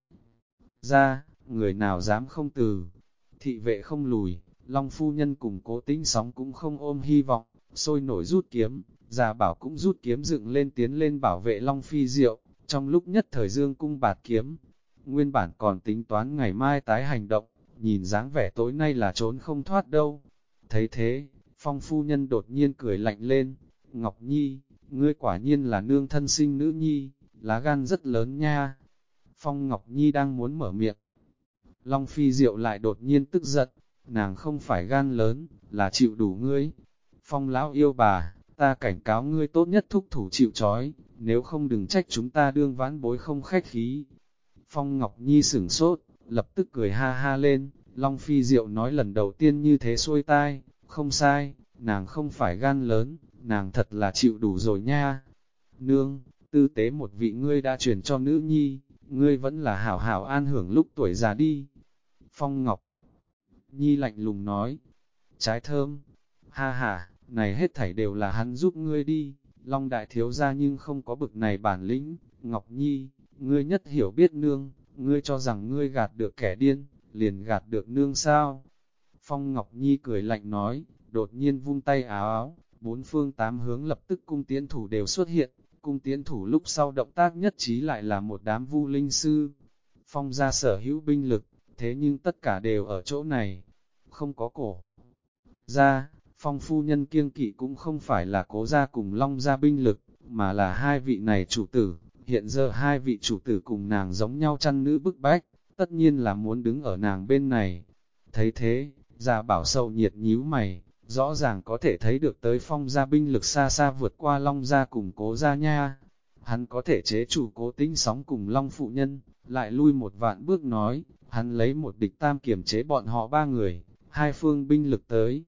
Ra, người nào dám không từ, thị vệ không lùi, Long Phu Nhân cùng Cố Tĩnh sóng cũng không ôm hy vọng, sôi nổi rút kiếm, Già Bảo cũng rút kiếm dựng lên tiến lên bảo vệ Long Phi Diệu, trong lúc nhất thời dương cung bạt kiếm. Nguyên bản còn tính toán ngày mai tái hành động, nhìn dáng vẻ tối nay là trốn không thoát đâu. Thấy thế, Phong Phu Nhân đột nhiên cười lạnh lên, Ngọc Nhi, ngươi quả nhiên là nương thân sinh nữ nhi, lá gan rất lớn nha. Phong Ngọc Nhi đang muốn mở miệng. Long Phi Diệu lại đột nhiên tức giận, nàng không phải gan lớn, là chịu đủ ngươi. Phong lão yêu bà, ta cảnh cáo ngươi tốt nhất thúc thủ chịu trói, nếu không đừng trách chúng ta đương vãn bối không khách khí. Phong Ngọc Nhi sửng sốt, lập tức cười ha ha lên, Long Phi Diệu nói lần đầu tiên như thế xuôi tai, không sai, nàng không phải gan lớn, nàng thật là chịu đủ rồi nha. Nương, tư tế một vị ngươi đã truyền cho nữ nhi, ngươi vẫn là hảo hảo an hưởng lúc tuổi già đi. Phong Ngọc Nhi lạnh lùng nói, trái thơm, ha ha, này hết thảy đều là hắn giúp ngươi đi, Long đại thiếu gia nhưng không có bực này bản lĩnh, Ngọc Nhi, ngươi nhất hiểu biết nương, ngươi cho rằng ngươi gạt được kẻ điên, liền gạt được nương sao? Phong Ngọc Nhi cười lạnh nói, đột nhiên vung tay áo áo, bốn phương tám hướng lập tức cung tiễn thủ đều xuất hiện, cung tiễn thủ lúc sau động tác nhất trí lại là một đám vu linh sư. Phong gia sở hữu binh lực, thế nhưng tất cả đều ở chỗ này, không có cổ. Gia, Phong phu nhân kiêng kỵ cũng không phải là cố gia cùng Long gia binh lực, mà là hai vị này chủ tử, hiện giờ hai vị chủ tử cùng nàng giống nhau chăn nữ bức bách, tất nhiên là muốn đứng ở nàng bên này. Thấy thế, Gia Bảo sầu nhiệt nhíu mày, rõ ràng có thể thấy được tới Phong gia binh lực xa xa vượt qua Long gia cùng cố gia nha. Hắn có thể chế chủ Cố Tĩnh Sóng cùng Long phụ nhân, lại lui một vạn bước nói, hắn lấy một địch tam kiểm chế bọn họ ba người, hai phương binh lực tới.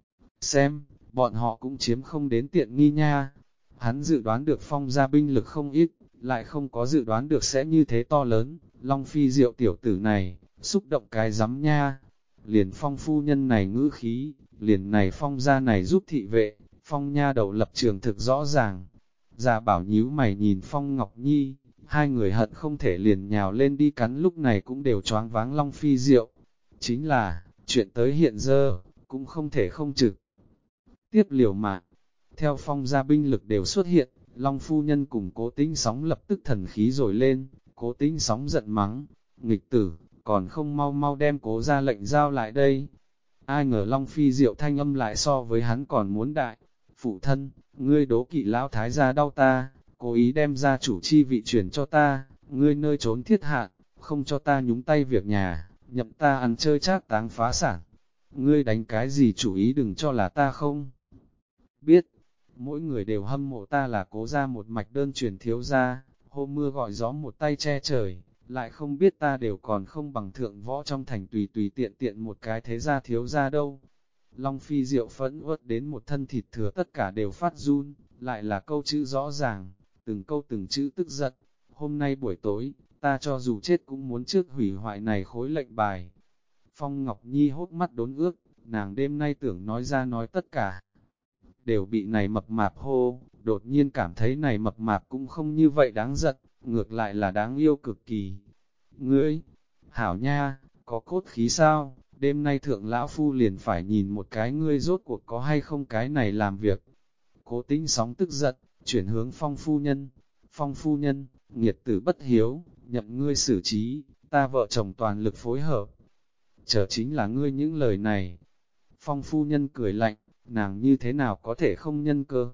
Xem, bọn họ cũng chiếm không đến tiện nghi nha. Hắn dự đoán được Phong gia binh lực không ít, lại không có dự đoán được sẽ như thế to lớn. Long Phi Diệu tiểu tử này, xúc động cái rắm nha. Liền Phong phu nhân này ngữ khí, liền này Phong gia này giúp thị vệ, Phong nha đầu lập trường thực rõ ràng. Gia Bảo nhíu mày nhìn Phong Ngọc Nhi, hai người hận không thể liền nhào lên đi cắn, lúc này cũng đều choáng váng Long Phi Diệu. Chính là, chuyện tới hiện giờ, cũng không thể không trực tiếp liều mạng. Theo Phong gia binh lực đều xuất hiện, Long phu nhân cùng Cố Tĩnh Sóng lập tức thần khí rồi lên, Cố Tĩnh Sóng giận mắng, nghịch tử, còn không mau mau đem Cố gia lệnh giao lại đây. Ai ngờ Long Phi Diệu thanh âm lại so với hắn còn muốn đại, phụ thân, ngươi đố kỵ lão thái gia đau ta, cố ý đem ra chủ chi vị truyền cho ta, ngươi nơi trốn thiết hạn, không cho ta nhúng tay việc nhà, nhậm ta ăn chơi trác táng phá sản. Ngươi đánh cái gì chủ ý đừng cho là ta không biết, mỗi người đều hâm mộ ta là Cố gia một mạch đơn truyền thiếu gia, hôm mưa gọi gió một tay che trời, lại không biết ta đều còn không bằng thượng võ trong thành tùy tùy tiện tiện một cái thế gia thiếu gia đâu. Long Phi Diệu phẫn uất đến một thân thịt thừa tất cả đều phát run, lại là câu chữ rõ ràng, từng câu từng chữ tức giận. Hôm nay buổi tối, ta cho dù chết cũng muốn trước hủy hoại này khối lệnh bài. Phong Ngọc Nhi hốt mắt đốn ước, nàng đêm nay tưởng nói ra nói tất cả. Đều bị này mập mạp hô, đột nhiên cảm thấy này mập mạp cũng không như vậy đáng giận, ngược lại là đáng yêu cực kỳ. Ngươi, hảo nha, có cốt khí sao? Đêm nay thượng lão phu liền phải nhìn một cái ngươi rốt cuộc có hay không cái này làm việc. Cố Tĩnh Sóng tức giận, chuyển hướng Phong phu nhân. Phong phu nhân, nghiệt tử bất hiếu, nhậm ngươi xử trí, ta vợ chồng toàn lực phối hợp. Chờ chính là ngươi những lời này. Phong phu nhân cười lạnh, nàng như thế nào có thể không nhân cơ.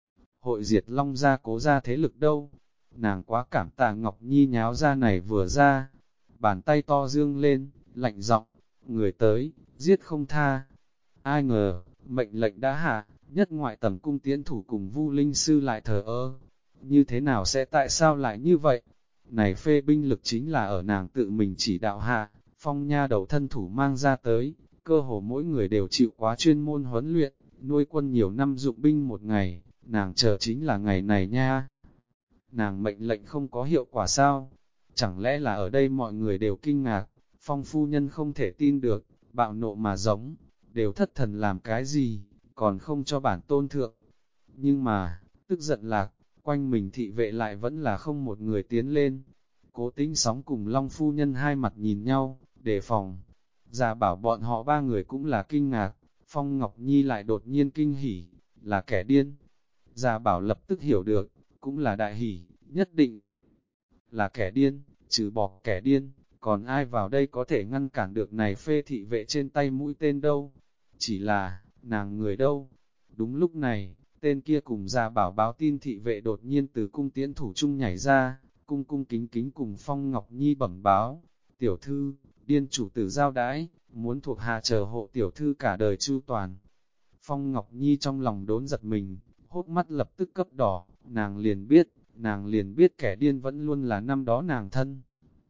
Hội diệt Long gia Cố gia thế lực đâu. Nàng quá cảm tạ Ngọc Nhi nháo ra này vừa ra. Bàn tay to dương lên, lạnh giọng, người tới, giết không tha. Ai ngờ, mệnh lệnh đã hạ, nhất ngoại tầm cung tiễn thủ cùng Vu Linh Sư lại thờ ơ. Như thế nào sẽ tại sao lại như vậy? Này phê binh lực chính là ở nàng tự mình chỉ đạo hạ, Phong nha đầu thân thủ mang ra tới, cơ hồ mỗi người đều chịu quá chuyên môn huấn luyện, nuôi quân nhiều năm dụng binh một ngày, nàng chờ chính là ngày này nha. Nàng mệnh lệnh không có hiệu quả sao? Chẳng lẽ là ở đây mọi người đều kinh ngạc, Phong phu nhân không thể tin được, bạo nộ mà giống, đều thất thần làm cái gì, còn không cho bản tôn thượng. Nhưng mà, tức giận lạc, quanh mình thị vệ lại vẫn là không một người tiến lên. Cố Tĩnh Sóng cùng Long phu nhân hai mặt nhìn nhau, đề phòng. Gia Bảo bọn họ ba người cũng là kinh ngạc, Phong Ngọc Nhi lại đột nhiên kinh hỉ, là kẻ điên. Gia Bảo lập tức hiểu được, cũng là đại hỉ, nhất định là kẻ điên, trừ bỏ kẻ điên, còn ai vào đây có thể ngăn cản được này phê thị vệ trên tay mũi tên đâu. Chỉ là, nàng người đâu? Đúng lúc này, Tên kia cùng Gia Bảo báo tin thị vệ đột nhiên từ cung tiễn thủ trung nhảy ra, cung cung kính kính cùng Phong Ngọc Nhi bẩm báo, tiểu thư, điên chủ tử giao đãi, muốn thuộc hạ chờ hộ tiểu thư cả đời chu toàn. Phong Ngọc Nhi trong lòng đốn giật mình, hốc mắt lập tức cấp đỏ, nàng liền biết kẻ điên vẫn luôn là năm đó nàng thân.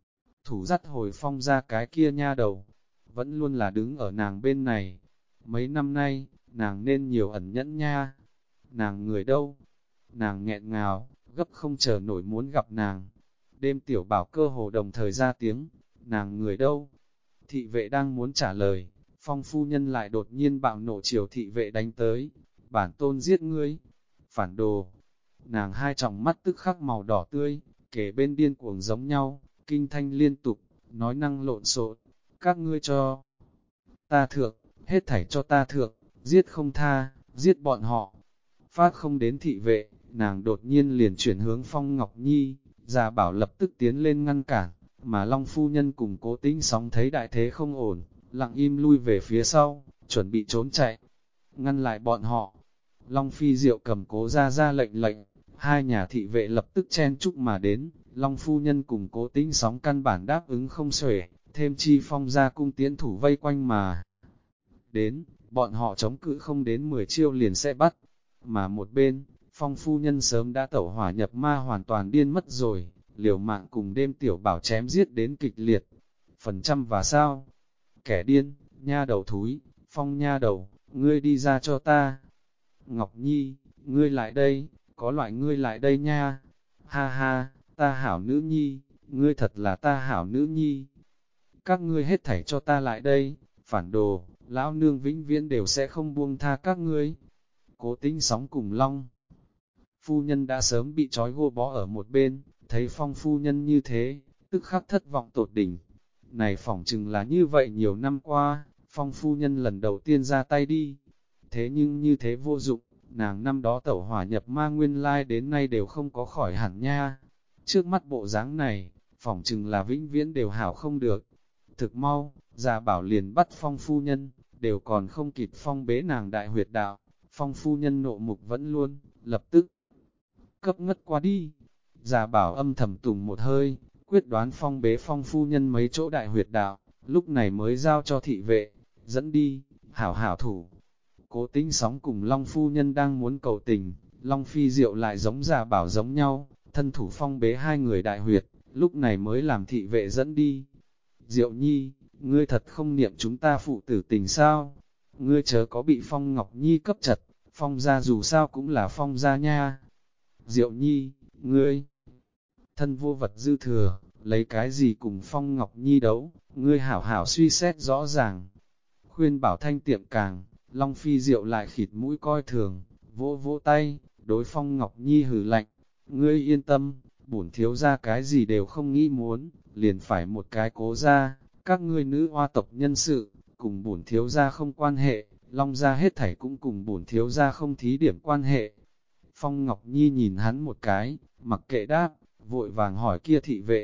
Thủ dắt hồi Phong ra cái kia nha đầu, vẫn luôn là đứng ở nàng bên này. Mấy năm nay, nàng nên nhiều ẩn nhẫn nha. Nàng người đâu? Nàng nghẹn ngào, gấp không chờ nổi muốn gặp nàng. Đêm tiểu bảo cơ hồ đồng thời ra tiếng, nàng người đâu? Thị vệ đang muốn trả lời, Phong phu nhân lại đột nhiên bạo nộ chiều thị vệ đánh tới. Bản tôn giết ngươi, phản đồ. Nàng hai tròng mắt tức khắc màu đỏ tươi, kể bên điên cuồng giống nhau, kinh thanh liên tục, nói năng lộn xộn. Các ngươi cho ta thượng, hết thảy cho ta thượng, giết không tha, giết bọn họ. Phát không đến thị vệ, nàng đột nhiên liền chuyển hướng Phong Ngọc Nhi, Gia Bảo lập tức tiến lên ngăn cản, mà Long phu nhân cùng Cố Tĩnh Sóng thấy đại thế không ổn, lặng im lui về phía sau, chuẩn bị trốn chạy. Ngăn lại bọn họ. Long Phi Diệu cầm Cố ra lệnh, hai nhà thị vệ lập tức chen chúc mà đến, Long phu nhân cùng Cố Tĩnh Sóng căn bản đáp ứng không xuể, thêm chi Phong ra cung tiễn thủ vây quanh mà. Đến, bọn họ chống cự không đến 10 chiêu liền sẽ bắt, mà một bên, Phong phu nhân sớm đã tẩu hỏa nhập ma hoàn toàn điên mất rồi, liều mạng cùng đêm tiểu bảo chém giết đến kịch liệt. Phần trăm và sao? Kẻ điên, nha đầu thúi, Phong nha đầu, ngươi đi ra cho ta. Ngọc Nhi, ngươi lại đây, có loại ngươi lại đây nha. Ha ha, ta hảo nữ nhi, ngươi thật là ta hảo nữ nhi. Các ngươi hết thảy cho ta lại đây, phản đồ, lão nương vĩnh viễn đều sẽ không buông tha các ngươi. Cố Tĩnh Sóng cùng Long phu nhân đã sớm bị trói gô bó ở một bên, thấy Phong phu nhân như thế, tức khắc thất vọng tột đỉnh. Này phỏng chừng là như vậy nhiều năm qua, Phong phu nhân lần đầu tiên ra tay đi. Thế nhưng như thế vô dụng, nàng năm đó tẩu hỏa nhập ma nguyên lai đến nay đều không có khỏi hẳn nha. Trước mắt bộ dáng này, phỏng chừng là vĩnh viễn đều hảo không được. Thực mau, Gia Bảo liền bắt Phong phu nhân, đều còn không kịp phong bế nàng đại huyệt đạo. Phong phu nhân nộ mục vẫn luôn, lập tức cấp ngất qua đi. Gia Bảo âm thầm tùng một hơi, quyết đoán phong bế Phong phu nhân mấy chỗ đại huyệt đạo, lúc này mới giao cho thị vệ, dẫn đi, hảo hảo thủ. Cố Tĩnh Sóng cùng Long phu nhân đang muốn cầu tình, Long Phi Diệu lại giống Gia Bảo giống nhau, thân thủ phong bế hai người đại huyệt, lúc này mới làm thị vệ dẫn đi. Diệu Nhi, ngươi thật không niệm chúng ta phụ tử tình sao? Ngươi chớ có bị Phong Ngọc Nhi cấp chặt, Phong gia dù sao cũng là Phong gia nha. Diệu Nhi, ngươi thân vô vật dư thừa, lấy cái gì cùng Phong Ngọc Nhi đấu, ngươi hảo hảo suy xét rõ ràng. Khuyên bảo thanh tiệm càng, Long Phi Diệu lại khịt mũi coi thường, vỗ vỗ tay, đối Phong Ngọc Nhi hử lạnh, ngươi yên tâm, bổn thiếu ra cái gì đều không nghĩ muốn, liền phải một cái Cố ra, các ngươi nữ hoa tộc nhân sự, cùng bổn thiếu ra không quan hệ, Long ra hết thảy cũng cùng bổn thiếu ra không thí điểm quan hệ. Phong Ngọc Nhi nhìn hắn một cái, mặc kệ đáp, vội vàng hỏi kia thị vệ.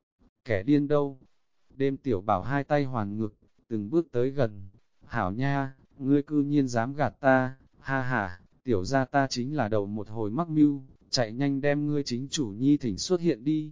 Kẻ điên đâu? Đêm tiểu bảo hai tay hoàn ngực, từng bước tới gần. Hảo nha, ngươi cư nhiên dám gạt ta, ha ha, tiểu ra ta chính là đầu một hồi mắc mưu, chạy nhanh đem ngươi chính chủ Nhi thỉnh xuất hiện đi.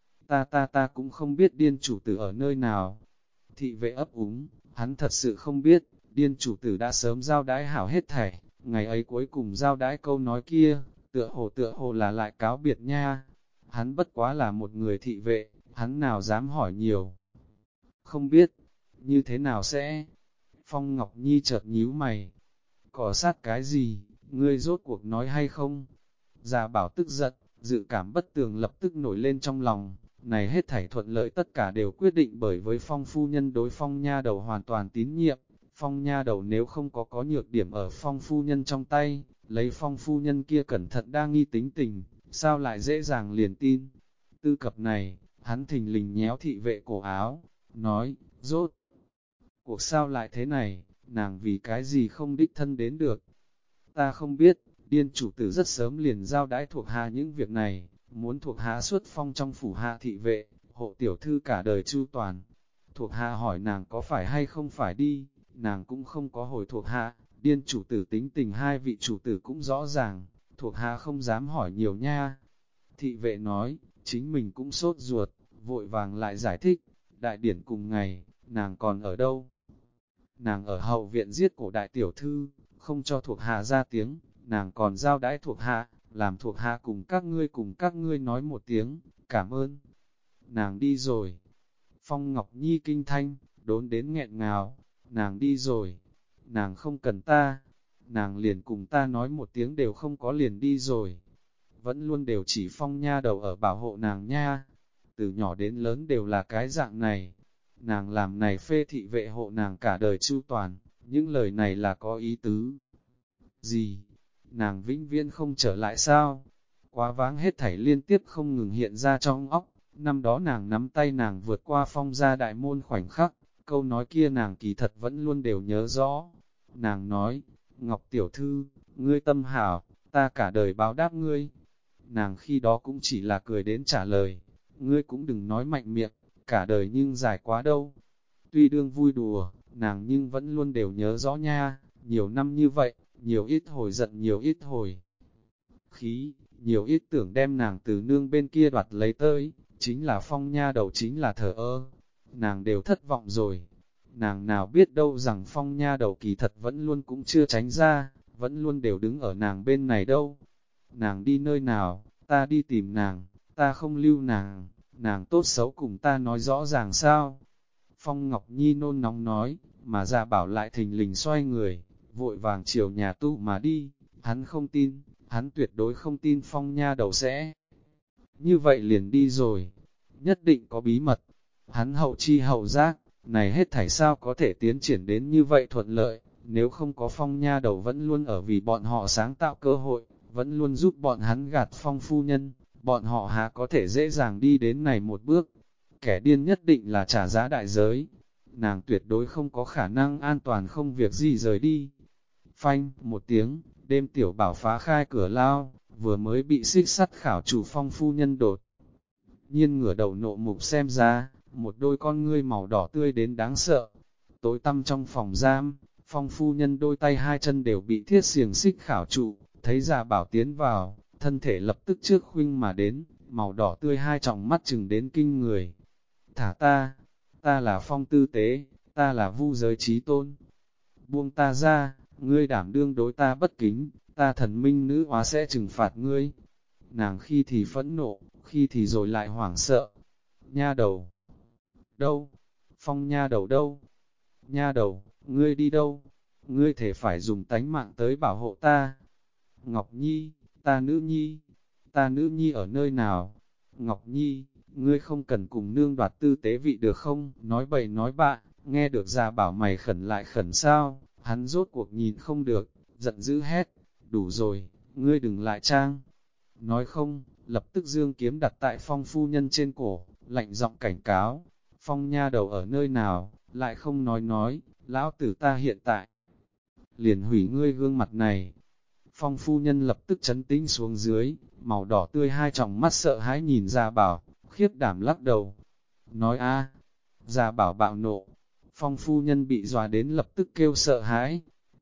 Ta cũng không biết điên chủ tử ở nơi nào. Thị vệ ấp úng, hắn thật sự không biết, điên chủ tử đã sớm giao đái hảo hết thảy, ngày ấy cuối cùng giao đái câu nói kia, tựa hồ là lại cáo biệt nha. Hắn bất quá là một người thị vệ, hắn nào dám hỏi nhiều. Không biết, như thế nào sẽ? Phong Ngọc Nhi chợt nhíu mày. Cỏ sát cái gì, ngươi rốt cuộc nói hay không? Gia Bảo tức giận, dự cảm bất tường lập tức nổi lên trong lòng. Này hết thảy thuận lợi tất cả đều quyết định bởi với Phong phu nhân đối Phong nha đầu hoàn toàn tín nhiệm. Phong nha đầu nếu không có nhược điểm ở Phong phu nhân trong tay, lấy Phong phu nhân kia cẩn thận đa nghi tính tình, sao lại dễ dàng liền tin. Tư cập này, hắn thình lình nhéo thị vệ cổ áo, nói, rốt. Cuộc sao lại thế này, nàng vì cái gì không đích thân đến được. Ta không biết, điên chủ tử rất sớm liền giao đãi thuộc hạ những việc này, muốn thuộc hạ xuất phong trong phủ hạ thị vệ, hộ tiểu thư cả đời chu toàn. Thuộc hạ hỏi nàng có phải hay không phải đi, nàng cũng không có hồi thuộc hạ, Điên chủ tử tính tình hai vị chủ tử cũng rõ ràng, thuộc hạ không dám hỏi nhiều nha. Thị vệ nói, chính mình cũng sốt ruột, vội vàng lại giải thích, đại điển cùng ngày, nàng còn ở đâu? Nàng ở hậu viện giết cổ đại tiểu thư, không cho thuộc hạ ra tiếng, nàng còn giao đãi thuộc hạ, làm thuộc hạ cùng các ngươi nói một tiếng, cảm ơn. Nàng đi rồi. Phong Ngọc Nhi kinh thanh, đốn đến nghẹn ngào, nàng đi rồi, nàng không cần ta, nàng liền cùng ta nói một tiếng đều không có liền đi rồi. Vẫn luôn đều chỉ Phong nha đầu ở bảo hộ nàng nha, từ nhỏ đến lớn đều là cái dạng này. Nàng làm này phê thị vệ hộ nàng cả đời chu toàn, những lời này là có ý tứ. Gì? Nàng vĩnh viễn không trở lại sao? Quá vãng hết thảy liên tiếp không ngừng hiện ra trong óc, năm đó nàng nắm tay nàng vượt qua Phong gia đại môn khoảnh khắc, câu nói kia nàng kỳ thật vẫn luôn đều nhớ rõ. Nàng nói, Ngọc tiểu thư, ngươi tâm hảo, ta cả đời báo đáp ngươi. Nàng khi đó cũng chỉ là cười đến trả lời, ngươi cũng đừng nói mạnh miệng, cả đời nhưng dài quá đâu. Tuy đương vui đùa, nàng nhưng vẫn luôn đều nhớ rõ nha, nhiều năm như vậy, nhiều ít hồi giận nhiều ít hồi khí, nhiều ít tưởng đem nàng từ nương bên kia đoạt lấy tới, chính là Phong nha đầu chính là thờ ơ, nàng đều thất vọng rồi. Nàng nào biết đâu rằng Phong nha đầu kỳ thật vẫn luôn cũng chưa tránh ra, vẫn luôn đều đứng ở nàng bên này đâu. Nàng đi nơi nào, ta đi tìm nàng, ta không lưu nàng, nàng tốt xấu cùng ta nói rõ ràng sao. Phong Ngọc Nhi nôn nóng nói, mà Gia Bảo lại thình lình xoay người, vội vàng chiều nhà tu mà đi, hắn không tin, hắn tuyệt đối không tin Phong nha đầu sẽ. Như vậy liền đi rồi, nhất định có bí mật, hắn hậu chi hậu giác, này hết thảy sao có thể tiến triển đến như vậy thuận lợi, nếu không có Phong nha đầu vẫn luôn ở vì bọn họ sáng tạo cơ hội, vẫn luôn giúp bọn hắn gạt Phong phu nhân, bọn họ há có thể dễ dàng đi đến này một bước. Kẻ điên nhất định là trả giá đại giới, nàng tuyệt đối không có khả năng an toàn không việc gì rời đi. Phanh, một tiếng, đêm tiểu bảo phá khai cửa lao, vừa mới bị xích sắt khảo chủ Phong phu nhân đột. Nhiên ngửa đầu nộ mục xem ra, một đôi con ngươi màu đỏ tươi đến đáng sợ. Tối tăm trong phòng giam, Phong phu nhân đôi tay hai chân đều bị thiết xiềng xích khảo trụ, thấy Gia Bảo tiến vào, thân thể lập tức trước khuynh mà đến, màu đỏ tươi hai tròng mắt chừng đến kinh người. Thả ta là Phong tư tế, ta là vu giới trí tôn. Buông ta ra, ngươi đảm đương đối ta bất kính, ta thần minh nữ hóa sẽ trừng phạt ngươi. Nàng khi thì phẫn nộ, khi thì rồi lại hoảng sợ. Nha đầu, đâu? Phong nha đầu đâu? Nha đầu, ngươi đi đâu? Ngươi thể phải dùng tánh mạng tới bảo hộ ta. Ngọc Nhi, ta nữ nhi ở nơi nào? Ngọc Nhi, ngươi không cần cùng nương đoạt tư tế vị được không? Nói bậy nói bạ, nghe được Gia Bảo mày khẩn lại khẩn sao? Hắn rốt cuộc nhìn không được, giận dữ hét, đủ rồi, ngươi đừng lại trang. Nói không, lập tức dương kiếm đặt tại Phong phu nhân trên cổ, lạnh giọng cảnh cáo. Phong nha đầu ở nơi nào, lại không nói, lão tử ta hiện tại. Liền hủy ngươi gương mặt này. Phong phu nhân lập tức chấn tĩnh xuống dưới, màu đỏ tươi hai tròng mắt sợ hãi nhìn Gia Bảo, khiếp đảm lắc đầu. Nói a, Gia Bảo bạo nộ. Phong phu nhân bị dọa đến lập tức kêu sợ hãi.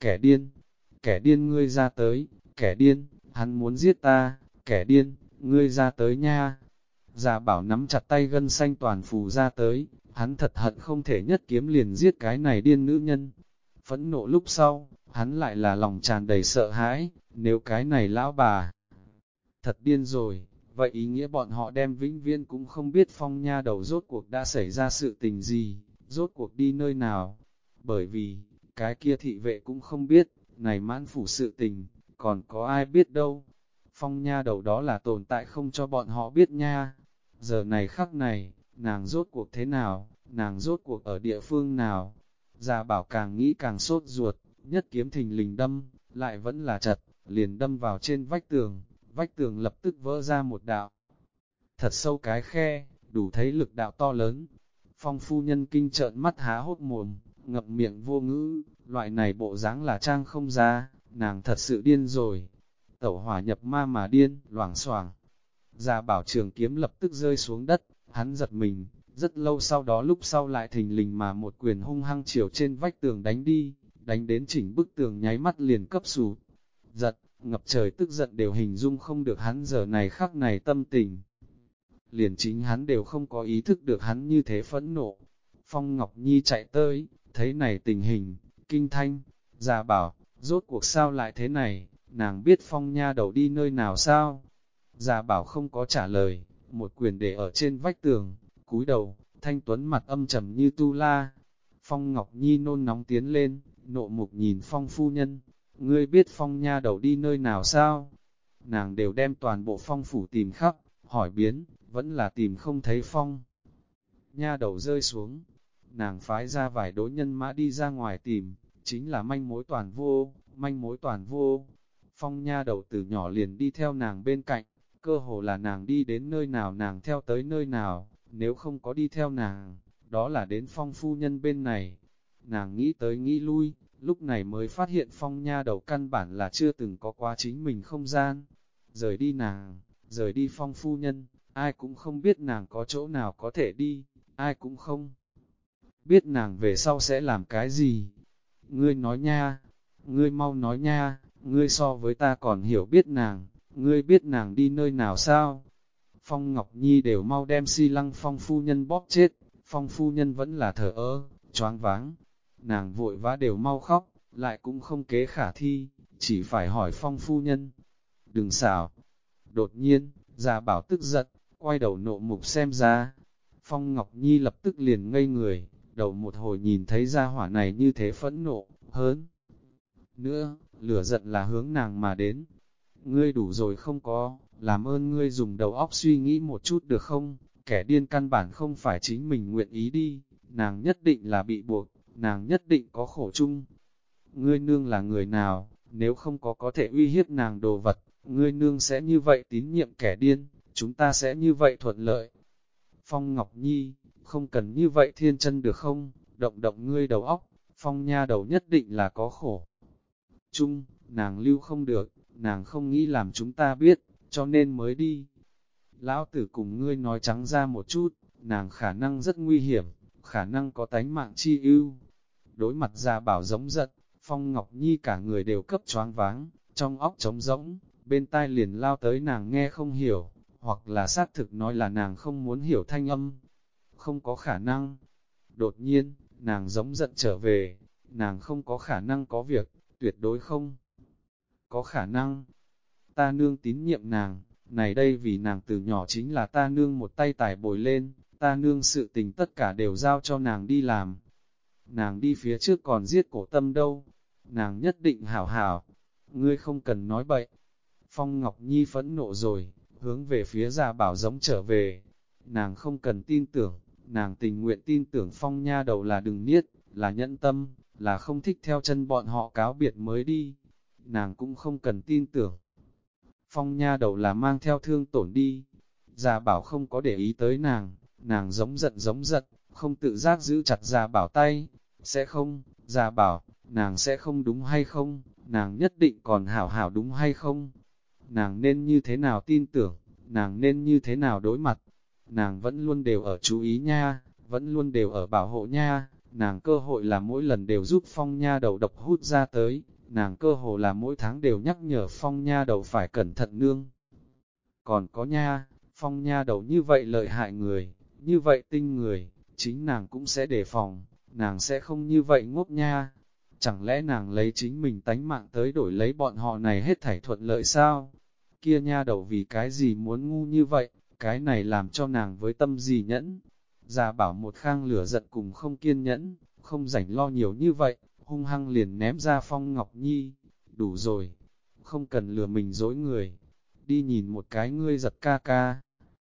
Kẻ điên ngươi ra tới, kẻ điên, hắn muốn giết ta, kẻ điên, ngươi ra tới nha. Gia Bảo nắm chặt tay gân xanh toàn phù ra tới, hắn thật hận không thể nhất kiếm liền giết cái này điên nữ nhân. Phẫn nộ lúc sau, hắn lại là lòng tràn đầy sợ hãi, nếu cái này lão bà thật điên rồi, vậy ý nghĩa bọn họ đem vĩnh viễn cũng không biết Phong nha đầu rốt cuộc đã xảy ra sự tình gì, rốt cuộc đi nơi nào. Bởi vì, cái kia thị vệ cũng không biết, này mãn phủ sự tình, còn có ai biết đâu. Phong nha đầu đó là tồn tại không cho bọn họ biết nha. Giờ này khắc này, nàng rốt cuộc thế nào, nàng rốt cuộc ở địa phương nào. Gia Bảo càng nghĩ càng sốt ruột, nhất kiếm thình lình đâm, lại vẫn là chật, liền đâm vào trên vách tường lập tức vỡ ra một đạo. Thật sâu cái khe, đủ thấy lực đạo to lớn. Phong phu nhân kinh trợn mắt há hốt mồm, ngậm miệng vô ngữ, loại này bộ dáng là trang không ra, nàng thật sự điên rồi. Tẩu hỏa nhập ma mà điên, loảng xoảng. Gia Bảo trường kiếm lập tức rơi xuống đất, hắn giật mình, rất lâu sau đó lúc sau lại thình lình mà một quyền hung hăng chiều trên vách tường đánh đi, đánh đến chỉnh bức tường nháy mắt liền cấp sụp. Giật, ngập trời tức giận đều hình dung không được hắn giờ này khắc này tâm tình. Liền chính hắn đều không có ý thức được hắn như thế phẫn nộ. Phong Ngọc Nhi chạy tới, thấy này tình hình, kinh thanh, già bảo, rốt cuộc sao lại thế này, nàng biết Phong nha đầu đi nơi nào sao? Già bảo không có trả lời, một quyền để ở trên vách tường, cúi đầu, thanh tuấn mặt âm trầm như tu la. Phong Ngọc Nhi nôn nóng tiến lên, nộ mục nhìn Phong phu nhân, ngươi biết Phong nha đầu đi nơi nào sao? Nàng đều đem toàn bộ Phong phủ tìm khắp, hỏi biến, vẫn là tìm không thấy Phong. Nha đầu rơi xuống, nàng phái ra vài đối nhân mã đi ra ngoài tìm, chính là manh mối toàn vô, manh mối toàn vô. Phong nha đầu từ nhỏ liền đi theo nàng bên cạnh, cơ hồ là nàng đi đến nơi nào nàng theo tới nơi nào, nếu không có đi theo nàng, đó là đến Phong phu nhân bên này. Nàng nghĩ tới nghĩ lui, lúc này mới phát hiện Phong nha đầu căn bản là chưa từng có quá chính mình không gian. Rời đi nàng, rời đi Phong phu nhân, ai cũng không biết nàng có chỗ nào có thể đi, ai cũng không biết nàng về sau sẽ làm cái gì. Ngươi nói nha, ngươi mau nói nha, ngươi so với ta còn hiểu biết nàng, ngươi biết nàng đi nơi nào sao? Phong Ngọc Nhi đều mau đem Si Lăng Phong phu nhân bóp chết, Phong phu nhân vẫn là thở choáng váng. Nàng vội vã đều mau khóc, lại cũng không kế khả thi, chỉ phải hỏi Phong phu nhân. Đừng xảo. Đột nhiên, già bảo tức giận, quay đầu nộ mục xem ra. Phong Ngọc Nhi lập tức liền ngây người, đầu một hồi nhìn thấy gia hỏa này như thế phẫn nộ, hớn. Nữa, lửa giận là hướng nàng mà đến. Ngươi đủ rồi không có, làm ơn ngươi dùng đầu óc suy nghĩ một chút được không? Kẻ điên căn bản không phải chính mình nguyện ý đi, nàng nhất định là bị buộc, nàng nhất định có khổ chung. Ngươi nương là người nào, nếu không có thể uy hiếp nàng đồ vật, ngươi nương sẽ như vậy tín nhiệm kẻ điên, chúng ta sẽ như vậy thuận lợi. Phong Ngọc Nhi, không cần như vậy thiên chân được không, động động ngươi đầu óc, Phong nha đầu nhất định là có khổ chung, nàng lưu không được, nàng không nghĩ làm chúng ta biết, cho nên mới đi. Lão tử cùng ngươi nói trắng ra một chút, nàng khả năng rất nguy hiểm, khả năng có tánh mạng chi ưu. Đối mặt ra bảo giống giận, Phong Ngọc Nhi cả người đều cấp choáng váng, trong óc trống rỗng, bên tai liền lao tới nàng nghe không hiểu, hoặc là xác thực nói là nàng không muốn hiểu thanh âm. Không có khả năng. Đột nhiên, nàng giống giận trở về, nàng không có khả năng có việc, tuyệt đối không có khả năng. Ta nương tín nhiệm nàng, này đây vì nàng từ nhỏ chính là ta nương một tay tải bồi lên, ta nương sự tình tất cả đều giao cho nàng đi làm. Nàng đi phía trước còn giết cổ tâm đâu, nàng nhất định hảo hảo, ngươi không cần nói bậy. Phong Ngọc Nhi phẫn nộ rồi, hướng về phía Gia Bảo giống trở về, nàng không cần tin tưởng, nàng tình nguyện tin tưởng Phong nha đầu là đừng niết, là nhẫn tâm, là không thích theo chân bọn họ cáo biệt mới đi, nàng cũng không cần tin tưởng. Phong nha đầu là mang theo thương tổn đi, Gia Bảo không có để ý tới nàng giống giận, không tự giác giữ chặt Gia Bảo tay, sẽ không, Gia Bảo, nàng sẽ không đúng hay không, nàng nhất định còn hảo hảo đúng hay không, nàng nên như thế nào tin tưởng, nàng nên như thế nào đối mặt, nàng vẫn luôn đều ở chú ý nha, vẫn luôn đều ở bảo hộ nha, nàng cơ hội là mỗi lần đều giúp Phong nha đầu độc hút ra tới, nàng cơ hội là mỗi tháng đều nhắc nhở Phong nha đầu phải cẩn thận nương. Còn có nha, Phong nha đầu như vậy lợi hại người, như vậy tinh người, chính nàng cũng sẽ đề phòng, nàng sẽ không như vậy ngốc nha. Chẳng lẽ nàng lấy chính mình tánh mạng tới đổi lấy bọn họ này hết thảy thuận lợi sao? Kia nha đầu vì cái gì muốn ngu như vậy, cái này làm cho nàng với tâm gì nhẫn. Già bảo một khang lửa giận cùng không kiên nhẫn, không rảnh lo nhiều như vậy, hung hăng liền ném ra Phong Ngọc Nhi. Đủ rồi, không cần lừa mình dối người. Đi nhìn một cái ngươi giật ca ca.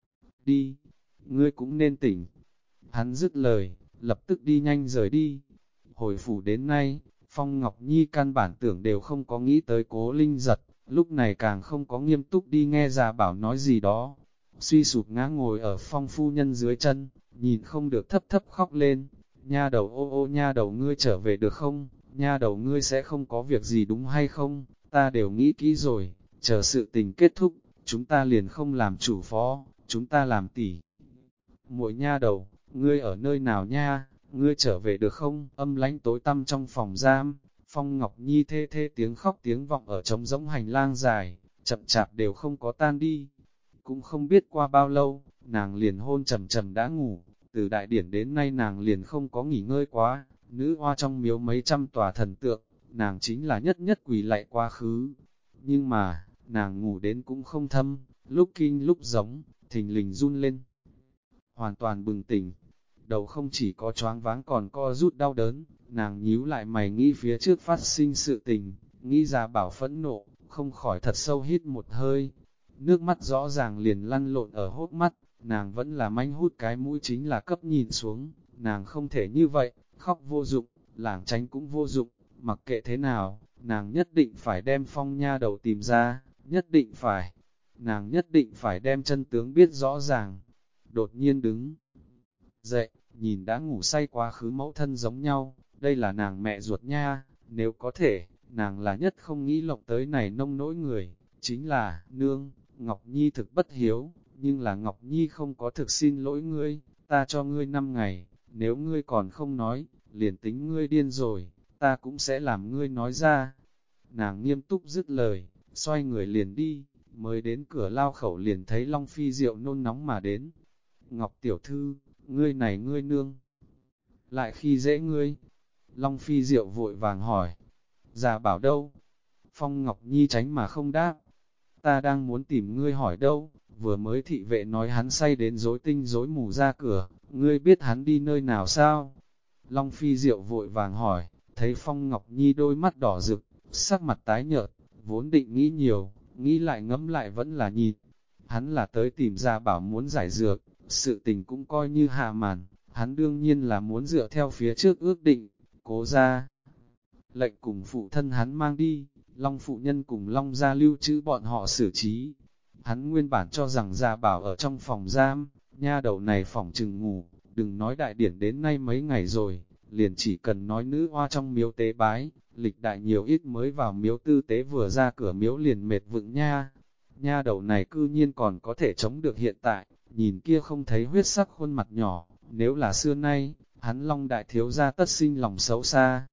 Đi, ngươi cũng nên tỉnh. Hắn dứt lời, lập tức đi nhanh rời đi. Hồi phủ đến nay, Phong Ngọc Nhi căn bản tưởng đều không có nghĩ tới Cố Linh giật, lúc này càng không có nghiêm túc đi nghe già bảo nói gì đó. Suy sụp ngã ngồi ở Phong phu nhân dưới chân, nhìn không được thấp thấp khóc lên. Nha đầu ô nha đầu ngươi trở về được không? Nha đầu ngươi sẽ không có việc gì đúng hay không? Ta đều nghĩ kỹ rồi, chờ sự tình kết thúc, chúng ta liền không làm chủ phó, chúng ta làm tỷ. Muội nha đầu, ngươi ở nơi nào nha? Ngươi trở về được không? Âm lãnh tối tăm trong phòng giam, Phong Ngọc Nhi thê thê tiếng khóc tiếng vọng ở trống rỗng hành lang dài, chậm chạp đều không có tan đi. Cũng không biết qua bao lâu, nàng liền hôn trầm trầm đã ngủ, từ đại điển đến nay nàng liền không có nghỉ ngơi quá, nữ hoa trong miếu mấy trăm tòa thần tượng, nàng chính là nhất nhất quỳ lạy quá khứ. Nhưng mà, nàng ngủ đến cũng không thâm, lúc kinh lúc giống, thình lình run lên. Hoàn toàn bừng tỉnh, đầu không chỉ có choáng váng còn co rút đau đớn, nàng nhíu lại mày nghĩ phía trước phát sinh sự tình, nghĩ ra bảo phẫn nộ, không khỏi thật sâu hít một hơi. Nước mắt rõ ràng liền lăn lộn ở hốc mắt, nàng vẫn là manh hút cái mũi chính là cấp nhìn xuống, nàng không thể như vậy, khóc vô dụng, lảng tránh cũng vô dụng, mặc kệ thế nào, nàng nhất định phải đem Phong nha đầu tìm ra, nhất định phải, nàng nhất định phải đem chân tướng biết rõ ràng. Đột nhiên đứng dậy, nhìn đã ngủ say quá khứ mẫu thân giống nhau, đây là nàng mẹ ruột nha, nếu có thể, nàng là nhất không nghĩ lộng tới này nông nỗi người, chính là, nương, Ngọc Nhi thực bất hiếu, nhưng là Ngọc Nhi không có thực xin lỗi ngươi, ta cho ngươi 5 ngày, nếu ngươi còn không nói, liền tính ngươi điên rồi, ta cũng sẽ làm ngươi nói ra. Nàng nghiêm túc dứt lời, xoay người liền đi, mới đến cửa lao khẩu liền thấy Long Phi Diệu nôn nóng mà đến. Ngọc tiểu thư, ngươi này ngươi nương, lại khi dễ ngươi. Long Phi Diệu vội vàng hỏi, già bảo đâu? Phong Ngọc Nhi tránh mà không đáp. Ta đang muốn tìm ngươi hỏi đâu, vừa mới thị vệ nói hắn say đến rối tinh rối mù ra cửa, ngươi biết hắn đi nơi nào sao? Long Phi Diệu vội vàng hỏi, thấy Phong Ngọc Nhi đôi mắt đỏ rực, sắc mặt tái nhợt, vốn định nghĩ nhiều, nghĩ lại ngẫm lại vẫn là nhịn. Hắn là tới tìm ra bảo muốn giải dược, sự tình cũng coi như hạ màn, hắn đương nhiên là muốn dựa theo phía trước ước định, cố ra. Lệnh cùng phụ thân hắn mang đi, Long phụ nhân cùng Long gia lưu trữ bọn họ xử trí. Hắn nguyên bản cho rằng Gia Bảo ở trong phòng giam, nha đầu này phòng chừng ngủ, đừng nói đại điển đến nay mấy ngày rồi, liền chỉ cần nói nữ hoa trong miếu tế bái, lịch đại nhiều ít mới vào miếu tư tế vừa ra cửa miếu liền mệt vựng nha. Nha đầu này cư nhiên còn có thể chống được hiện tại, nhìn kia không thấy huyết sắc khuôn mặt nhỏ, nếu là xưa nay, hắn Long đại thiếu gia tất sinh lòng xấu xa.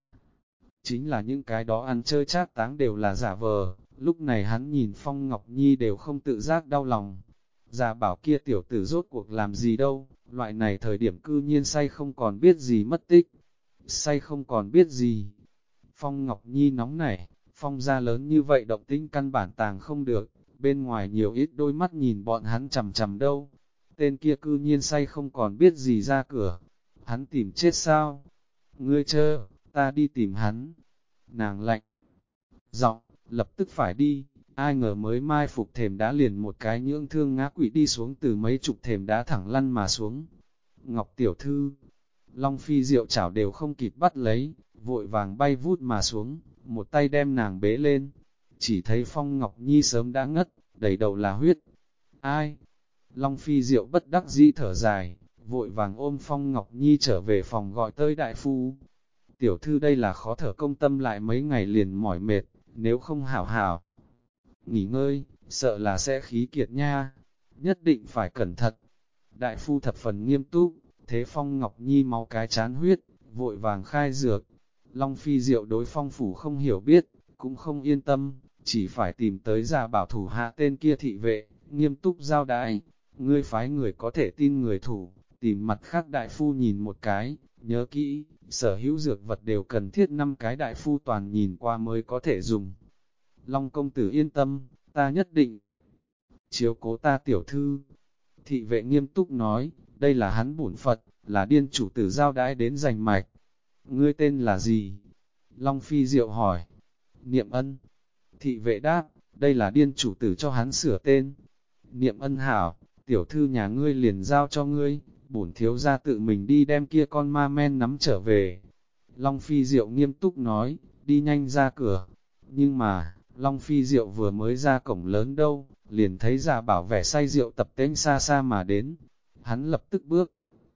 Chính là những cái đó ăn chơi trác táng đều là giả vờ, lúc này hắn nhìn Phong Ngọc Nhi đều không tự giác đau lòng. Già bảo kia tiểu tử rốt cuộc làm gì đâu, loại này thời điểm cư nhiên say không còn biết gì mất tích. Say không còn biết gì. Phong Ngọc Nhi nóng nảy, Phong ra lớn như vậy động tĩnh căn bản tàng không được, bên ngoài nhiều ít đôi mắt nhìn bọn hắn chằm chằm đâu. Tên kia cư nhiên say không còn biết gì ra cửa. Hắn tìm chết sao? Ngươi chờ, ta đi tìm hắn. Nàng lạnh giọng, lập tức phải đi, ai ngờ mới mai phục thềm đá liền một cái nhưỡng thương ngã quỵ đi xuống từ mấy chục thềm đá thẳng lăn mà xuống. Ngọc tiểu thư, Long Phi Diệu chảo đều không kịp bắt lấy, vội vàng bay vút mà xuống, một tay đem nàng bế lên. Chỉ thấy Phong Ngọc Nhi sớm đã ngất, đầy đầu là huyết. Ai? Long Phi Diệu bất đắc dĩ thở dài, vội vàng ôm Phong Ngọc Nhi trở về phòng gọi tới đại phu. Tiểu thư đây là khó thở công tâm lại mấy ngày liền mỏi mệt, nếu không hảo hảo nghỉ ngơi, sợ là sẽ khí kiệt nha, nhất định phải cẩn thận. Đại phu thập phần nghiêm túc, thế Phong Ngọc Nhi máu cái chán huyết, vội vàng khai dược. Long Phi Diệu đối Phong phủ không hiểu biết, cũng không yên tâm, chỉ phải tìm tới Gia Bảo thủ hạ tên kia thị vệ, nghiêm túc giao đãi. Ngươi phái người có thể tin người thủ, tìm mặt khác đại phu nhìn một cái, nhớ kỹ, sở hữu dược vật đều cần thiết 5 cái đại phu toàn nhìn qua mới có thể dùng. Long công tử yên tâm, ta nhất định chiếu cố ta tiểu thư. Thị vệ nghiêm túc nói, đây là hắn bổn phận, là điên chủ tử giao đãi đến giành mạch. Ngươi tên là gì? Long Phi Diệu hỏi. Niệm Ân. Thị vệ đáp, đây là điên chủ tử cho hắn sửa tên. Niệm Ân hảo, tiểu thư nhà ngươi liền giao cho ngươi, bổn thiếu gia tự mình đi đem kia con ma men nắm trở về. Long Phi Diệu nghiêm túc nói, đi nhanh ra cửa. Nhưng mà, Long Phi Diệu vừa mới ra cổng lớn đâu, liền thấy Gia Bảo vẻ say rượu tập tễnh xa xa mà đến. Hắn lập tức bước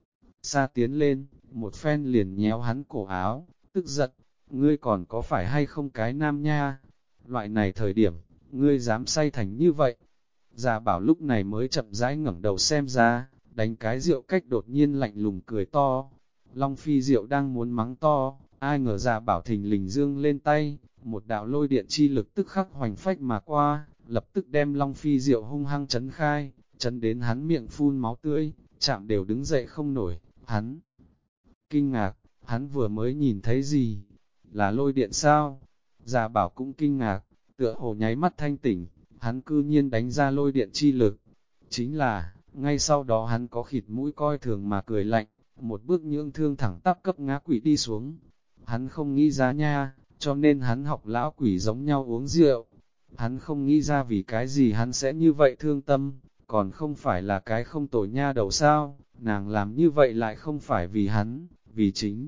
xa tiến lên, một phen liền nhéo hắn cổ áo, tức giận, ngươi còn có phải hay không cái nam nha? Loại này thời điểm, ngươi dám say thành như vậy? Gia Bảo lúc này mới chậm rãi ngẩng đầu xem ra, đánh cái rượu cách đột nhiên lạnh lùng cười to. Long Phi Diệu đang muốn mắng to, Ai ngờ Gia Bảo thình lình dương lên tay, một đạo lôi điện chi lực tức khắc hoành phách mà qua, lập tức đem Long Phi Diệu hung hăng chấn khai, chấn đến hắn miệng phun máu tươi, chạm đều đứng dậy không nổi, hắn kinh ngạc, hắn vừa mới nhìn thấy gì? Là lôi điện sao? Gia Bảo cũng kinh ngạc, tựa hồ nháy mắt thanh tỉnh, hắn cư nhiên đánh ra lôi điện chi lực. Chính là, ngay sau đó hắn có khịt mũi coi thường mà cười lạnh, một bước nhượng thương thẳng tắp cấp ngã quỷ đi xuống. Hắn không nghĩ ra nha, cho nên hắn học lão quỷ giống nhau uống rượu. Hắn không nghĩ ra vì cái gì hắn sẽ như vậy thương tâm, còn không phải là cái không tồi nha đầu sao, nàng làm như vậy lại không phải vì hắn, vì chính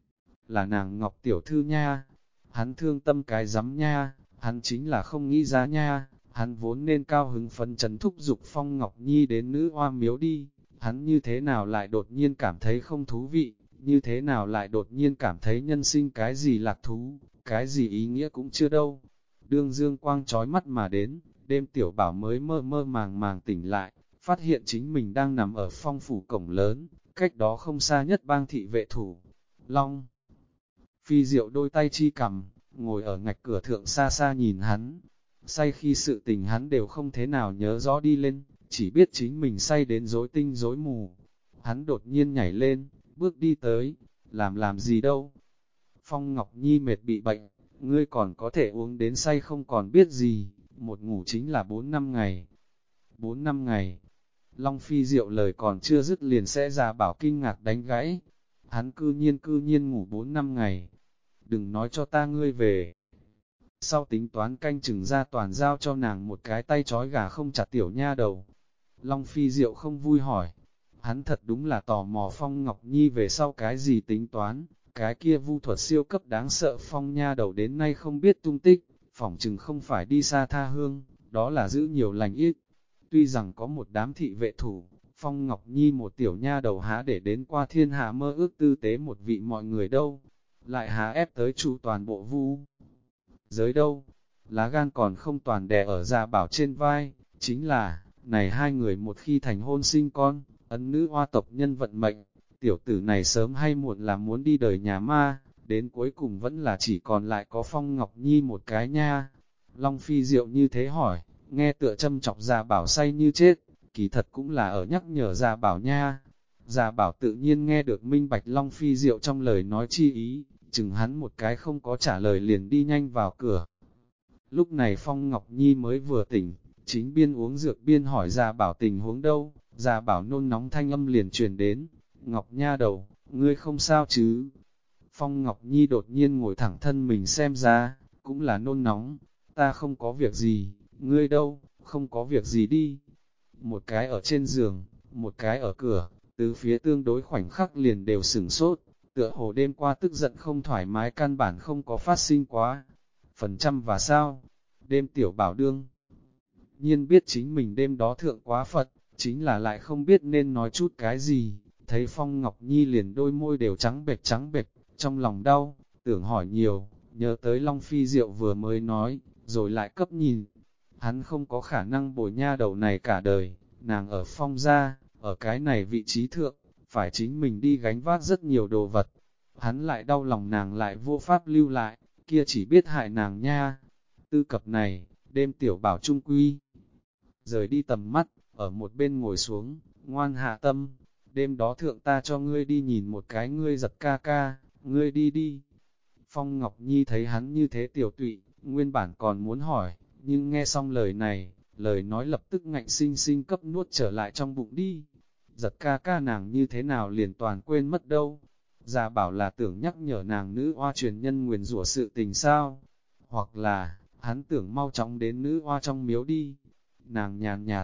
là nàng Ngọc Tiểu Thư nha. Hắn thương tâm cái rắm nha, hắn chính là không nghĩ ra nha, hắn vốn nên cao hứng phấn chấn thúc giục Phong Ngọc Nhi đến nữ oa miếu đi, hắn như thế nào lại đột nhiên cảm thấy không thú vị, như thế nào lại đột nhiên cảm thấy nhân sinh cái gì lạc thú, cái gì ý nghĩa cũng chưa đâu. Đương dương quang trói mắt mà đến, đêm Tiểu Bảo mới mơ mơ màng màng tỉnh lại, phát hiện chính mình đang nằm ở Phong phủ cổng lớn, cách đó không xa nhất bang thị vệ thủ. Long Phi Diệu đôi tay chi cầm, ngồi ở ngạch cửa thượng xa xa nhìn hắn. Say khi sự tình hắn đều không thế nào nhớ rõ đi lên, chỉ biết chính mình say đến rối tinh rối mù. Hắn đột nhiên nhảy lên, bước đi tới, làm gì đâu. Phong Ngọc Nhi mệt bị bệnh, ngươi còn có thể uống đến say không còn biết gì, một ngủ chính là 4 năm ngày. 4 năm ngày, Long Phi Diệu lời còn chưa dứt liền sẽ ra bảo kinh ngạc đánh gãy. Hắn cư nhiên ngủ 4 năm ngày. Đừng nói cho ta ngươi về. Sau tính toán canh chừng ra toàn giao cho nàng một cái tay trói gà không chặt tiểu nha đầu. Long Phi Diệu không vui hỏi. Hắn thật đúng là tò mò Phong Ngọc Nhi về sau cái gì tính toán. Cái kia vu thuật siêu cấp đáng sợ Phong nha đầu đến nay không biết tung tích. Phỏng chừng không phải đi xa tha hương, đó là giữ nhiều lành ít. Tuy rằng có một đám thị vệ thủ, Phong Ngọc Nhi một tiểu nha đầu há để đến qua thiên hạ mơ ước tư tế một vị mọi người đâu. Lại há ép tới chủ toàn bộ vu giới đâu, lá gan còn không toàn đè ở Gia Bảo trên vai, chính là, này hai người một khi thành hôn sinh con, ấn nữ hoa tộc nhân vận mệnh, tiểu tử này sớm hay muộn là muốn đi đời nhà ma, đến cuối cùng vẫn là chỉ còn lại có Phong Ngọc Nhi một cái nha. Long Phi Diệu như thế hỏi, nghe tựa châm chọc Gia Bảo say như chết, kỳ thật cũng là ở nhắc nhở Gia Bảo nha. Gia Bảo tự nhiên nghe được minh bạch Long Phi Diệu trong lời nói chi ý, chừng hắn một cái không có trả lời liền đi nhanh vào cửa. Lúc này Phong Ngọc Nhi mới vừa tỉnh, chính biên uống dược biên hỏi Gia Bảo tình huống đâu, Gia Bảo nôn nóng thanh âm liền truyền đến, Ngọc nha đầu, ngươi không sao chứ? Phong Ngọc Nhi đột nhiên ngồi thẳng thân mình xem ra, cũng là nôn nóng, ta không có việc gì, ngươi đâu, không có việc gì đi. Một cái ở trên giường, một cái ở cửa, tứ phía tương đối khoảnh khắc liền đều sửng sốt, tựa hồ đêm qua tức giận không thoải mái căn bản không có phát sinh quá. Phần trăm và sao? Đêm Tiểu Bảo đương nhiên biết chính mình đêm đó thượng quá Phật, chính là lại không biết nên nói chút cái gì. Thấy Phong Ngọc Nhi liền đôi môi đều trắng bệch, trong lòng đau, tưởng hỏi nhiều, nhớ tới Long Phi Diệu vừa mới nói, rồi lại cấp nhìn. Hắn không có khả năng bồi nha đầu này cả đời, nàng ở Phong gia, ở cái này vị trí thượng, phải chính mình đi gánh vác rất nhiều đồ vật. Hắn lại đau lòng nàng lại vô pháp lưu lại, kia chỉ biết hại nàng nha. Tư cập này, đêm Tiểu Bảo trung quy rời đi tầm mắt, ở một bên ngồi xuống, ngoan hạ tâm, đêm đó thượng ta cho ngươi đi nhìn một cái ngươi giật ca ca, ngươi đi đi. Phong Ngọc Nhi thấy hắn như thế tiểu tụy, nguyên bản còn muốn hỏi, nhưng nghe xong lời này, lời nói lập tức ngạnh sinh sinh cấp nuốt trở lại trong bụng đi. Giật ca ca nàng như thế nào liền toàn quên mất đâu. Gia Bảo là tưởng nhắc nhở nàng nữ oa truyền nhân nguyền rủa sự tình sao, hoặc là, hắn tưởng mau chóng đến nữ oa trong miếu đi. Nàng nhàn nhạt,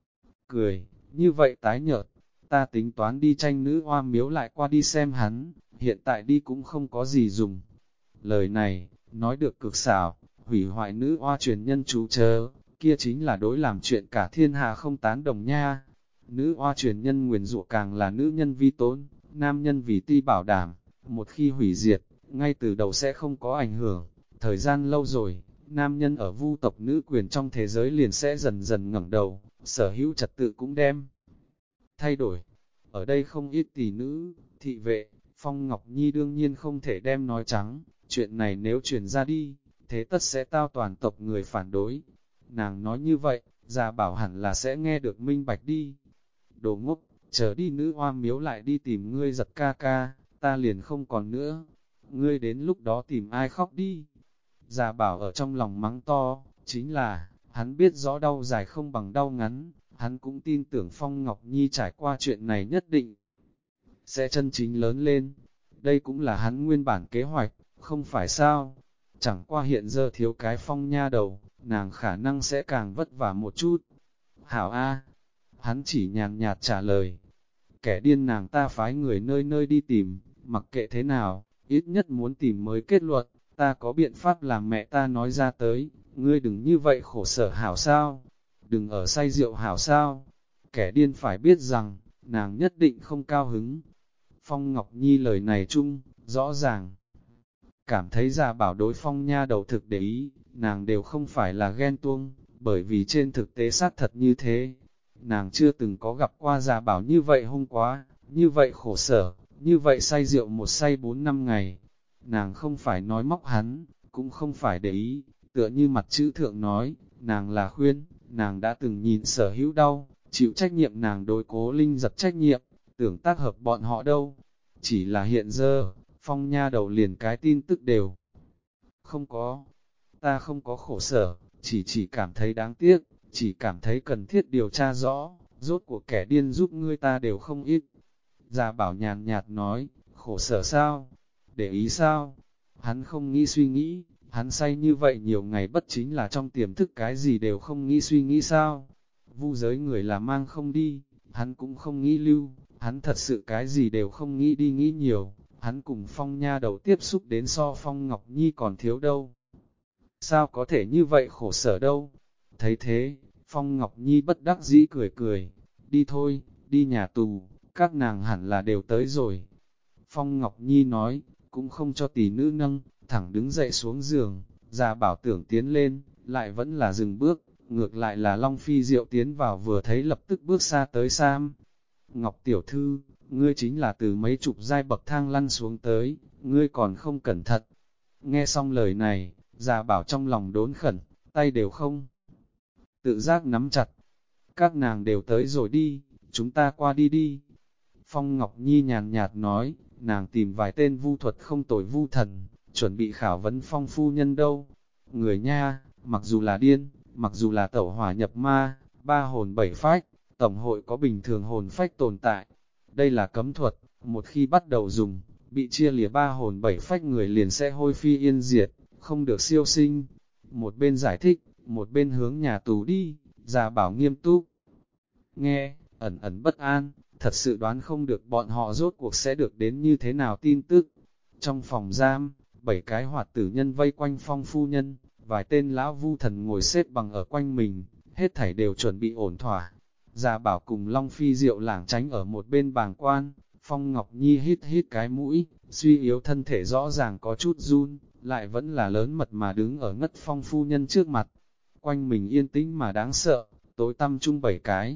cười, như vậy tái nhợt, ta tính toán đi tranh nữ oa miếu lại qua đi xem hắn, hiện tại đi cũng không có gì dùng. Lời này, nói được cực xảo, hủy hoại nữ oa truyền nhân chú chớ, kia chính là đối làm chuyện cả thiên hạ không tán đồng nha. Nữ oa truyền nhân nguyền rủa càng là nữ nhân vi tốn, nam nhân vì ti bảo đảm, một khi hủy diệt, ngay từ đầu sẽ không có ảnh hưởng, thời gian lâu rồi, nam nhân ở vu tộc nữ quyền trong thế giới liền sẽ dần dần ngẩng đầu, sở hữu trật tự cũng đem thay đổi. Ở đây không ít tỷ nữ, thị vệ, Phong Ngọc Nhi đương nhiên không thể đem nói trắng, chuyện này nếu truyền ra đi, thế tất sẽ tao toàn tộc người phản đối. Nàng nói như vậy, Gia Bảo hẳn là sẽ nghe được minh bạch đi. Đồ ngốc, chờ đi nữ hoa miếu lại đi tìm ngươi giật ca ca, ta liền không còn nữa. Ngươi đến lúc đó tìm ai khóc đi. Gia Bảo ở trong lòng mắng to, chính là, hắn biết rõ đau dài không bằng đau ngắn, hắn cũng tin tưởng Phong Ngọc Nhi trải qua chuyện này nhất định sẽ chân chính lớn lên. Đây cũng là hắn nguyên bản kế hoạch, không phải sao? Chẳng qua hiện giờ thiếu cái Phong nha đầu, nàng khả năng sẽ càng vất vả một chút. Hảo A, hắn chỉ nhàn nhạt trả lời. Kẻ điên nàng ta phái người nơi nơi đi tìm, mặc kệ thế nào, ít nhất muốn tìm mới kết luận, ta có biện pháp làm mẹ ta nói ra tới, ngươi đừng như vậy khổ sở hảo sao, đừng ở say rượu hảo sao, kẻ điên phải biết rằng, nàng nhất định không cao hứng. Phong Ngọc Nhi lời này chung, rõ ràng, cảm thấy Gia Bảo đối Phong nha đầu thực để ý, nàng đều không phải là ghen tuông, bởi vì trên thực tế xác thật như thế. Nàng chưa từng có gặp qua Gia Bảo như vậy hung quá, như vậy khổ sở, như vậy say rượu một say 4 năm ngày. Nàng không phải nói móc hắn, cũng không phải để ý, tựa như mặt chữ thượng nói, nàng là khuyên, nàng đã từng nhìn Sở Hữu đau, chịu trách nhiệm nàng đối Cố Linh giật trách nhiệm, tưởng tác hợp bọn họ đâu. Chỉ là hiện giờ, Phong nha đầu liền cái tin tức đều không có. Ta không có khổ sở, chỉ cảm thấy đáng tiếc, chỉ cảm thấy cần thiết điều tra rõ, rốt cuộc kẻ điên giúp ngươi ta đều không ít. Gia Bảo nhàn nhạt nói, khổ sở sao? Để ý sao? Hắn không nghĩ suy nghĩ, hắn say như vậy nhiều ngày bất chính là trong tiềm thức cái gì đều không nghĩ suy nghĩ sao? Vu giới người là mang không đi, hắn cũng không nghĩ lưu, hắn thật sự cái gì đều không nghĩ đi nghĩ nhiều, hắn cùng Phong nha đầu tiếp xúc đến so Phong Ngọc Nhi còn thiếu đâu. Sao có thể như vậy khổ sở đâu? Thấy thế, Phong Ngọc Nhi bất đắc dĩ cười cười, đi thôi, đi nhà tù, các nàng hẳn là đều tới rồi. Phong Ngọc Nhi nói, cũng không cho tỷ nữ nâng, thẳng đứng dậy xuống giường, Gia Bảo tưởng tiến lên, lại vẫn là dừng bước, ngược lại là Long Phi Diệu tiến vào vừa thấy lập tức bước xa tới Sam. Ngọc Tiểu Thư, ngươi chính là từ mấy chục giai bậc thang lăn xuống tới, ngươi còn không cẩn thận. Nghe xong lời này, Gia Bảo trong lòng đốn khẩn, tay đều không tự giác nắm chặt. Các nàng đều tới rồi đi, chúng ta qua đi đi. Phong Ngọc Nhi nhàn nhạt nói, nàng tìm vài tên vu thuật không tồi vu thần, chuẩn bị khảo vấn Phong phu nhân đâu. Người nha, mặc dù là điên, mặc dù là tẩu hỏa nhập ma, ba hồn bảy phách, tổng hội có bình thường hồn phách tồn tại. Đây là cấm thuật, một khi bắt đầu dùng, bị chia lìa ba hồn bảy phách người liền sẽ hôi phi yên diệt, không được siêu sinh. Một bên giải thích, một bên hướng nhà tù đi, Gia Bảo nghiêm túc. Nghe, ẩn ẩn bất an, thật sự đoán không được bọn họ rốt cuộc sẽ được đến như thế nào tin tức. Trong phòng giam, 7 cái hoạt tử nhân vây quanh Phong phu nhân, vài tên lão vu thần ngồi xếp bằng ở quanh mình, hết thảy đều chuẩn bị ổn thỏa. Gia Bảo cùng Long Phi Diệu lảng tránh ở một bên bàng quan, Phong Ngọc Nhi hít hít cái mũi, suy yếu thân thể rõ ràng có chút run, lại vẫn là lớn mật mà đứng ở ngất Phong phu nhân trước mặt. Quanh mình yên tĩnh mà đáng sợ, tối tăm chung 7 cái.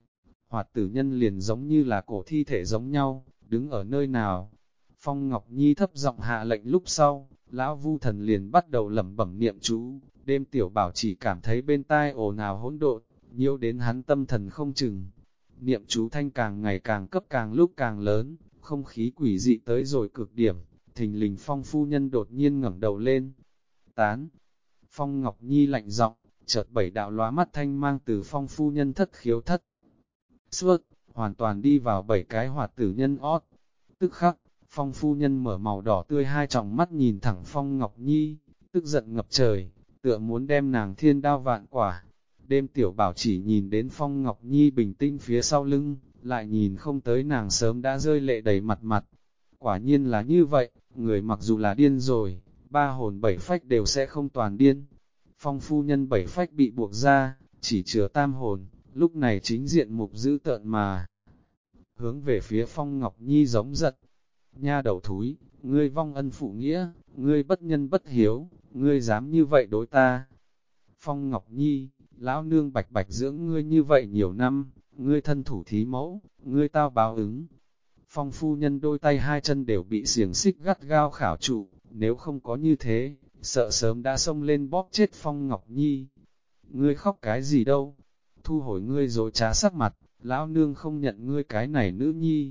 Hoạt tử nhân liền giống như là cổ thi thể giống nhau, đứng ở nơi nào. Phong Ngọc Nhi thấp giọng hạ lệnh lúc sau, lão vu thần liền bắt đầu lẩm bẩm niệm chú, đêm tiểu bảo chỉ cảm thấy bên tai ồn ào hỗn độn, nhiễu đến hắn tâm thần không chừng. Niệm chú thanh càng ngày càng cấp càng lúc càng lớn, không khí quỷ dị tới rồi cực điểm, thình lình Phong phu nhân đột nhiên ngẩng đầu lên. Tán! Phong Ngọc Nhi lạnh giọng, chợt 7 đạo lóa mắt thanh mang từ Phong phu nhân thất khiếu thất. Suốt, hoàn toàn đi vào 7 cái hoạt tử nhân ót. Tức khắc, Phong phu nhân mở màu đỏ tươi hai tròng mắt nhìn thẳng Phong Ngọc Nhi, tức giận ngập trời, tựa muốn đem nàng thiên đao vạn quả. Đêm tiểu bảo chỉ nhìn đến Phong Ngọc Nhi bình tĩnh phía sau lưng, lại nhìn không tới nàng sớm đã rơi lệ đầy mặt mặt. Quả nhiên là như vậy, người mặc dù là điên rồi, ba hồn bảy phách đều sẽ không toàn điên. Phong phu nhân bảy phách bị buộc ra, chỉ chứa tam hồn, lúc này chính diện mục dữ tợn mà. Hướng về phía Phong Ngọc Nhi giống giật. Nha đầu thúi, ngươi vong ân phụ nghĩa, ngươi bất nhân bất hiếu, ngươi dám như vậy đối ta. Phong Ngọc Nhi, lão nương bạch bạch dưỡng ngươi như vậy nhiều năm, ngươi thân thủ thí mẫu, ngươi tao báo ứng. Phong phu nhân đôi tay hai chân đều bị xiềng xích gắt gao khảo trụ, nếu không có như thế, sợ sớm đã xông lên bóp chết Phong Ngọc Nhi. Ngươi khóc cái gì đâu, thu hồi ngươi dối trá sắc mặt, lão nương không nhận ngươi cái này nữ nhi.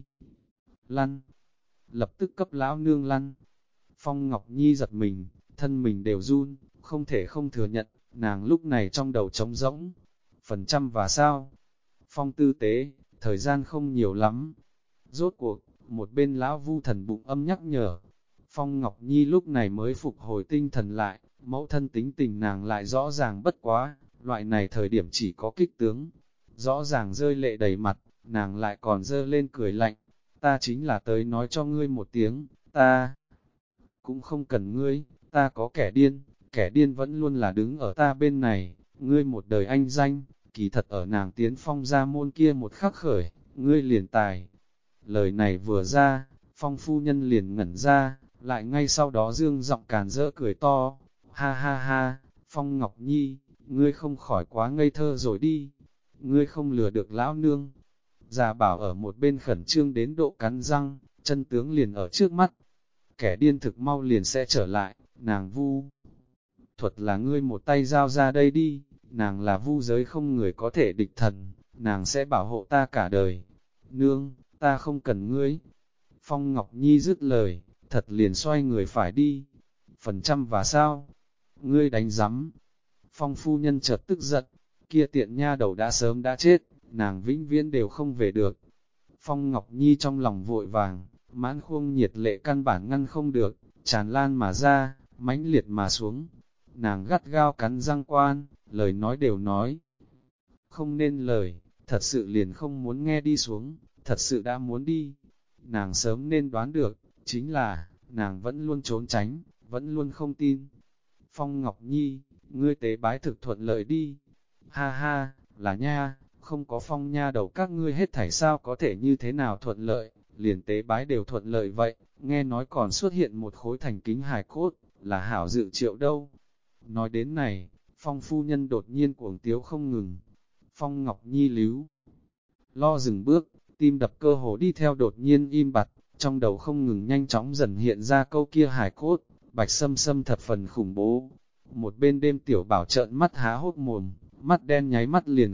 Lăn, lập tức cấp lão nương lăn. Phong Ngọc Nhi giật mình, thân mình đều run, không thể không thừa nhận, nàng lúc này trong đầu trống rỗng. Phần trăm và sao? Phong tư tế, thời gian không nhiều lắm. Rốt cuộc, một bên lão vu thần bụng âm nhắc nhở. Phong Ngọc Nhi lúc này mới phục hồi tinh thần lại, mẫu thân tính tình nàng lại rõ ràng bất quá, loại này thời điểm chỉ có kích tướng. Rõ ràng rơi lệ đầy mặt, nàng lại còn dơ lên cười lạnh. Ta chính là tới nói cho ngươi một tiếng, ta cũng không cần ngươi, ta có kẻ điên vẫn luôn là đứng ở ta bên này, ngươi một đời anh danh, kỳ thật ở nàng tiến phong ra môn kia một khắc khởi, ngươi liền tài. Lời này vừa ra, Phong phu nhân liền ngẩn ra, lại ngay sau đó dương giọng càn rỡ cười to, ha ha ha, Phong Ngọc Nhi, ngươi không khỏi quá ngây thơ rồi đi, ngươi không lừa được lão nương. Già bảo ở một bên khẩn trương đến độ cắn răng, chân tướng liền ở trước mắt. Kẻ điên thực mau liền sẽ trở lại, nàng vu. Thuật là ngươi một tay giao ra đây đi, nàng là vu giới không người có thể địch thần, nàng sẽ bảo hộ ta cả đời. Nương, ta không cần ngươi. Phong Ngọc Nhi dứt lời, thật liền xoay người phải đi. Phần trăm và sao? Ngươi đánh rắm. Phong phu nhân chợt tức giận, kia tiện nha đầu đã sớm đã chết, nàng vĩnh viễn đều không về được. Phong Ngọc Nhi trong lòng vội vàng, mãn khuôn nhiệt lệ căn bản ngăn không được, tràn lan mà ra, mãnh liệt mà xuống. Nàng gắt gao cắn răng quan, lời nói đều nói. Không nên lời, thật sự liền không muốn nghe đi xuống, thật sự đã muốn đi. Nàng sớm nên đoán được, chính là, nàng vẫn luôn trốn tránh, vẫn luôn không tin. Phong Ngọc Nhi, ngươi tế bái thực thuận lợi đi. Ha ha, là nha, không có phong nha đầu các ngươi hết thảy sao có thể như thế nào thuận lợi, liền tế bái đều thuận lợi vậy, nghe nói còn xuất hiện một khối thành kính hài cốt, là hảo dự triệu đâu. Nói đến này, Phong phu nhân đột nhiên cuồng tiếu không ngừng. Phong Ngọc Nhi líu lo dừng bước, tim đập cơ hồ đi theo đột nhiên im bặt, trong đầu không ngừng nhanh chóng dần hiện ra câu kia hài cốt, Bạch Sâm Sâm thập phần khủng bố. Một bên đêm tiểu bảo trợn mắt há hốt mồm, mắt đen nháy mắt liền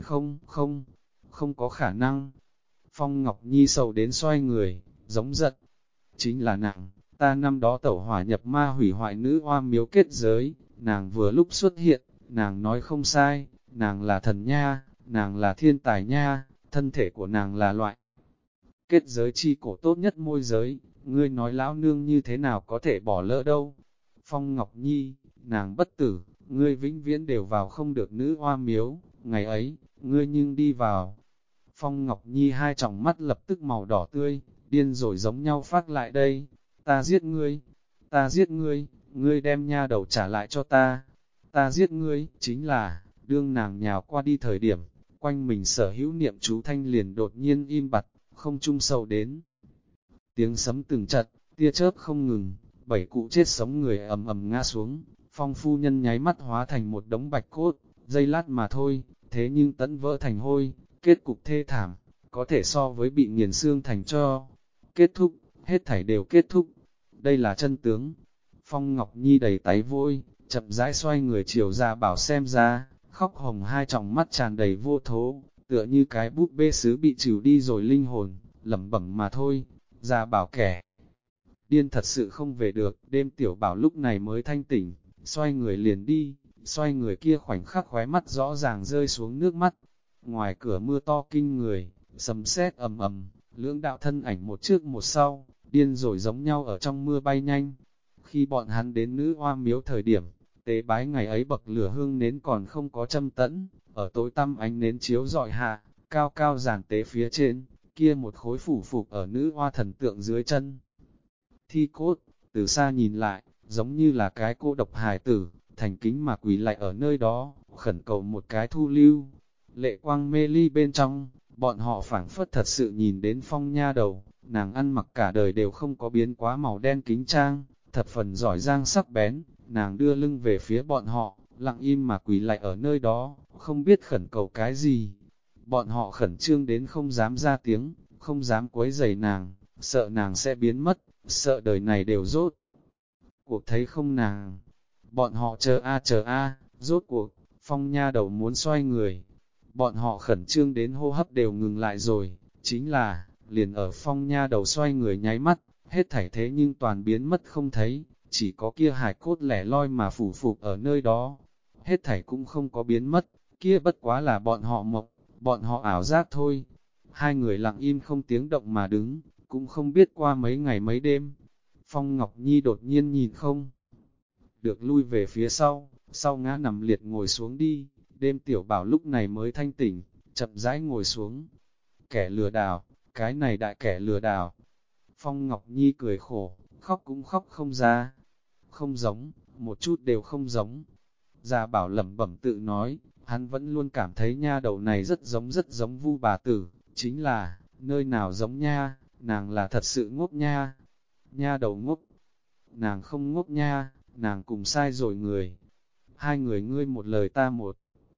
không có khả năng. Phong Ngọc Nhi sầu đến xoay người, giống giận. Chính là nàng, ta năm đó tẩu hỏa nhập ma hủy hoại nữ oa miếu kết giới, nàng vừa lúc xuất hiện, nàng nói không sai, nàng là thần nha, nàng là thiên tài nha, thân thể của nàng là loại kết giới chi cổ tốt nhất môi giới, ngươi nói lão nương như thế nào có thể bỏ lỡ đâu. Phong Ngọc Nhi, nàng bất tử, ngươi vĩnh viễn đều vào không được nữ oa miếu, ngày ấy, ngươi nhưng đi vào. Phong Ngọc Nhi hai tròng mắt lập tức màu đỏ tươi, điên rồi giống nhau phát lại đây, ta giết ngươi, ngươi đem nha đầu trả lại cho ta giết ngươi, chính là, đương nàng nhào qua đi thời điểm, quanh mình sở hữu niệm chú thanh liền đột nhiên im bặt, không trung sầu đến. Tiếng sấm từng trận, tia chớp không ngừng, 7 cụ chết sống người ầm ầm ngã xuống, Phong phu nhân nháy mắt hóa thành một đống bạch cốt, giây lát mà thôi, thế nhưng tẫn vỡ thành hôi, kết cục thê thảm, có thể so với bị nghiền xương thành tro. Kết thúc, hết thảy đều kết thúc, đây là chân tướng. Phong Ngọc Nhi đầy táy vôi, chậm rãi xoay người chiều ra bảo xem ra, khóc hồng hai tròng mắt tràn đầy vô thố, tựa như cái búp bê sứ bị trừ đi rồi linh hồn, lẩm bẩm mà thôi. Ra bảo kẻ điên thật sự không về được, đêm tiểu bảo lúc này mới thanh tỉnh, xoay người liền đi, xoay người kia khoảnh khắc khóe mắt rõ ràng rơi xuống nước mắt. Ngoài cửa mưa to kinh người, sấm sét ầm ầm, lưỡng đạo thân ảnh một trước một sau, điên rồi giống nhau ở trong mưa bay nhanh. Khi bọn hắn đến nữ oa miếu thời điểm, tế bái ngày ấy bậc lửa hương nến còn không có châm tẫn, ở tối tăm ánh nến chiếu rọi hạ, cao cao giàn tế phía trên, kia một khối phủ phục ở nữ oa thần tượng dưới chân. Thi cốt, từ xa nhìn lại, giống như là cái cô độc hài tử, thành kính mà quỳ lại ở nơi đó, khẩn cầu một cái thu lưu. Lệ quang mê ly bên trong, bọn họ phảng phất thật sự nhìn đến Phong nha đầu, nàng ăn mặc cả đời đều không có biến quá màu đen kính trang, thập phần giỏi giang sắc bén, nàng đưa lưng về phía bọn họ, lặng im mà quỳ lại ở nơi đó, không biết khẩn cầu cái gì. Bọn họ khẩn trương đến không dám ra tiếng, không dám quấy rầy nàng, sợ nàng sẽ biến mất, sợ đời này đều rốt. Cuộc thấy không nàng, bọn họ chờ a, rốt cuộc, Phong nha đầu muốn xoay người. Bọn họ khẩn trương đến hô hấp đều ngừng lại rồi, chính là, liền ở Phong nha đầu xoay người nháy mắt, hết thảy thế nhưng toàn biến mất không thấy, chỉ có kia hài cốt lẻ loi mà phủ phục ở nơi đó. Hết thảy cũng không có biến mất, kia bất quá là bọn họ mộng, bọn họ ảo giác thôi. Hai người lặng im không tiếng động mà đứng, cũng không biết qua mấy ngày mấy đêm. Phong Ngọc Nhi đột nhiên nhìn không được lui về phía sau ngã nằm liệt ngồi xuống đi. Đêm Tiểu Bảo lúc này mới thanh tỉnh, chậm rãi ngồi xuống. Kẻ lừa đảo, cái này đại kẻ lừa đảo. Phong Ngọc Nhi cười khổ, khóc cũng khóc không ra. Không giống, một chút đều không giống. Gia Bảo lẩm bẩm tự nói, hắn vẫn luôn cảm thấy nha đầu này rất giống Vu bà tử, chính là, nơi nào giống nha, nàng là thật sự ngốc nha. Nha đầu ngốc, nàng không ngốc nha, nàng cùng sai rồi người. Hai người ngươi một lời ta một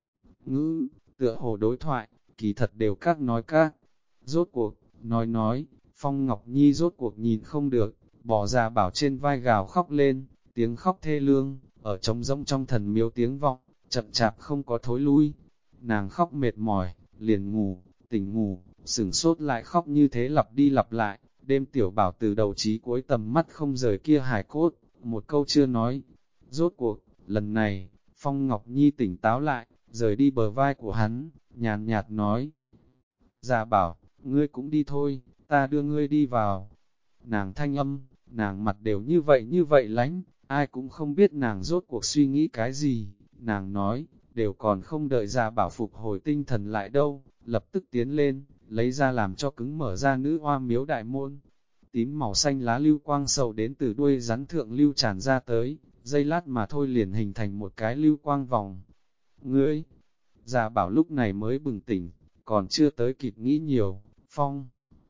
ngữ, tựa hồ đối thoại, kỳ thật đều các nói các. Rốt cuộc, nói, Phong Ngọc Nhi rốt cuộc nhìn không được, bỏ ra bảo trên vai gào khóc lên, tiếng khóc thê lương, ở trống rỗng trong thần miếu tiếng vọng, chậm chạp không có thối lui. Nàng khóc mệt mỏi, liền ngủ, tỉnh ngủ, sửng sốt lại khóc như thế lặp đi lặp lại, đêm Tiểu Bảo từ đầu chí cuối tầm mắt không rời kia hài cốt, một câu chưa nói. Rốt cuộc, lần này, Phong Ngọc Nhi tỉnh táo lại, rời đi bờ vai của hắn, nhàn nhạt nói. Gia Bảo, ngươi cũng đi thôi, ta đưa ngươi đi vào. Nàng thanh âm, nàng mặt đều như vậy lánh, ai cũng không biết nàng rốt cuộc suy nghĩ cái gì. Nàng nói, đều còn không đợi Gia Bảo phục hồi tinh thần lại đâu, lập tức tiến lên, lấy ra làm cho cứng mở ra nữ hoa miếu đại môn. Tím màu xanh lá lưu quang sầu đến từ đuôi rắn thượng lưu tràn ra tới, giây lát mà thôi liền hình thành một cái lưu quang vòng. Ngươi, Gia Bảo lúc này mới bừng tỉnh, còn chưa tới kịp nghĩ nhiều, Phong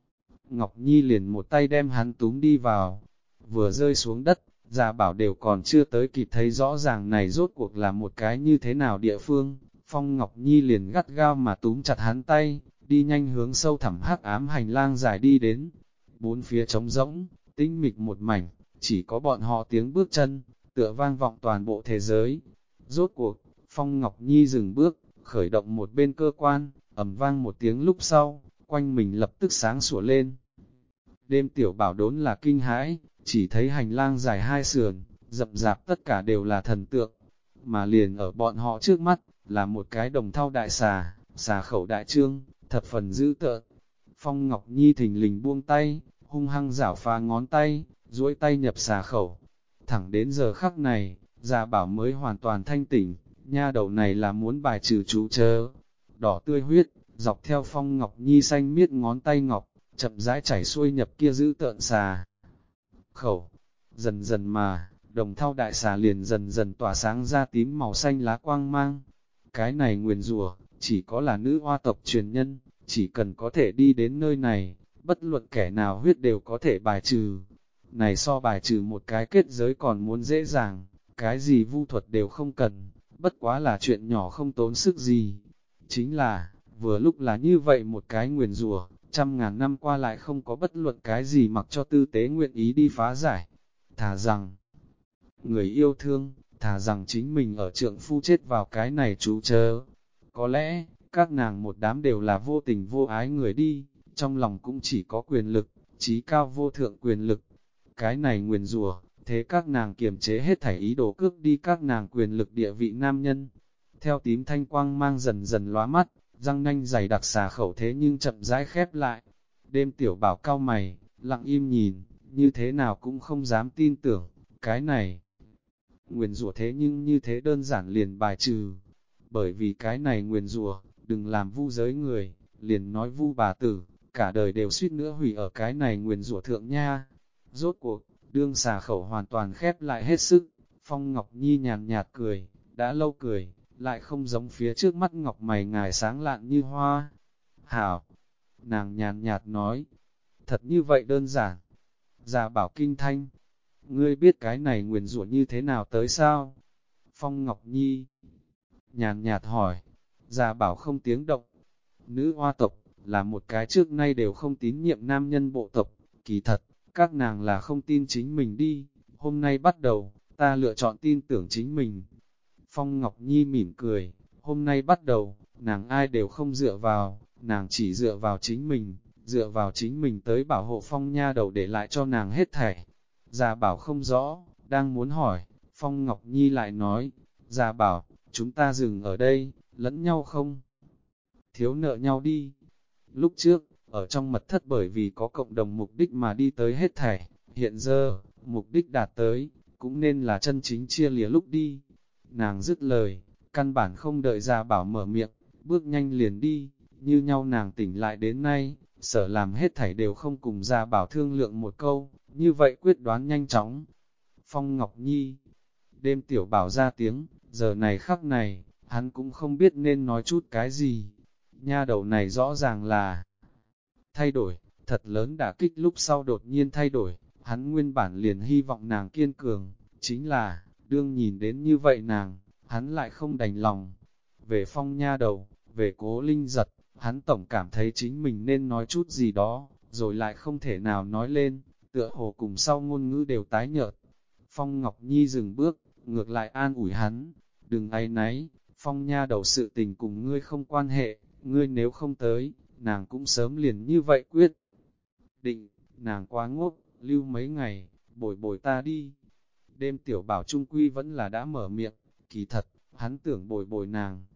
Ngọc Nhi liền một tay đem hắn túm đi vào, vừa rơi xuống đất, Gia Bảo đều còn chưa tới kịp thấy rõ ràng này rốt cuộc là một cái như thế nào địa phương, Phong Ngọc Nhi liền gắt gao mà túm chặt hắn tay, đi nhanh hướng sâu thẳm hắc ám hành lang dài đi đến, bốn phía trống rỗng, tĩnh mịch một mảnh, chỉ có bọn họ tiếng bước chân, tựa vang vọng toàn bộ thế giới. Rốt cuộc, Phong Ngọc Nhi dừng bước, khởi động một bên cơ quan, ầm vang một tiếng lúc sau, quanh mình lập tức sáng sủa lên. Đêm Tiểu Bảo đốn là kinh hãi, chỉ thấy hành lang dài hai sườn, rậm rạp tất cả đều là thần tượng, mà liền ở bọn họ trước mắt, là một cái đồng thau đại xà, xà khẩu đại trương, thập phần dữ tợn. Phong Ngọc Nhi thình lình buông tay, hung hăng giảo phá ngón tay, duỗi tay nhập xà khẩu. Thẳng đến giờ khắc này, Gia Bảo mới hoàn toàn thanh tỉnh, nha đầu này là muốn bài trừ chú chớ. Đỏ tươi huyết, dọc theo Phong Ngọc Nhi xanh miết ngón tay ngọc, chậm rãi chảy xuôi nhập kia giữ tợn xà khẩu. Dần dần mà, đồng thau đại xà liền dần dần tỏa sáng ra tím màu xanh lá quang mang. Cái này nguyền rủa chỉ có là nữ hoa tộc truyền nhân, chỉ cần có thể đi đến nơi này, bất luận kẻ nào huyết đều có thể bài trừ. Này so bài trừ một cái kết giới còn muốn dễ dàng, cái gì vu thuật đều không cần, bất quá là chuyện nhỏ không tốn sức gì. Chính là, vừa lúc là như vậy một cái nguyền rủa, trăm ngàn năm qua lại không có bất luận cái gì mặc cho tư tế nguyện ý đi phá giải. Thà rằng, người yêu thương, thà rằng chính mình ở trượng phu chết vào cái này chú chớ. Có lẽ, các nàng một đám đều là vô tình vô ái người đi, trong lòng cũng chỉ có quyền lực, chí cao vô thượng quyền lực. Cái này nguyền rủa, thế các nàng kiềm chế hết thảy ý đồ cướp đi các nàng quyền lực địa vị nam nhân. Theo tím thanh quang mang dần dần lóa mắt, răng nanh dày đặc xà khẩu thế nhưng chậm rãi khép lại. Đêm Tiểu Bảo cau mày, lặng im nhìn, như thế nào cũng không dám tin tưởng, cái này. Nguyền rủa thế nhưng như thế đơn giản liền bài trừ. Bởi vì cái này nguyền rủa, đừng làm vu giới người, liền nói vu bà tử, cả đời đều suýt nữa hủy ở cái này nguyền rủa thượng nha. Rốt cuộc, đương xà khẩu hoàn toàn khép lại hết sức, Phong Ngọc Nhi nhàn nhạt cười, đã lâu cười, lại không giống phía trước mắt ngọc mày ngài sáng lạn như hoa. Hảo, nàng nhàn nhạt nói, thật như vậy đơn giản. Gia Bảo kinh thanh, ngươi biết cái này nguyền rủa như thế nào tới sao? Phong Ngọc Nhi nhàn nhạt hỏi, Gia Bảo không tiếng động. Nữ hoa tộc, là một cái trước nay đều không tín nhiệm nam nhân bộ tộc, Kỳ thật, các nàng là không tin chính mình đi, hôm nay bắt đầu, ta lựa chọn tin tưởng chính mình. Phong Ngọc Nhi mỉm cười, hôm nay bắt đầu, nàng ai đều không dựa vào, nàng chỉ dựa vào chính mình tới bảo hộ Phong nha đầu để lại cho nàng hết thảy. Gia Bảo không rõ, đang muốn hỏi, Phong Ngọc Nhi lại nói, Gia Bảo, chúng ta dừng ở đây, lẫn nhau không? Thiếu nợ nhau đi. Lúc trước, ở trong mật thất bởi vì có cộng đồng mục đích mà đi tới hết thảy, hiện giờ, mục đích đạt tới, cũng nên là chân chính chia lìa lúc đi. Nàng dứt lời, căn bản không đợi Gia Bảo mở miệng, bước nhanh liền đi, như nhau nàng tỉnh lại đến nay, sở làm hết thảy đều không cùng Gia Bảo thương lượng một câu, như vậy quyết đoán nhanh chóng. Phong Ngọc Nhi, đêm tiểu bảo ra tiếng, giờ này khắc này, hắn cũng không biết nên nói chút cái gì. Nha đầu này rõ ràng là thay đổi, thật lớn đả kích lúc sau đột nhiên thay đổi, hắn nguyên bản liền hy vọng nàng kiên cường, chính là, đương nhìn đến như vậy nàng, hắn lại không đành lòng. Về Phong nha đầu, về Cố Linh Giật, hắn tổng cảm thấy chính mình nên nói chút gì đó, rồi lại không thể nào nói lên, tựa hồ cùng sau ngôn ngữ đều tái nhợt. Phong Ngọc Nhi dừng bước, ngược lại an ủi hắn, đừng áy náy, Phong nha đầu sự tình cùng ngươi không quan hệ, ngươi nếu không tới, nàng cũng sớm liền như vậy quyết. Định, nàng quá ngốc, lưu mấy ngày, bồi bồi ta đi. Đêm tiểu bảo trung quy vẫn là đã mở miệng, kỳ thật, hắn tưởng bồi bồi nàng.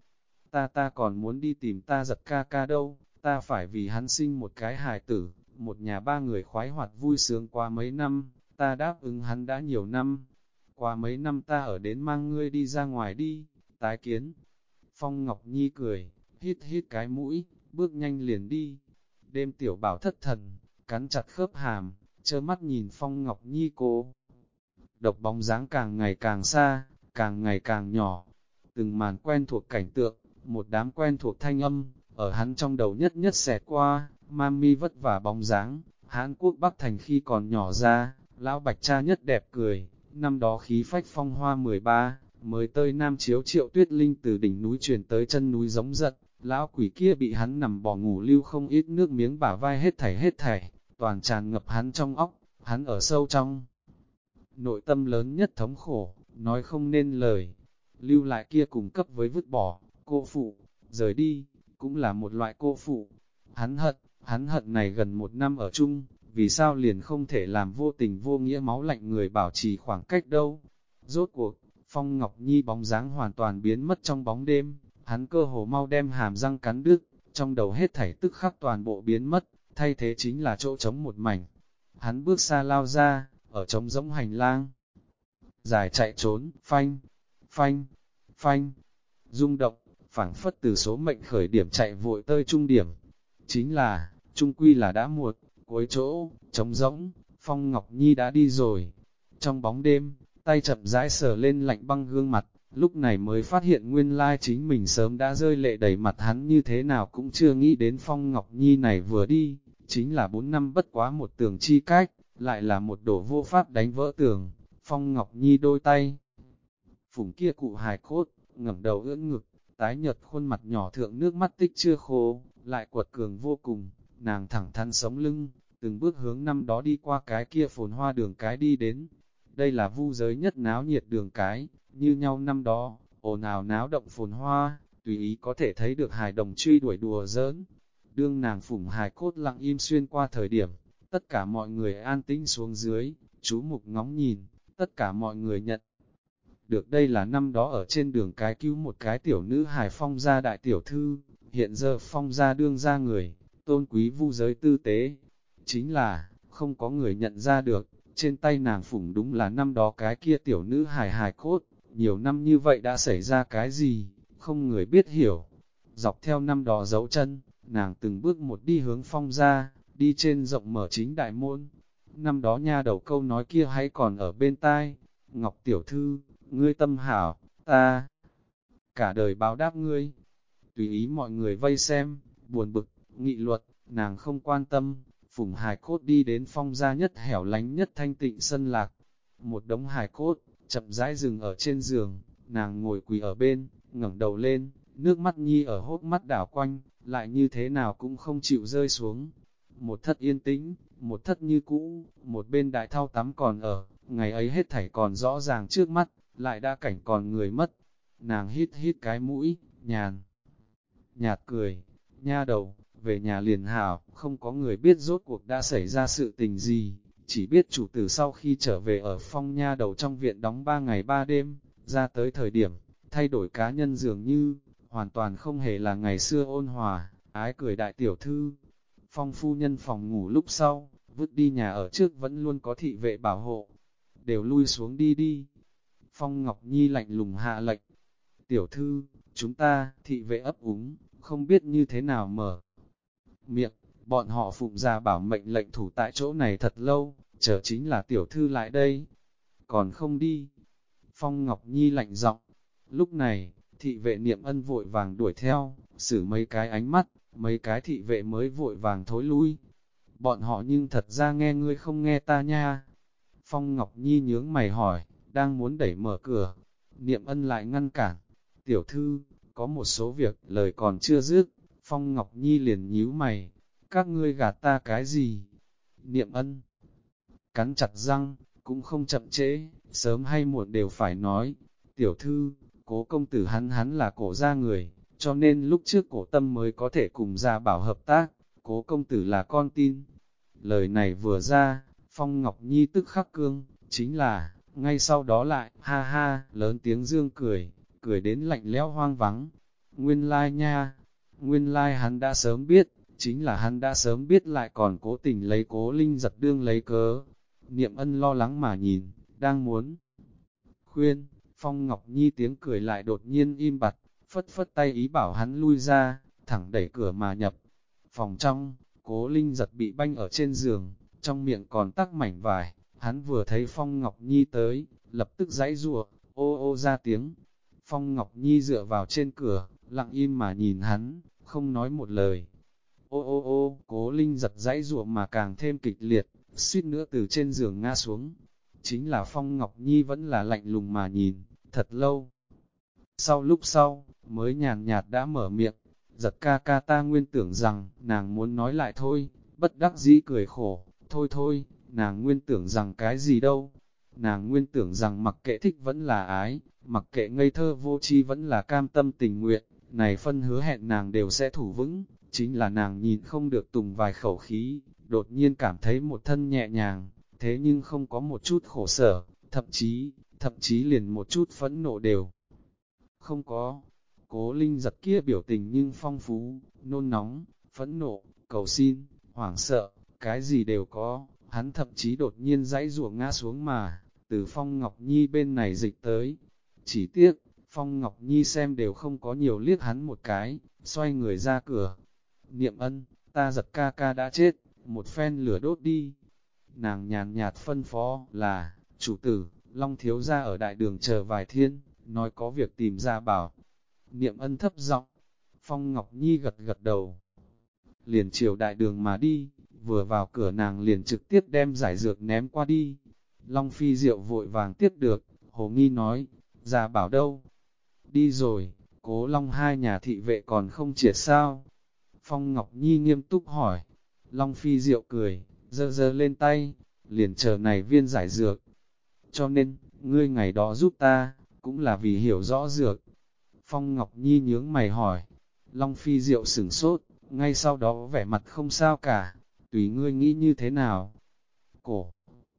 Ta còn muốn đi tìm ta Giật ca ca đâu, ta phải vì hắn sinh một cái hài tử, một nhà ba người khoái hoạt vui sướng qua mấy năm, ta đáp ứng hắn đã nhiều năm. Qua mấy năm ta ở đến mang ngươi đi ra ngoài đi, tái kiến. Phong Ngọc Nhi cười, hít hít cái mũi, bước nhanh liền đi. Đêm tiểu bảo thất thần, cắn chặt khớp hàm, trơ mắt nhìn Phong Ngọc Nhi cô. Độc bóng dáng càng ngày càng xa, càng ngày càng nhỏ. Từng màn quen thuộc cảnh tượng, một đám quen thuộc thanh âm, ở hắn trong đầu nhất nhất xẹt qua, mami vất vả bóng dáng, Hán Quốc Bắc Thành khi còn nhỏ ra, lão bạch cha nhất đẹp cười, năm đó khí phách phong hoa 13, mới tơi nam chiếu Triệu Tuyết Linh từ đỉnh núi truyền tới chân núi giống giận, lão quỷ kia bị hắn nằm bò ngủ lưu không ít nước miếng bả vai hết thảy, toàn tràn ngập hắn trong óc, hắn ở sâu trong. Nội tâm lớn nhất thống khổ, nói không nên lời, lưu lại kia cùng cấp với vứt bỏ, cô phụ, rời đi, cũng là một loại cô phụ. Hắn hận này gần một năm ở chung, vì sao liền không thể làm vô tình vô nghĩa máu lạnh người bảo trì khoảng cách đâu. Rốt cuộc, Phong Ngọc Nhi bóng dáng hoàn toàn biến mất trong bóng đêm, hắn cơ hồ mau đem hàm răng cắn đứt, trong đầu hết thảy tức khắc toàn bộ biến mất, thay thế chính là chỗ trống một mảnh. Hắn bước xa lao ra, ở trống rỗng hành lang. Dài chạy trốn, phanh, phanh, phanh, rung động, phảng phất từ số mệnh khởi điểm chạy vội tới trung điểm. Chính là, trung quy là đã muộn, cuối chỗ, trống rỗng, Phong Ngọc Nhi đã đi rồi. Trong bóng đêm, tay chậm rãi sờ lên lạnh băng gương mặt, lúc này mới phát hiện nguyên lai chính mình sớm đã rơi lệ đầy mặt hắn như thế nào cũng chưa nghĩ đến Phong Ngọc Nhi này vừa đi, chính là 4 năm bất quá một tường chi cách, lại là một đổ vô pháp đánh vỡ tường. Phong Ngọc Nhi đôi tay, phủng kia cụ hài cốt, ngẩng đầu ưỡn ngực, tái nhợt khuôn mặt nhỏ thượng nước mắt tích chưa khô, lại quật cường vô cùng, nàng thẳng thắn sống lưng, từng bước hướng năm đó đi qua cái kia phồn hoa đường cái đi đến. Đây là vu giới nhất náo nhiệt đường cái, như nhau năm đó, ồn ào náo động phồn hoa, tùy ý có thể thấy được hài đồng truy đuổi đùa giỡn. Đương nàng phủng hài cốt lặng im xuyên qua thời điểm, tất cả mọi người an tĩnh xuống dưới, chú mục ngóng nhìn, tất cả mọi người nhận được đây là năm đó ở trên đường cái cứu một cái tiểu nữ hài Phong gia đại tiểu thư, hiện giờ Phong gia đương ra người, tôn quý vu giới tư tế. Chính là, không có người nhận ra được, trên tay nàng phủng đúng là năm đó cái kia tiểu nữ hài hài cốt, nhiều năm như vậy đã xảy ra cái gì, không người biết hiểu. Dọc theo năm đó dấu chân, nàng từng bước một đi hướng Phong gia, đi trên rộng mở chính đại môn. Năm đó nha đầu câu nói kia hay còn ở bên tai, Ngọc tiểu thư, ngươi tâm hảo, ta cả đời báo đáp ngươi. Tùy ý mọi người vây xem, buồn bực, nghị luật, nàng không quan tâm, phủng hài cốt đi đến Phong gia nhất hẻo lánh nhất thanh tịnh sân lạc. Một đống hài cốt, chậm rãi dừng ở trên giường, nàng ngồi quỳ ở bên, ngẩng đầu lên, nước mắt nhi ở hốc mắt đảo quanh, lại như thế nào cũng không chịu rơi xuống. Một thất yên tĩnh, một thất như cũ, một bên đại thao tắm còn ở, ngày ấy hết thảy còn rõ ràng trước mắt, lại đã cảnh còn người mất. Nàng hít hít cái mũi, nhạt cười, nha đầu, về nhà liền hảo, không có người biết rốt cuộc đã xảy ra sự tình gì, chỉ biết chủ tử sau khi trở về ở Phong nha đầu trong viện đóng 3 ngày 3 đêm, ra tới thời điểm, thay đổi cá nhân dường như, hoàn toàn không hề là ngày xưa ôn hòa, ái cười đại tiểu thư. Phong phu nhân phòng ngủ lúc sau, vứt đi nhà ở trước vẫn luôn có thị vệ bảo hộ, đều lui xuống đi đi. Phong Ngọc Nhi lạnh lùng hạ lệnh, tiểu thư, chúng ta, thị vệ ấp úng, không biết như thế nào mở miệng, bọn họ phụng ra bảo mệnh lệnh thủ tại chỗ này thật lâu, chờ chính là tiểu thư lại đây, còn không đi. Phong Ngọc Nhi lạnh giọng, lúc này, thị vệ Niệm Ân vội vàng đuổi theo, xử mấy cái ánh mắt, mấy cái thị vệ mới vội vàng thối lui. Bọn họ nhưng thật ra nghe ngươi không nghe ta nha. Phong Ngọc Nhi nhướng mày hỏi, đang muốn đẩy mở cửa, Niệm Ân lại ngăn cản, tiểu thư, có một số việc, lời còn chưa dứt, Phong Ngọc Nhi liền nhíu mày, các ngươi gạt ta cái gì? Niệm Ân cắn chặt răng, cũng không chậm trễ, sớm hay muộn đều phải nói, tiểu thư, Cố công tử hắn là cổ gia người, cho nên lúc trước cổ tâm mới có thể cùng gia bảo hợp tác, Cố công tử là con tin. Lời này vừa ra, Phong Ngọc Nhi tức khắc cương, chính là, ngay sau đó lại, ha ha, lớn tiếng dương cười, cười đến lạnh lẽo hoang vắng. Nguyên lai nha, nguyên lai hắn đã sớm biết, chính là hắn đã sớm biết lại còn cố tình lấy Cố Linh giật đương lấy cớ. Niệm Ân lo lắng mà nhìn, đang muốn khuyên, Phong Ngọc Nhi tiếng cười lại đột nhiên im bặt, phất phất tay ý bảo hắn lui ra, thẳng đẩy cửa mà nhập. Phòng trong, Cố Linh giật bị banh ở trên giường, trong miệng còn tắc mảnh vải, hắn vừa thấy Phong Ngọc Nhi tới, lập tức giãy giụa, ô ô ra tiếng. Phong Ngọc Nhi dựa vào trên cửa, lặng im mà nhìn hắn, không nói một lời. Ô ô ô, Cố Linh giật giãy giụa mà càng thêm kịch liệt, suýt nữa từ trên giường ngã xuống. Chính là Phong Ngọc Nhi vẫn là lạnh lùng mà nhìn, thật lâu. Lúc sau, mới nhàn nhạt đã mở miệng, giật ca ca ta nguyên tưởng rằng, nàng muốn nói lại thôi, bất đắc dĩ cười khổ, thôi thôi, nàng nguyên tưởng rằng cái gì đâu. Nàng nguyên tưởng rằng mặc kệ thích vẫn là ái, mặc kệ ngây thơ vô tri vẫn là cam tâm tình nguyện, này phân hứa hẹn nàng đều sẽ thủ vững, chính là nàng nhìn không được tùng vài khẩu khí, đột nhiên cảm thấy một thân nhẹ nhàng, thế nhưng không có một chút khổ sở, thậm chí liền một chút phẫn nộ đều không có. Cố Linh giật kia biểu tình nhưng phong phú, nôn nóng, phẫn nộ, cầu xin, hoảng sợ, cái gì đều có, hắn thậm chí đột nhiên giãy giụa ngã xuống mà, từ Phong Ngọc Nhi bên này dịch tới. Chỉ tiếc, Phong Ngọc Nhi xem đều không có nhiều liếc hắn một cái, xoay người ra cửa. Niệm Ân, ta giật ca ca đã chết, một phen lửa đốt đi. Nàng nhàn nhạt phân phó là, chủ tử, Long thiếu gia ở đại đường chờ vài thiên, nói có việc tìm ra bảo. Niệm Ân thấp giọng, Phong Ngọc Nhi gật gật đầu. Liền chiều đại đường mà đi, vừa vào cửa nàng liền trực tiếp đem giải dược ném qua đi. Long Phi Diệu vội vàng tiếp được, Hồ Nghi nói, ra bảo đâu? Đi rồi, Cố Long hai nhà thị vệ còn không triệt sao? Phong Ngọc Nhi nghiêm túc hỏi. Long Phi Diệu cười, giơ giơ lên tay, liền chờ này viên giải dược. Cho nên, ngươi ngày đó giúp ta, cũng là vì hiểu rõ dược. Phong Ngọc Nhi nhướng mày hỏi. Long Phi Diệu sửng sốt, ngay sau đó vẻ mặt không sao cả, tùy ngươi nghĩ như thế nào. Cổ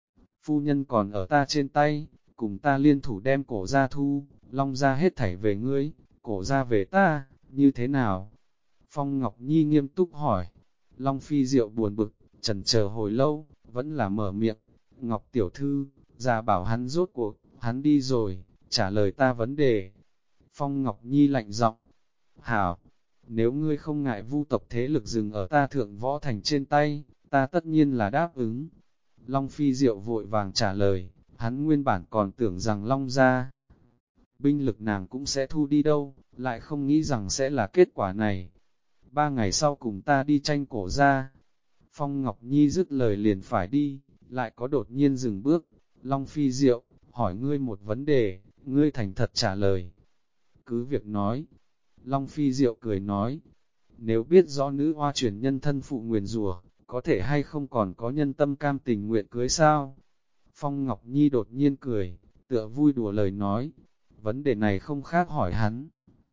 phu nhân còn ở ta trên tay, cùng ta liên thủ đem cổ ra thu, Long ra hết thảy về ngươi, cổ ra về ta, như thế nào? Phong Ngọc Nhi nghiêm túc hỏi. Long Phi Diệu buồn bực, chần chờ hồi lâu, vẫn là mở miệng. Ngọc tiểu thư, ra bảo hắn rốt cuộc, hắn đi rồi, trả lời ta vấn đề. Phong Ngọc Nhi lạnh giọng, hảo, nếu ngươi không ngại vu tộc thế lực dừng ở ta thượng võ thành trên tay, ta tất nhiên là đáp ứng. Long Phi Diệu vội vàng trả lời, hắn nguyên bản còn tưởng rằng Long ra, binh lực nàng cũng sẽ thu đi đâu, lại không nghĩ rằng sẽ là kết quả này. 3 ngày sau cùng ta đi tranh cổ ra. Phong Ngọc Nhi dứt lời liền phải đi, lại có đột nhiên dừng bước. Long Phi Diệu, hỏi ngươi một vấn đề, ngươi thành thật trả lời. Cứ việc nói. Long Phi Diệu cười nói, nếu biết rõ nữ hoa truyền nhân thân phụ nguyền rủa, có thể hay không còn có nhân tâm cam tình nguyện cưới sao? Phong Ngọc Nhi đột nhiên cười, tựa vui đùa lời nói, vấn đề này không khác hỏi hắn.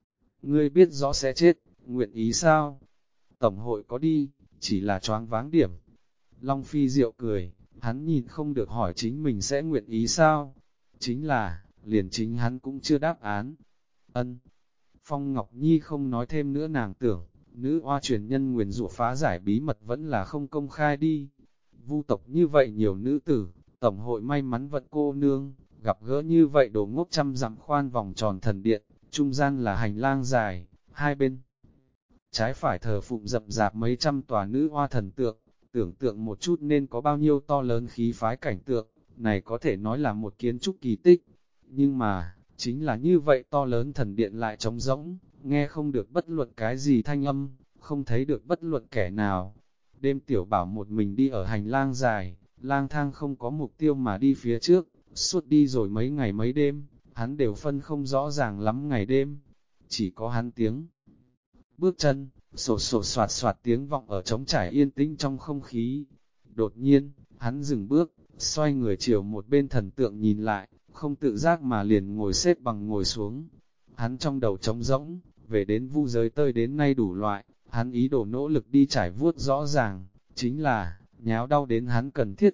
Ngươi biết rõ sẽ chết, nguyện ý sao? Tổng hội có đi, chỉ là choáng váng điểm. Long Phi Diệu cười, hắn nhìn không được hỏi chính mình sẽ nguyện ý sao? Chính là, liền chính hắn cũng chưa đáp án. Ân. Phong Ngọc Nhi không nói thêm nữa, nàng tưởng, nữ oa truyền nhân nguyền rủa phá giải bí mật vẫn là không công khai đi. Vu tộc như vậy nhiều nữ tử, tổng hội may mắn vận cô nương, gặp gỡ như vậy đồ ngốc trăm dặm khoan vòng tròn thần điện, trung gian là hành lang dài, hai bên. Trái phải thờ phụng rậm rạp mấy trăm tòa nữ oa thần tượng, tưởng tượng một chút nên có bao nhiêu to lớn khí phái cảnh tượng, này có thể nói là một kiến trúc kỳ tích. Nhưng mà, chính là như vậy to lớn thần điện lại trống rỗng, nghe không được bất luận cái gì thanh âm, không thấy được bất luận kẻ nào. Đêm Tiểu Bảo một mình đi ở hành lang dài, lang thang không có mục tiêu mà đi phía trước, suốt đi rồi mấy ngày mấy đêm, hắn đều phân không rõ ràng lắm ngày đêm, chỉ có hắn tiếng bước chân, sột sột soạt soạt tiếng vọng ở trống trải yên tĩnh trong không khí. Đột nhiên, hắn dừng bước, xoay người chiều một bên thần tượng nhìn lại, không tự giác mà liền ngồi xếp bằng ngồi xuống. Hắn trong đầu trống rỗng, về đến vu giới tơi đến nay đủ loại, hắn ý đồ nỗ lực đi trải vuốt rõ ràng, chính là, nháo đau đến hắn cần thiết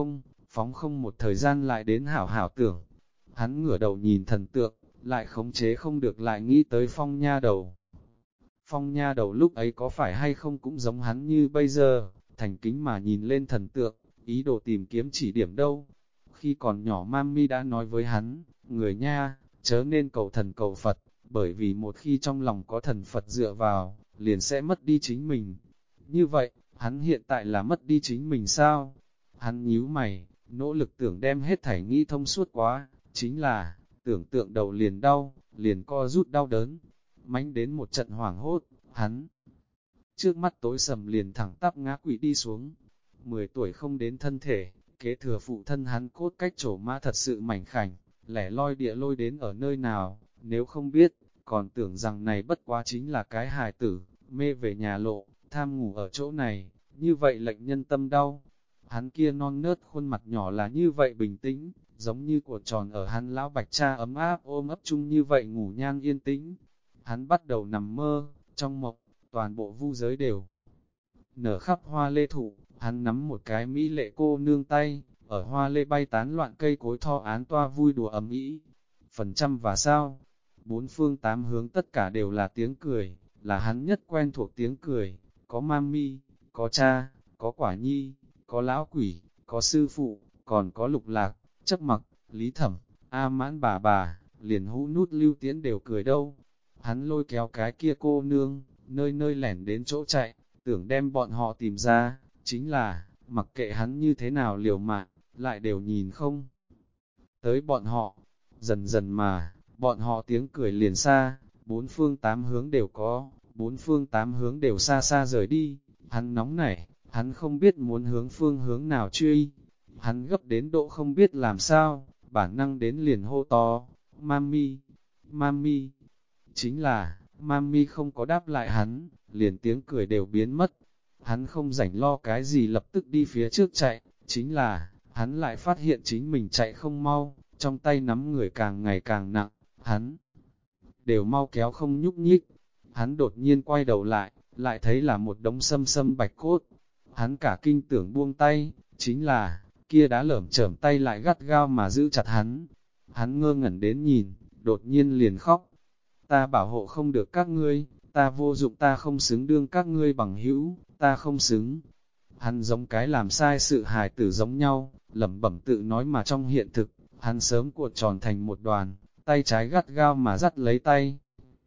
phóng không một thời gian lại đến hảo hảo tưởng. Hắn ngửa đầu nhìn thần tượng, lại khống chế không được lại nghĩ tới Phong nha đầu. Phong nha đầu lúc ấy có phải hay không cũng giống hắn như bây giờ, thành kính mà nhìn lên thần tượng, ý đồ tìm kiếm chỉ điểm đâu. Khi còn nhỏ Mami đã nói với hắn, người nha, chớ nên cầu thần cầu Phật, bởi vì một khi trong lòng có thần Phật dựa vào, liền sẽ mất đi chính mình. Như vậy, hắn hiện tại là mất đi chính mình sao? Hắn nhíu mày, nỗ lực tưởng đem hết thảy nghĩ thông suốt quá, chính là, tưởng tượng đầu liền đau, liền co rút đau đớn. Mánh đến một trận hoảng hốt, hắn trước mắt tối sầm liền thẳng tắp ngã quỵ đi xuống. 10 tuổi không đến thân thể, kế thừa phụ thân hắn cốt cách trổ mã thật sự mảnh khảnh, lẻ loi địa lôi đến ở nơi nào, nếu không biết, còn tưởng rằng này bất quá chính là cái hài tử, mê về nhà lộ, tham ngủ ở chỗ này, như vậy lệnh nhân tâm đau. Hắn kia non nớt khuôn mặt nhỏ là như vậy bình tĩnh, giống như của tròn ở hắn lão bạch cha ấm áp ôm ấp chung như vậy ngủ nhan yên tĩnh. Hắn bắt đầu nằm mơ, trong mộng, toàn bộ vu giới đều nở khắp hoa lê thụ, hắn nắm một cái mỹ lệ cô nương tay, ở hoa lê bay tán loạn cây cối tho án toa vui đùa ấm ý. Phần trăm và sao, bốn phương tám hướng tất cả đều là tiếng cười, là hắn nhất quen thuộc tiếng cười, có mami, có cha, có quả nhi, có lão quỷ, có sư phụ, còn có lục lạc, chấp mặc, lý thẩm, a mãn bà, liền hũ nút lưu tiễn đều cười đâu. Hắn lôi kéo cái kia cô nương, nơi nơi lẻn đến chỗ chạy, tưởng đem bọn họ tìm ra, chính là, mặc kệ hắn như thế nào liều mạng, lại đều nhìn không tới bọn họ. Dần dần mà, bọn họ tiếng cười liền xa, bốn phương tám hướng đều có, bốn phương tám hướng đều xa xa rời đi. Hắn nóng nảy, hắn không biết muốn hướng phương hướng nào truy. Hắn gấp đến độ không biết làm sao, bản năng đến liền hô to, Mami, Mami. Chính là, Mami không có đáp lại hắn, liền tiếng cười đều biến mất. Hắn không rảnh lo cái gì lập tức đi phía trước chạy, chính là, hắn lại phát hiện chính mình chạy không mau, trong tay nắm người càng ngày càng nặng, hắn đều mau kéo không nhúc nhích. Hắn đột nhiên quay đầu lại thấy là một đống sâm sâm bạch cốt. Hắn cả kinh tưởng buông tay, chính là, kia đã lởm chởm tay lại gắt gao mà giữ chặt hắn. Hắn ngơ ngẩn đến nhìn, đột nhiên liền khóc. Ta bảo hộ không được các ngươi, ta vô dụng, ta không xứng đương các ngươi bằng hữu, ta không xứng. Hắn giống cái làm sai sự hài tử giống nhau, lẩm bẩm tự nói mà trong hiện thực, hắn sớm cuộn tròn thành một đoàn, tay trái gắt gao mà dắt lấy tay.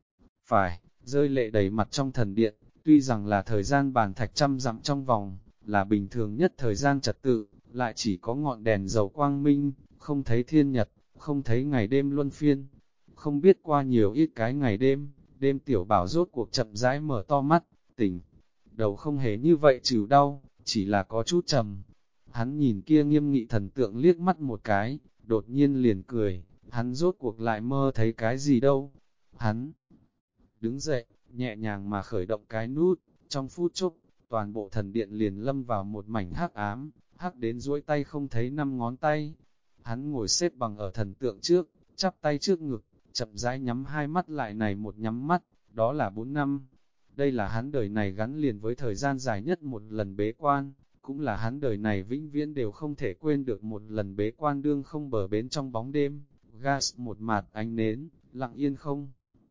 Phải, rơi lệ đầy mặt trong thần điện, tuy rằng là thời gian bàn thạch trăm dặm trong vòng, là bình thường nhất thời gian trật tự, lại chỉ có ngọn đèn dầu quang minh, không thấy thiên nhật, không thấy ngày đêm luân phiên. Không biết qua nhiều ít cái ngày đêm, đêm Tiểu Bảo rốt cuộc chậm rãi mở to mắt, tỉnh. Đầu không hề như vậy chịu đau, chỉ là có chút trầm. Hắn nhìn kia nghiêm nghị thần tượng liếc mắt một cái, đột nhiên liền cười, hắn rốt cuộc lại mơ thấy cái gì đâu. Hắn đứng dậy, nhẹ nhàng mà khởi động cái nút, trong phút chốc, toàn bộ thần điện liền lâm vào một mảnh hắc ám, hắc đến duỗi tay không thấy 5 ngón tay. Hắn ngồi xếp bằng ở thần tượng trước, chắp tay trước ngực, chậm rãi nhắm hai mắt lại này một nhắm mắt, đó là 4 năm. Đây là hắn đời này gắn liền với thời gian dài nhất một lần bế quan, cũng là hắn đời này vĩnh viễn đều không thể quên được một lần bế quan đương không bờ bến trong bóng đêm. Gas một mạt ánh nến, lặng yên không.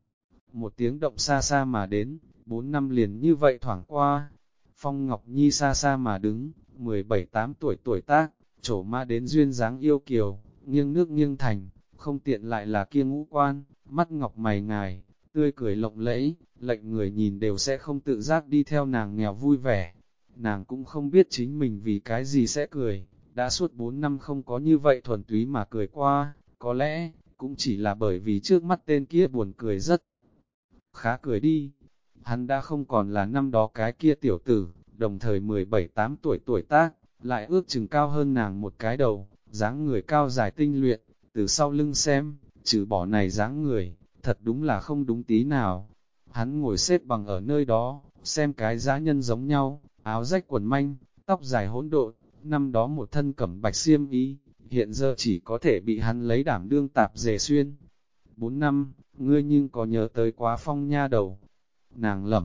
Một tiếng động xa xa mà đến, 4 năm liền như vậy thoảng qua. Phong Ngọc Nhi xa xa mà đứng, 17-8 tuổi tuổi tác, trổ ma đến duyên dáng yêu kiều, nghiêng nước nghiêng thành, không tiện lại là kia ngũ quan, mắt ngọc mày ngài, tươi cười lộng lẫy, lệnh người nhìn đều sẽ không tự giác đi theo nàng nghèo vui vẻ. Nàng cũng không biết chính mình vì cái gì sẽ cười, đã suốt 4 năm không có như vậy thuần túy mà cười qua, có lẽ, cũng chỉ là bởi vì trước mắt tên kia buồn cười rất khá cười đi. Hắn đã không còn là năm đó cái kia tiểu tử, đồng thời 17-8 tuổi tuổi tác, lại ước chừng cao hơn nàng một cái đầu, dáng người cao dài tinh luyện, từ sau lưng xem, trừ bỏ này dáng người, thật đúng là không đúng tí nào. Hắn ngồi xếp bằng ở nơi đó, xem cái dã nhân giống nhau, áo rách quần manh, tóc dài hỗn độn, năm đó một thân cẩm bạch xiêm y, hiện giờ chỉ có thể bị hắn lấy đảm đương tạp dề xuyên. 4 năm, ngươi nhưng có nhớ tới quá Phong nha đầu? Nàng lẩm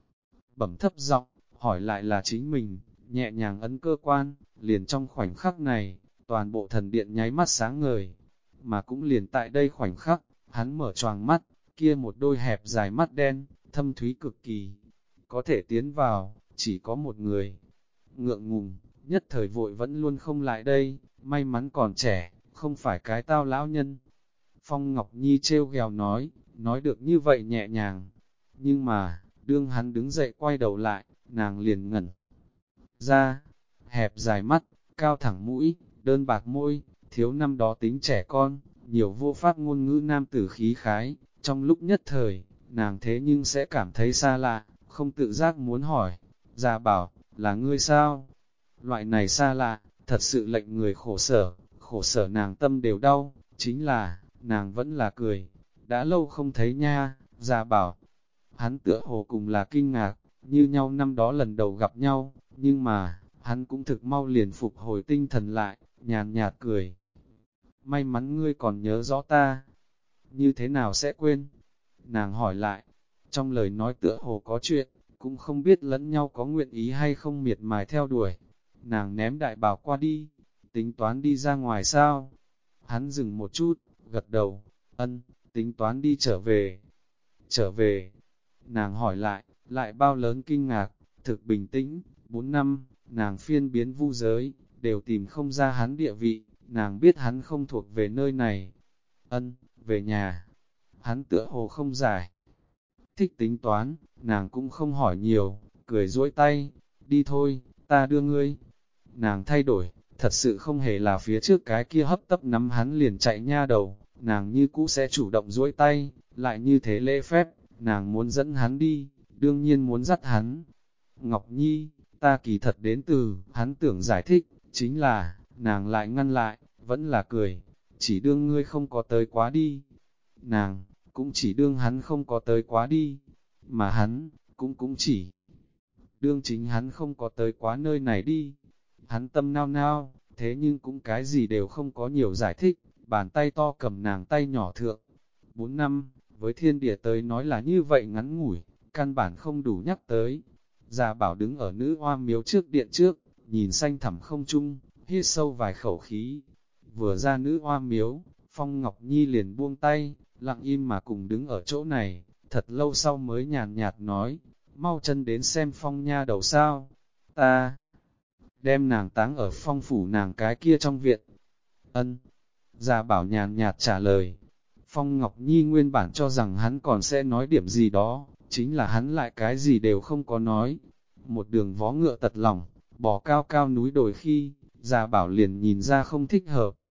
bẩm thấp giọng, hỏi lại là chính mình, nhẹ nhàng ấn cơ quan, liền trong khoảnh khắc này, toàn bộ thần điện nháy mắt sáng ngời. Mà cũng liền tại đây khoảnh khắc, hắn mở choàng mắt, kia một đôi hẹp dài mắt đen, thâm thúy cực kỳ. Có thể tiến vào, chỉ có một người. Ngượng ngùng, nhất thời vội vẫn luôn không lại đây, may mắn còn trẻ, không phải cái tao lão nhân. Phong Ngọc Nhi trêu ghèo nói được như vậy nhẹ nhàng. Nhưng mà, đương hắn đứng dậy quay đầu lại, nàng liền ngẩn ra, hẹp dài mắt, cao thẳng mũi, đơn bạc môi, thiếu năm đó tính trẻ con, nhiều vô pháp ngôn ngữ nam tử khí khái, trong lúc nhất thời, nàng thế nhưng sẽ cảm thấy xa lạ, không tự giác muốn hỏi, Gia Bảo, là ngươi sao? Loại này xa lạ, thật sự lệnh người khổ sở nàng tâm đều đau, chính là, nàng vẫn là cười, đã lâu không thấy nha, Gia Bảo. Hắn tựa hồ cùng là kinh ngạc, như nhau năm đó lần đầu gặp nhau, nhưng mà, hắn cũng thực mau liền phục hồi tinh thần lại, nhàn nhạt cười. May mắn ngươi còn nhớ rõ ta, như thế nào sẽ quên? Nàng hỏi lại, trong lời nói tựa hồ có chuyện, cũng không biết lẫn nhau có nguyện ý hay không miệt mài theo đuổi. Nàng ném đại bảo qua đi, tính toán đi ra ngoài sao? Hắn dừng một chút, gật đầu, ân, tính toán đi trở về. Trở về, nàng hỏi lại bao lớn kinh ngạc, thực bình tĩnh, 4 năm, nàng phiên biến vu giới, đều tìm không ra hắn địa vị, nàng biết hắn không thuộc về nơi này. Ân, về nhà. Hắn tựa hồ không giải. Thích tính toán, nàng cũng không hỏi nhiều, cười duỗi tay, đi thôi, ta đưa ngươi. Nàng thay đổi, thật sự không hề là phía trước cái kia hấp tấp nắm hắn liền chạy nha đầu, nàng như cũ sẽ chủ động duỗi tay, lại như thế lễ phép, nàng muốn dẫn hắn đi, đương nhiên muốn dắt hắn. Ngọc Nhi, ta kỳ thật đến từ, hắn tưởng giải thích, chính là, nàng lại ngăn lại, vẫn là cười, chỉ đương ngươi không có tới quá đi. Nàng, cũng chỉ đương hắn không có tới quá đi, mà hắn, cũng chỉ đương chính hắn không có tới quá nơi này đi. Hắn tâm nao nao, thế nhưng cũng cái gì đều không có nhiều giải thích, bàn tay to cầm nàng tay nhỏ thượng. 4 năm, với thiên địa tới nói là như vậy ngắn ngủi, căn bản không đủ nhắc tới. Gia Bảo đứng ở nữ hoa miếu trước điện trước, nhìn xanh thẳm không trung, hít sâu vài khẩu khí. Vừa ra nữ hoa miếu, Phong Ngọc Nhi liền buông tay, lặng im mà cùng đứng ở chỗ này, thật lâu sau mới nhàn nhạt nói, mau chân đến xem Phong nha đầu sao, ta đem nàng táng ở Phong phủ nàng cái kia trong viện. Ân, Gia Bảo nhàn nhạt trả lời. Phong Ngọc Nhi nguyên bản cho rằng hắn còn sẽ nói điểm gì đó, chính là hắn lại cái gì đều không có nói. Một đường vó ngựa tật lòng, bò cao cao núi đồi khi, Gia Bảo liền nhìn ra không thích hợp,